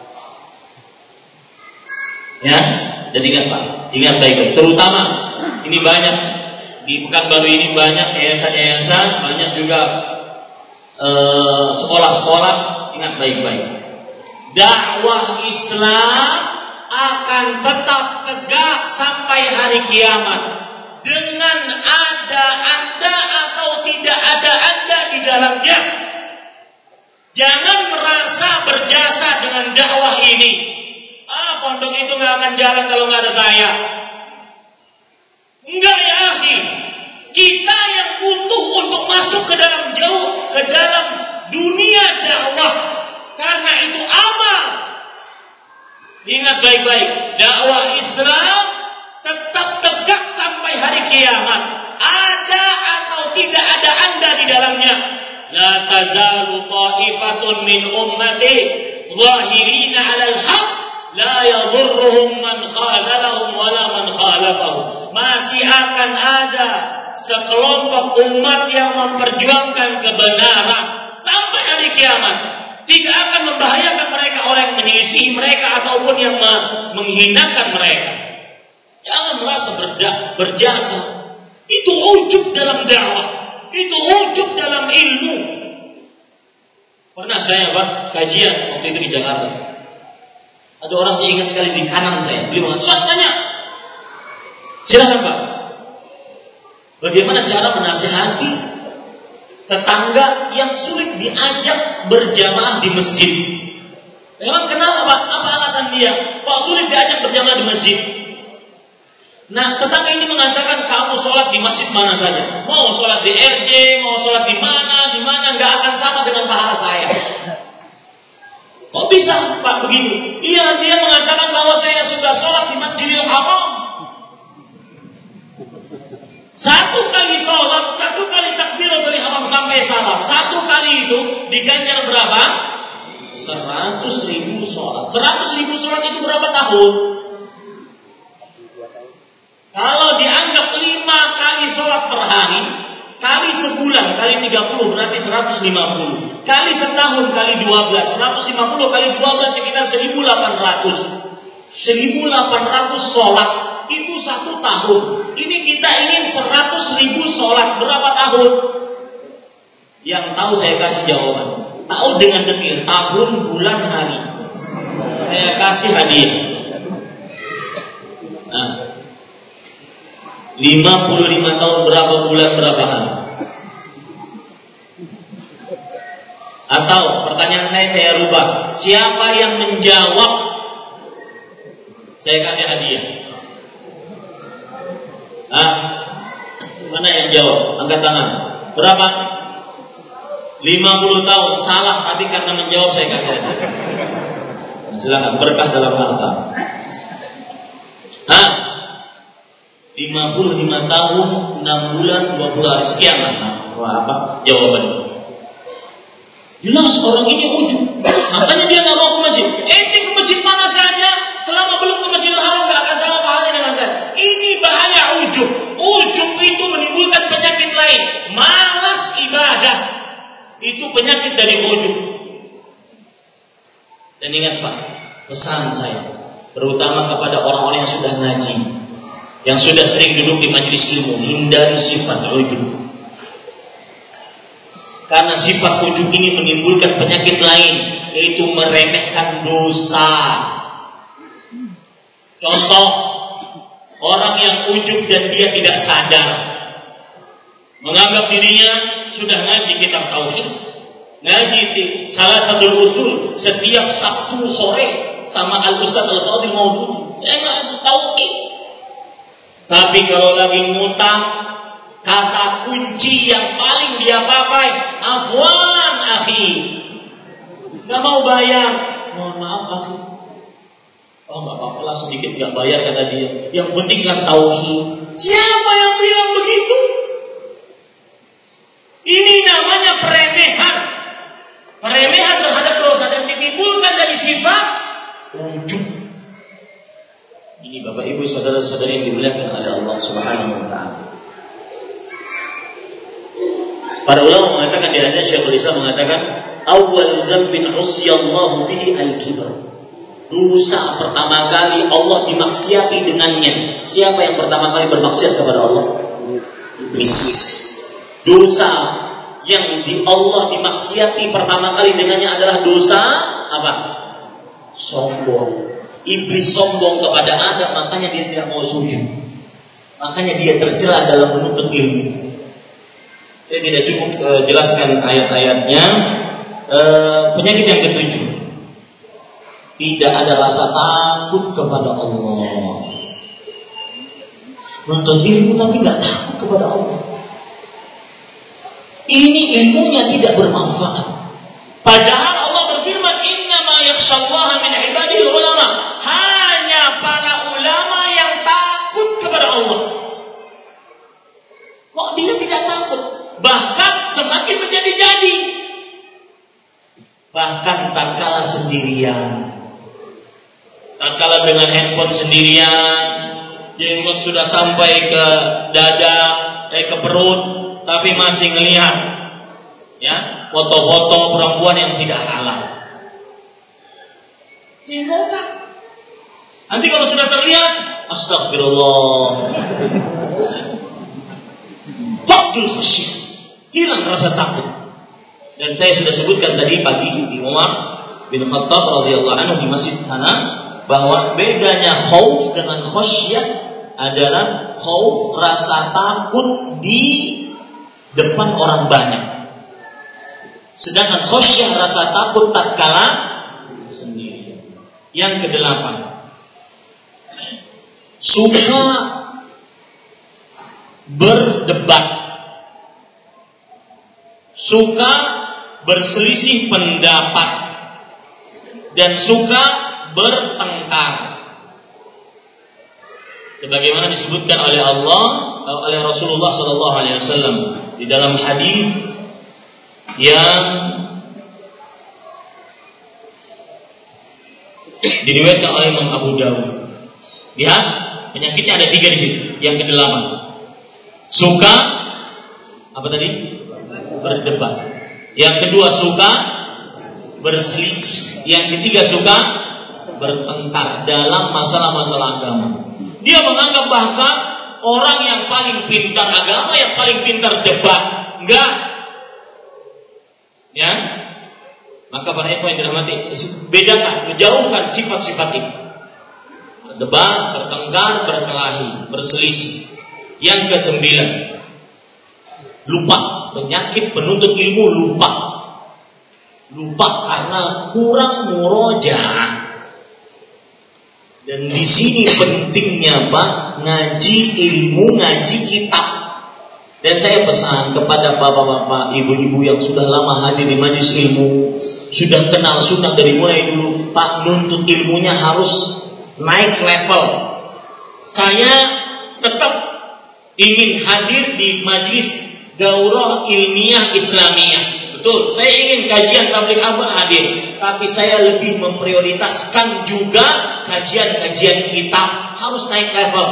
Ya, jadi ingat Pak, ingat baik-baik. Terutama ini banyak di Pekanbaru ini banyak yayasan-yayasan, banyak juga eh, sekolah-sekolah. Ingat baik-baik. Dakwah Islam akan tetap tegak sampai hari kiamat dengan ada Anda atau tidak ada Anda di dalamnya. Jangan merasa berjasa dengan dakwah ini. Ah, pondok itu nggak akan jalan kalau nggak ada saya. Enggak ya, akhi. Kita yang butuh untuk masuk ke dalam jauh, ke dalam dunia dakwah. Karena itu amal. Ingat baik-baik, dakwah Islam tetap tegak sampai hari kiamat. Ada atau tidak ada Anda di dalamnya. La tazalu ta'ifatun min ummati zahirina 'alal haqq la yadhurruhum man khadalahum wala man khalafahum. Masih akan ada sekelompok umat yang memperjuangkan kebenaran sampai hari kiamat. Tidak akan membahayakan mereka orang yang menyelisih mereka ataupun yang menghinakan mereka. Jangan merasa berda- berjasa. Itu ujub dalam dakwah. Itu ujub dalam ilmu. Pernah saya Pak kajian waktu itu di Jakarta. Ada orang saya ingat sekali di kanan saya. Beliau mengatakan, tanya. Silakan Pak. Bagaimana cara menasihati tetangga yang sulit diajak berjamaah di masjid? Memang kenapa Pak? Apa alasan dia? Pak, sulit diajak berjamaah di masjid. Nah, tetangga ini mengatakan kamu sholat di masjid mana saja. Mau sholat di R J, mau sholat di mana, di mana, nggak akan sama dengan pahala saya. Kok bisa Pak begitu? Iya, dia mengatakan bahwa saya sudah sholat di Masjidil Haram. diganjar berapa? Seratus ribu sholat. Seratus ribu sholat itu berapa tahun? Kalau dianggap lima kali sholat per hari, kali sebulan, kali tiga puluh berarti seratus lima puluh. Kali setahun, kali dua belas, seratus lima puluh kali dua belas sekitar seribu delapan ratus. seribu delapan ratus sholat itu satu tahun. Ini kita ingin seratus ribu sholat berapa tahun? Yang tahu saya kasih jawaban. Tahu dengan detail tahun, bulan, hari. Saya kasih hadiah. Nah, lima puluh lima tahun berapa bulan berapa hari? Atau pertanyaan saya saya rubah. Siapa yang menjawab? Saya kasih hadiah. Ah, mana yang jawab? Angkat tangan. Berapa? lima puluh tahun. Salah, tapi karena menjawab saya kasih hadiah. Silakan, berkah dalam harta. Ah, lima puluh lima tahun, enam bulan, dua puluh hari sekian lah. Nah, apa jawabannya? Jelas orang ini ujub. Makanya dia nggak mau ke masjid. Ente ke masjid mana saja, selama belum ke Masjidil Haram nggak akan sama pahalanya dengan saya. Ini bahaya ujub. Ujub itu menimbulkan penyakit lain. Malas ibadah itu penyakit dari ujub. Dan ingat Pak, pesan saya terutama kepada orang-orang yang sudah ngaji, yang sudah sering duduk di majelis ilmu, hindari sifat ujub. Karena sifat ujub ini menimbulkan penyakit lain, yaitu meremehkan dosa. Contoh, orang yang ujub dan dia tidak sadar, menganggap dirinya sudah ngaji kitab tauhid, ngaji di salah satu usul setiap Sabtu sore sama Al Ustaz Al Fadil Maududi. Saya nggak tauhid. Tapi kalau lagi ngutang, kata kunci yang paling dia pakai, afwan akhi, nggak mau bayar, mohon maaf akhi. Oh nggak apa-apa lah, sedikit nggak bayar kata dia. Yang penting kan tauhid. Siapa yang bilang begitu? Ini namanya peremehan, peremehan terhadap dosa dan ditimbulkan dari sifat ujub. Ini Bapak Ibu saudara-saudari yang dimuliakan oleh Allah Subhanahu Wa Taala. Para ulama mengatakan, di hadis Syekhul Islam mengatakan, awal dzambin usiyallahu bihi al-kibr. Dosa pertama kali Allah dimaksiati dengannya. Siapa yang pertama kali bermaksiat kepada Allah? Iblis. Dosa yang di Allah dimaksiati pertama kali dengannya adalah dosa apa? Sombong. Iblis sombong kepada Adam, makanya dia tidak mau sujud. Makanya dia tercela dalam menuntut ilmu. Saya tidak cukup uh, jelaskan ayat-ayatnya. Uh, penyakit yang ketujuh, tidak ada rasa takut kepada Allah. Menuntut ilmu tapi nggak takut kepada Allah. Ini ilmunya tidak bermanfaat. Padahal Allah berfirman, innama yakhshallaha min ibadihi ulama. Hanya para ulama yang takut kepada Allah. Kok dia tidak takut? Bahkan semakin menjadi-jadi. Bahkan tatkala sendirian, tatkala dengan handphone sendirian, jenggot sudah sampai ke dada, eh ke perut, tapi masih ngelihat ya foto-foto perempuan yang tidak halal. Jenggotan. Nanti kalau sudah terlihat, astagfirullah. Faqdul khasyah. Hilang rasa takut. Dan saya sudah sebutkan tadi pagi di Umar bin Khattab radhiyallahu anhu di masjid sana, bahwa bedanya khauf dengan khasyah adalah khauf rasa takut di depan orang banyak. Sedangkan khasyah rasa takut tatkala sendiri. Yang kedelapan, suka berdebat, suka berselisih pendapat, dan suka bertengkar. Sebagaimana disebutkan oleh Allah, oleh Rasulullah sallallahu alaihi wasallam di dalam hadis yang Diriwayatkan oleh Imam Abu Dawud. Lihat, penyakitnya ada tiga di sini. Yang kedelapan, suka apa tadi? Berdebat. Yang kedua suka berselisih. Yang ketiga suka bertengkar dalam masalah-masalah agama. Dia menganggap bahkan orang yang paling pintar agama, yang paling pintar debat. Enggak. Ya. Maka para ikhwan yang dirahmati, bedakan, jauhkan sifat-sifat ini. Berdebat, bertengkar, berkelahi, berselisih. Yang kesembilan, lupa. Penyakit penuntut ilmu lupa. Lupa karena kurang murojaah. Dan di sini pentingnya Pak, ngaji ilmu, ngaji kitab. Dan saya pesan kepada bapak-bapak, ibu-ibu yang sudah lama hadir di majelis ilmu, sudah kenal sunnah dari mulai dulu, Pak, nuntut ilmunya harus naik level. Saya tetap ingin hadir di majelis daurah ilmiah Islamiyah. Betul, saya ingin kajian tabligh akbar hadir, tapi saya lebih memprioritaskan juga kajian-kajian kitab harus naik level.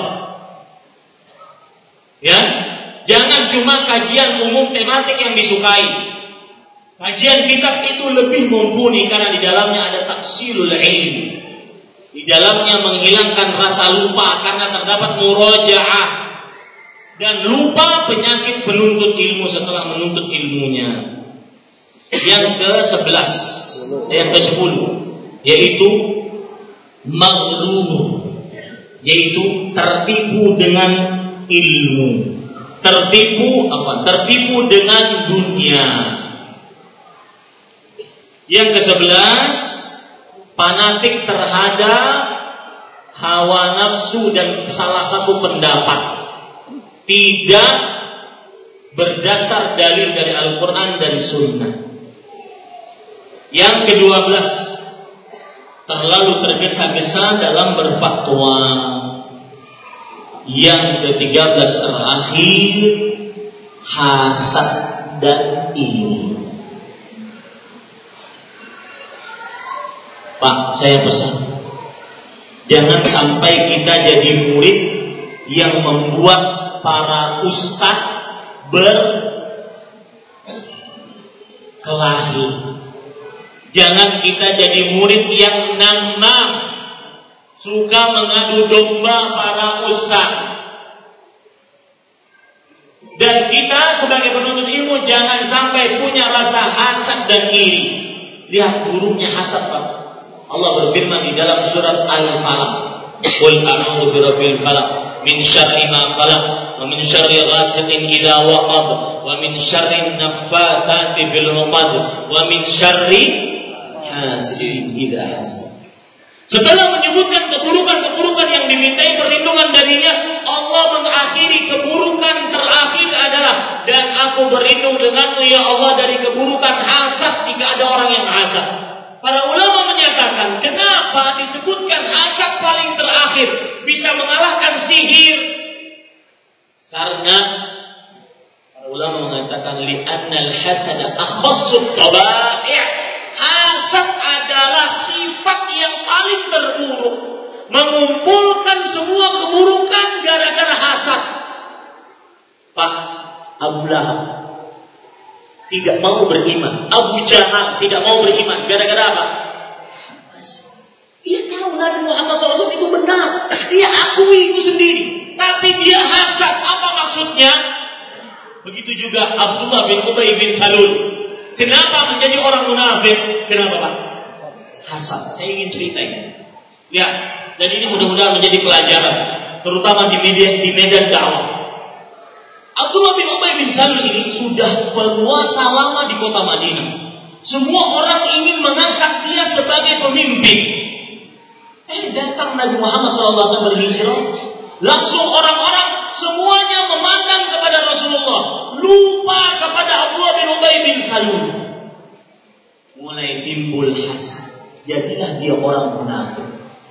Ya, jangan cuma kajian umum tematik yang disukai. Kajian kitab itu lebih mumpuni karena di dalamnya ada taksilul ilmi. Di dalamnya menghilangkan rasa lupa karena terdapat murojaah. Dan lupa penyakit penuntut ilmu setelah menuntut ilmunya. Yang ke sebelas, yang ke sepuluh, yaitu maghrur, yaitu tertipu dengan ilmu, tertipu apa? Tertipu dengan dunia. Yang ke sebelas, fanatik terhadap hawa nafsu dan salah satu pendapat, tidak berdasar dalil dari Al-Quran dan Sunnah. Yang kedua belas, terlalu tergesa-gesa dalam berfatwa. Yang ketiga belas terakhir, hasad dan iri. Pak, saya pesan, jangan sampai kita jadi murid yang membuat para ustadz berkelahi. Jangan kita jadi murid yang namnam, suka mengadu domba para ustadz. Dan kita sebagai penuntut ilmu jangan sampai punya rasa hasad dan iri. Lihat buruknya hasad, Pak. Allah berfirman di dalam surat Al-Falaq, "Qul a'udzu birabbil falaq, min syarri ma khalaq, wa min syarri ghasiqin idza waqab, wa min syarri naffatsati fil 'uqad, wa min syarri hasidin idza hasad." Setelah menyebutkan keburukan-keburukan yang dimintai perlindungan darinya, Allah mengakhiri keburukan terakhir adalah, dan aku berlindung denganmu ya Allah dari keburukan hasad jika ada orang yang hasad. Para ulama menyatakan, kenapa disebutkan hasad paling terakhir bisa mengalahkan sihir? Karena para ulama mengatakan li'annal hasada akhassut tabai'. Hasad adalah sifat yang paling terburuk, mengumpulkan semua keburukan gara-gara hasad. Pak, Abu Lahab tidak mau beriman, Abu Jahal tidak mau beriman, gara-gara apa? Dia tahu Nabi Muhammad shallallahu alaihi wasallam itu benar, dia akui itu sendiri, tapi dia hasad. Apa maksudnya? Begitu juga Abdullah bin Ubay bin Salul. Kenapa menjadi orang munafik? Kenapa, Pak? Hasad. Saya ingin cerita ini. Ya, dan ini mudah-mudahan menjadi pelajaran, terutama di media, di medan dakwah. Abdullah bin Ubay bin Salul ini sudah berpuasa lama di kota Madinah. Semua orang ingin mengangkat dia sebagai pemimpin. Eh, datang Nabi Muhammad shallallahu alaihi wasallam berhijrah. Langsung orang-orang semuanya memandang kepada Rasulullah, lupa kepada Abdullah bin Ubay bin Salul. Mulai timbul hasad. Jadilah dia orang munafik.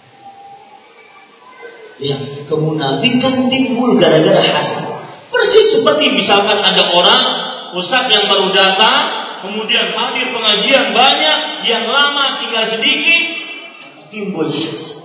Ya, kemunafikan timbul gara-gara hasad. Persis seperti misalkan ada orang ustaz yang baru datang, kemudian hadir pengajian banyak, yang lama tinggal sedikit, timbul hasad.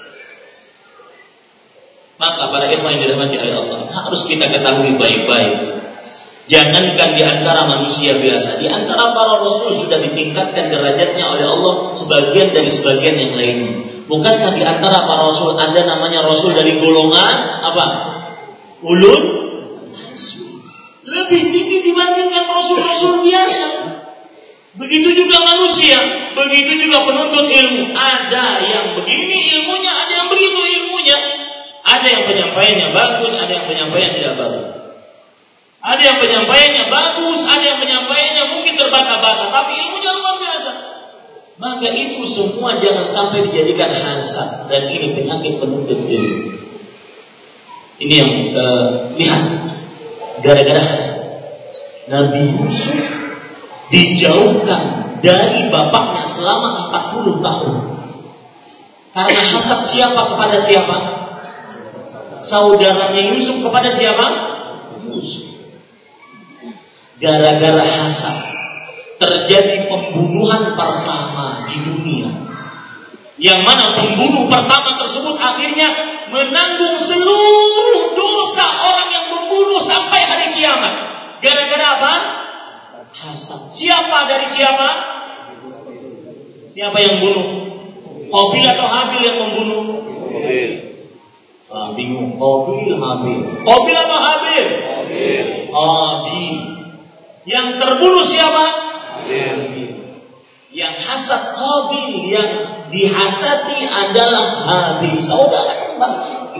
Maka para ikhwan yang dirahmati oleh Allah, harus kita ketahui baik-baik. Jangankan di antara manusia biasa, di antara para rasul sudah ditingkatkan derajatnya oleh Allah sebagian dari sebagian yang lainnya. Bukankah di antara para rasul ada namanya rasul dari golongan apa? Ulul lebih tinggi dibandingkan rasul-rasul biasa. Begitu juga manusia, begitu juga penuntut ilmu. Ada yang begini ilmunya, ada yang begitu ilmunya. Ada yang penyampaiannya bagus, ada yang penyampaian tidak bagus. Ada yang penyampaiannya bagus, ada yang penyampaiannya mungkin terbata-bata, tapi ilmunya luar biasa. Maka itu semua jangan sampai dijadikan hasad, dan ini penyakit penuntut ilmu. Ini yang uh, lihat, gara-gara hasad, Nabi Yusuf dijauhkan dari bapaknya selama empat puluh tahun. Karena hasad siapa kepada siapa? Saudaranya Yusuf kepada siapa? Yusuf. Gara-gara hasad terjadi pembunuhan pertama di dunia, yang mana pembunuh pertama tersebut akhirnya menanggung seluruh dosa orang yang membunuh sampai hari kiamat. Gara-gara apa? Hasad. Siapa dari siapa? Siapa yang bunuh? Qabil atau Habil yang membunuh? Qabil. Ah, bingung. Qabil, Habil. Qabil atau Habil? Qabil. Habil. Yang terbunuh siapa? Habil. Yang hasad Habil, yang dihasati adalah Habil, saudara kembar.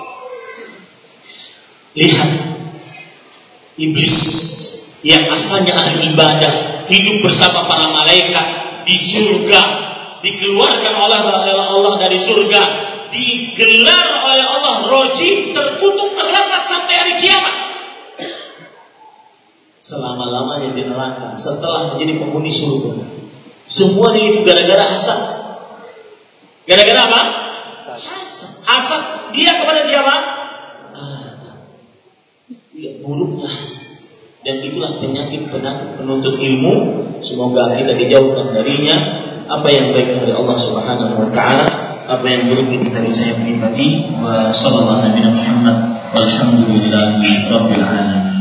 Lihat, iblis yang asalnya ahli ibadah, hidup bersama para malaikat di surga, dikeluarkan oleh Allah dari surga, digelar oleh Allah rojim, terkutuk, terlaknat sampai hari kiamat. Selama-lamanya di neraka setelah menjadi penghuni surga. Semuanya itu gara-gara hasad. Gara-gara apa? Hasad. Hasad dia kepada siapa? Ah, dia buruknya hasad. Dan itulah penyakit-penyakit penuntut ilmu. Semoga kita dijauhkan darinya. Apa yang baik dari Allah Subhanahu wa taala, apa yang buruk dari saya pribadi. Wa sallallahu alaihi wa sallam. Walhamdulillahi rabbil alamin.